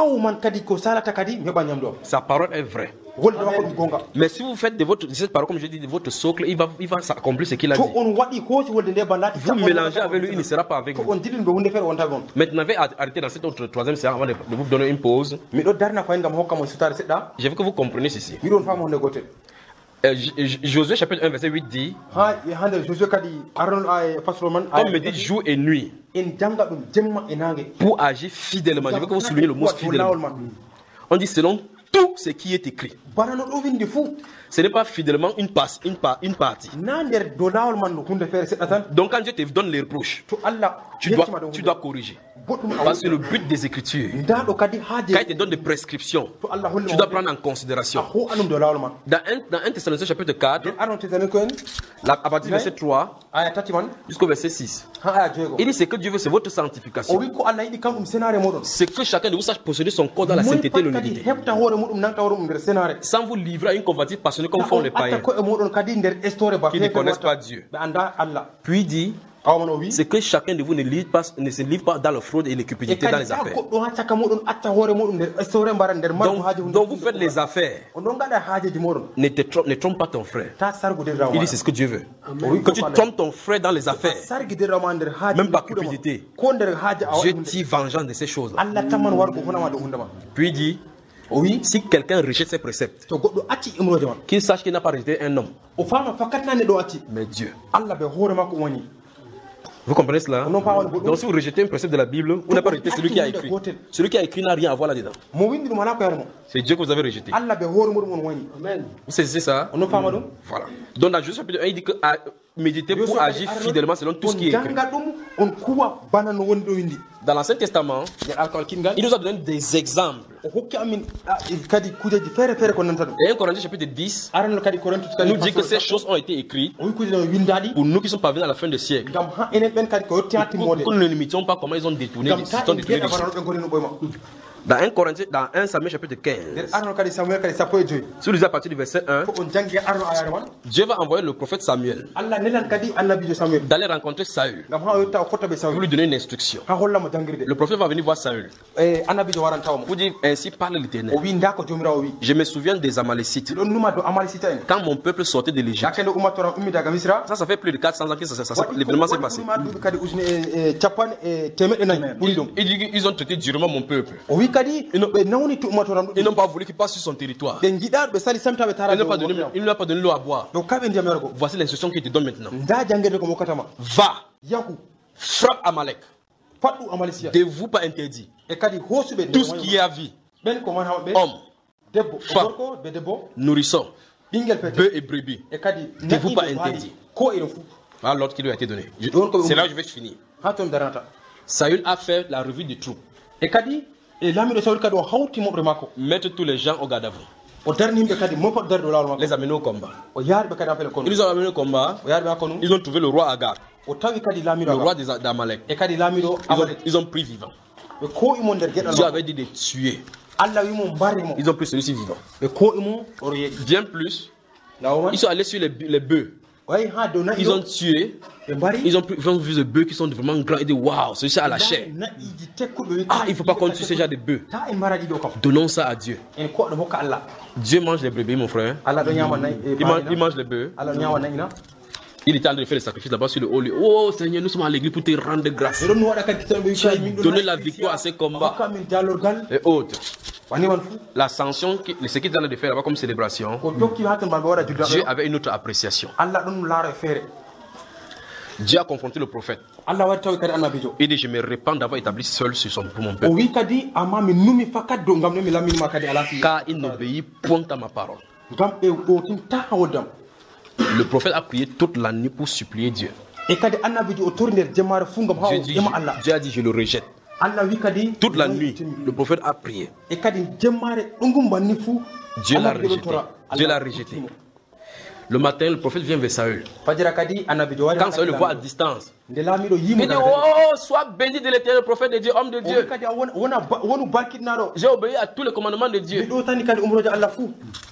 Sa parole est vraie. Mais si vous faites de, votre, de cette parole, comme je dis, de votre socle, il va, il va s'accomplir ce qu'il a dit. Vous mélangez avec lui, il ne sera pas avec vous. Maintenant, je vais arrêter dans cette autre troisième séance avant de, de vous donner une pause. Je veux que vous compreniez ceci. Euh, Josué chapitre un verset huit dit, comme me dit jour et nuit, pour agir fidèlement. Je veux que vous souligniez le mot fidèlement. On dit selon tout ce qui est écrit. Ce n'est pas fidèlement une, passe, une, pa, une partie. Donc quand Dieu te donne les reproches, tu dois, tu dois corriger. Parce que le but des Écritures, quand il te donne des prescriptions, tu dois prendre en considération. Dans un Thessaloniciens chapitre quatre, à partir du verset trois jusqu'au verset six, il dit ce que Dieu veut, c'est votre sanctification. C'est que chacun de vous sache posséder son corps dans la sainteté et l'honnêteté, sans vous livrer à une convoitise passionnée comme font les païens qui ne connaissent pas Dieu. Puis il dit, c'est que chacun de vous ne, livre pas, ne se livre pas dans la fraude et les cupidités dans les affaires. Donc, donc vous faites les affaires. Ne, te trompe, ne trompe pas ton frère. Il dit c'est ce que Dieu veut. Que tu trompes ton frère dans les affaires, même par cupidité, Dieu tire vengeance de ces choses-là. Puis il dit, oui, si quelqu'un rejette ses préceptes, qu'il sache qu'il n'a pas rejeté un homme, mais Dieu. Vous comprenez cela? Donc si vous rejetez un précepte de la Bible, vous n'avez pas rejeté celui qui a écrit. Celui qui a écrit n'a rien à voir là-dedans. C'est Dieu que vous avez rejeté. Vous saisissez ça? Voilà. Donc dans Jésus chapitre un, il dit que à méditer pour agir fidèlement selon tout ce qui est écrit. Dans l'Ancien Testament, il nous a donné des exemples. Et un Corinthiens chapitre dix nous dit que ces choses ont été écrites pour nous qui sommes parvenus à la fin du siècle. Pour que nous ne limitions pas comment ils ont détourné les choses. Dans un Corinthiens, dans un Samuel chapitre quinze, si vous lisez à partir du verset un, Dieu va envoyer le prophète Samuel d'aller rencontrer Saül pour lui donner une instruction. Le prophète va venir voir Saül pour dire ainsi parle l'Éternel. Je me souviens des Amalécites. Quand mon peuple sortait de l'Égypte, ça, ça fait plus de quatre cents ans que ça, ça, ça, l'événement s'est passé. Il dit qu'ils ont traité durement mon peuple. Ils n'ont pas voulu qu'il passe sur son territoire. Il ne lui a pas donné l'eau à boire. Voici l'instruction qu'il te donne maintenant. Va, frappe Amalek. De vous pas interdit. Tout ce qui est à vie, homme, femme, nourrisson, bœuf et brebis, de vous pas interdit. Voilà l'ordre qui lui a été donné. C'est là où je vais finir. Saül a fait la revue des troupes. e lamiɗo sawri kadi o hawti moɓre makko mettre tous les gens au garde à vous. o darni yimɓe kadi mopat darde o lawol makko Les amener au combat. o yaari ɓe kadi apele kono Ils ont amené au combat. o yaari ɓe hakko num Ils ont trouvé le roi Agar, o tawi kadi le lamiɗo roi des d'Amalek. e kadi lamiɗo Ils ont, amalek ils ont pris vivant. ɓe ko imo nder gueɗal Dieu makko avait dit de tuer. allah wimo mbarimo Ils ont pris celui-ci vivant. ɓe ko imo oɗo yeeƴi Bien plus, lawol ils sont allés sur les, les bœufs. wayi ha dow Ils ont naƴiɗo tué. ɓe mbari Ils ont, pris, ils ont vu des bœufs qui sont vraiment grands et dit waouh, celui-ci a la chair. naƴiji tekkuɗo wi Ah, il ne faut pas qu'on tue ce genre de bœufs. ta en mbaraji ɗo kam Donnons ça à Dieu. en koɗo hokka allah Dieu mange les brebis, mon frère. allah ɗo ñama nayi Il mange, il mange les bœufs. allah ɗo ñama nayina Il était en train de faire le sacrifice là-bas sur le haut lieu. Oh Seigneur, nous sommes à l'église pour te rendre grâce. ɓe ɗon no waɗa kadi kitanɓe Tu as donné la victoire à ces combats hokka min jalorgal et autres. waniman fou La sanction, qui- ce qu'ils allaient de faire là-bas comme célébration, ko tokki ha ton mbaɓe waɗa Dieu juldaɓe avait une autre appréciation. allah ɗon laara e feere Dieu a confronté le prophète. allah waɗi tawi kadi annabijo Il dit, je me répands d'avoir établi seul sur son, pour mon o peuple. wi kadi amma mi numi fakat dow ngam no mi lamminima kadi ala fi Car il n'obéit point à ma parole. ngam ɓe ɗotinta ha woddam Le prophète a prié toute la nuit pour supplier Dieu. e kadi annabijo o tori nder jemmare fuu ngam ha Dieu, o dit, ƴema allah Dieu a dit, je le rejette. allah wi kadi Toute la nuit, le prophète a prié. e kadi jemmare ɗum banni fuu Dieu l'a annabijo ɗon rejeté. tora Dieu l'a Allah rejeté. huttimo. Le matin, le prophète vient vers Saül. fajira kadi annabijo wari Quand Saül le voit à distance, nde laamiɗo yimo il dit, oh, sois béni de l'éternel, prophète de Dieu, homme de o wi Dieu. kadi a wona wona ba- wonu barkiɗnaɗo J'ai obéi à tous les commandements de Dieu. mi ɗo tani kadi umroje allah fuu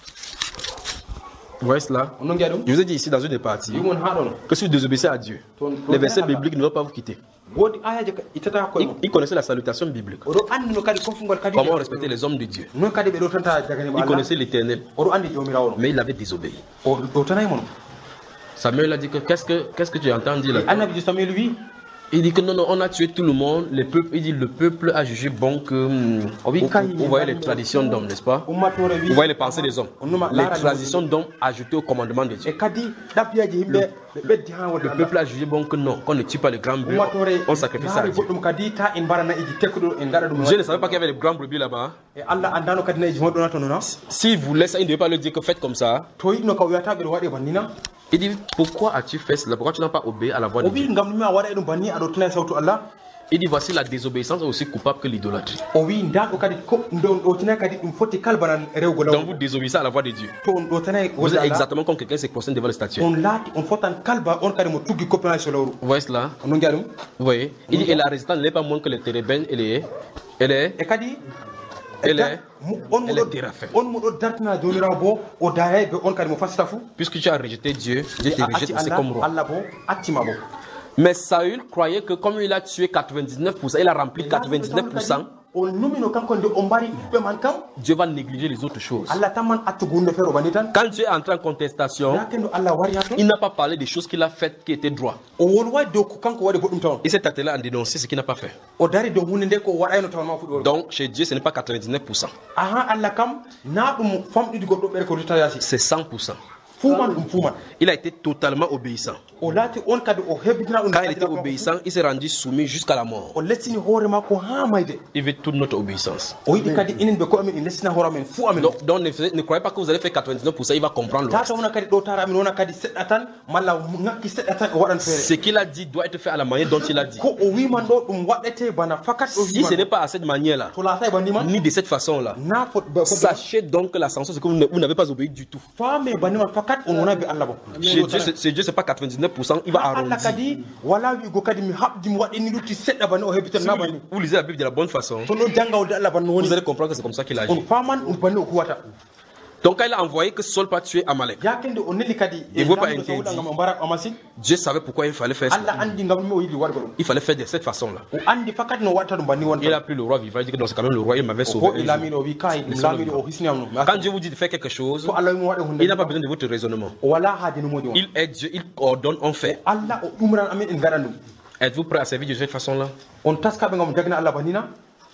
Vous voyez cela? on non giya ɗum Je vous ai dit ici dans une des parties wimon ha ɗon que si vous désobéissez à Dieu, les versets bibliques ne vont pas vous quitter. woodi ayaji ka- ittata hakkoye Ils, mum ils connaissaient la salutation biblique. oɗo andino kadi kofugol kadi Comment respecter les hommes de Dieu. non kadi ɓe ɗo tanta jaganimo Ils allah connaissaient l'éternel, oɗo andi jomirawo no mais il avait désobéi. o ɗo tanayi mono Samuel a dit que qu'est-ce que, qu'est-ce que tu entends dire là? annabijo samuel wi Il dit que non, non, on a tué tout le monde. Le peuple, il dit le peuple a jugé bon que. hum, Vous, vous voyez les traditions d'hommes, n'est-ce pas? ummatore wi Vous voyez les pensées des hommes. Onnuma Les laarani traditions d'hommes ajoutées au commandement de Dieu. e kadi ɗaɓɓiyaji yimɓe ɓe ɓeddi ha wonde Le allah peuple a jugé bon que non, qu'on ne tue pas les grands bœufs, ummatore on sacrifie ça à laari Dieu. goɗɗum kadi ta en mbara nayiji tekkuɗo en gaɗa ɗum Dieu ne savait pas qu'il y avait des grands brebis là-bas. e allah andano kadi nayiji moɗo na to nona S'il voulait ça, il ne devait pas leur dire que faites comme ça. to yiɗno ka wiyata ɓeɗo waɗe bannina Il dit pourquoi as-tu fait cela? Pourquoi tu n'as pas obéi à la voix o de Dieu? wi ngam ɗumi a waɗa e ɗum banni aɗo tuna e sawtu allah Il dit voici la désobéissance est aussi coupable que l'idolâtrie. o wi nda ɗo kadi ko ɗon ɗo tinayi kadi ɗum foti kalbana rewgo Donc law vous désobéissez à la voix de Dieu. to on ɗo tanayi Vous wonde êtes allah exactement comme quelqu'un qui se prosterne devant le statue. on laati on fotan kalba on kadi mo tuggi coppinali so lawru Vous voyez cela? on giya ɗum Vous voyez? Il dit et la résistance n'est pas moins que les térébènes et les. Et les. e kadi Elle da- est- mo- on elle mo est ɗo terrafin. on mo ɗo dartina jomirawo bo o dayay be on kadi mo fasita fuu Puisque tu as rejeté Dieu, Dieu te a rejette acci aussi allah comme roi. allah bo accima bo Mais Saül croyait que comme il a tué quatre-vingt-dix-neuf pour cent, il a rempli quatre-vingt-dix-neuf pour cent, on numino kanko nde o mbari ɓiɓɓe man kam Dieu va négliger les autres choses. allah tamman accugo hunde feere o banni tan Quand Dieu est entré en contestation, yakendo allah wari ha ton il n'a pas parlé des choses qu'il a faites qui étaient droits. o won wawi dow ko kanko waɗi goɗɗum tawon Il s'est attelé à dénoncer ce qu'il n'a pas fait. o dari dow hunde nde ko waɗayno tawan ma fuɗi Donc chez Dieu, ce n'est pas quatre-vingt-dix-neuf pour cent, ahan allah kam na ɗum famɗiɗi goɗɗo ɓere ko rutta yasi c'est cent pour cent. fuuman ɗum fuuman Il a été totalement obéissant. o laati on kadi o heɓitina ɗum Quand il était obéissant, il s'est rendu soumis jusqu'à la mort. o lessini hoore makko ha mayde Il veut toute notre obéissance. o yiɗi kadi inen ɓe ko amin en lessina hoore amen fuu amen Donc, donc ne, faisez- ne croyez pas que vous allez faire quatre-vingt-dix-neuf pour cent, il va comprendre le tata reste. wona kadi ɗo tara amin wona kadi seɗɗa tan malla ngakki seɗɗa tan o waɗan feere Ce qu'il a dit doit être fait à la manière dont il a dit. ko o wiman ɗo ɗum waɗete bana fakat o Si ce n'est wiman pas à cette manière-là, to laata e banni man ni de cette façon-là, na fot ba- fot- sachez donc que la sanction, c'est que vous ne- vous n'avez pas obéi du tout. faame banni man fakat on wona be allah bo Chez Dieu, c'est- chez Dieu, c'est pas quatre-vingt-dix-neuf pour cent, il va Ha allah arrondir. kadi wala wiigo kadi mi haɓdi mi waɗi ni lutti seɗɗa banni o heɓitan Si na vous, banni vous lisez la Bible de la bonne façon, to ɗo jangawde allah banno woni vous allez comprendre que c'est comme ça qu'il a on agi. faman ɗum banni o kuwata Donc, quand il a envoyé que Saul pas tuer Amalek, yakende o nelli kadi Il faut pas laamiɗo interdire. sawuɗa ngam o mbara o masine Dieu savait pourquoi il fallait faire ça. allah andi ngam ɗum o yiɗi waɗgo ɗum Il fallait faire de cette façon-là. o andi fakat no waɗata ɗum banni Il wonta a pris le roi vivant, il dit que non, c'est quand même le roi, il m'avait o sauvé. hoɗi un jour. laamiɗo o wi kai ɗum laamiɗo o hisniyam no Quand Dieu vous dit de faire quelque chose, to allah wimo waɗe hunde il n'a pas besoin de votre raisonnement. o wala haaje no moƴi on Il aide Dieu, il ordonne, on fait. allah o ɗumran amin en gaɗan ɗum Êtes-vous prêt à servir Dieu de cette façon-là? on taskaɓe ngam jagna allah bannina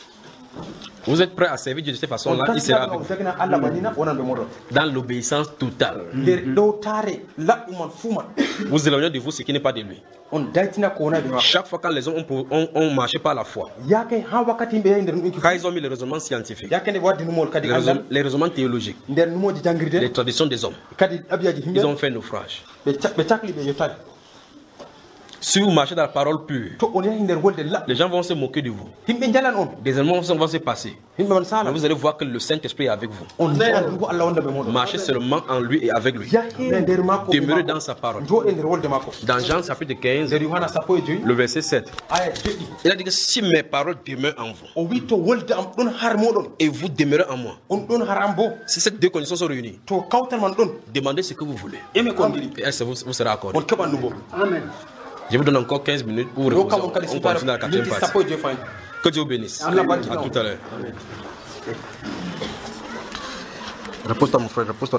Vous êtes prêt à servir Dieu de cette on façon-là? Il sera taskaɓe avec ngam vous. jagna allah bannina wonan ɓe moɗon Dans l'obéissance totale. nder dow taare laɓɓuman fuuman Vous éloignez de vous ce qui n'est pas de lui. on daytina ko wona ɓe ma Chaque fois quand les hommes ont, pro- ont- ont marché par la foi, yake ha wakkati yimɓe yahi nder ɗum quand ils ont mis les raisonnements scientifiques, yakende ɓe waddi numol kadi les, angal raisonnements, les raisonnements théologiques, nder numoji les jangirde traditions des hommes, kadi ɗabiyaji ils yimɓe ont fait naufrage. ɓe ca- ɓe cakli ɓe yettali Si vous marchez dans la parole pure, les gens vont se moquer de vous. Des éléments vont se passer. Mais vous allez voir que le Saint-Esprit est avec vous. Marchez seulement en lui et avec lui. Demeurez dans sa parole. Dans Jean chapitre quinze, le verset sept, il a dit que si mes paroles demeurent en vous et vous demeurez en moi, si ces deux conditions sont réunies, demandez ce que vous voulez. Et vous, vous serez accordé. Amen. Je vous donne encore quinze minutes pour reposer. On continue dans la quatrième partie. Que Dieu vous bénisse. À tout à l'heure. Repose-toi mon frère, repose-toi.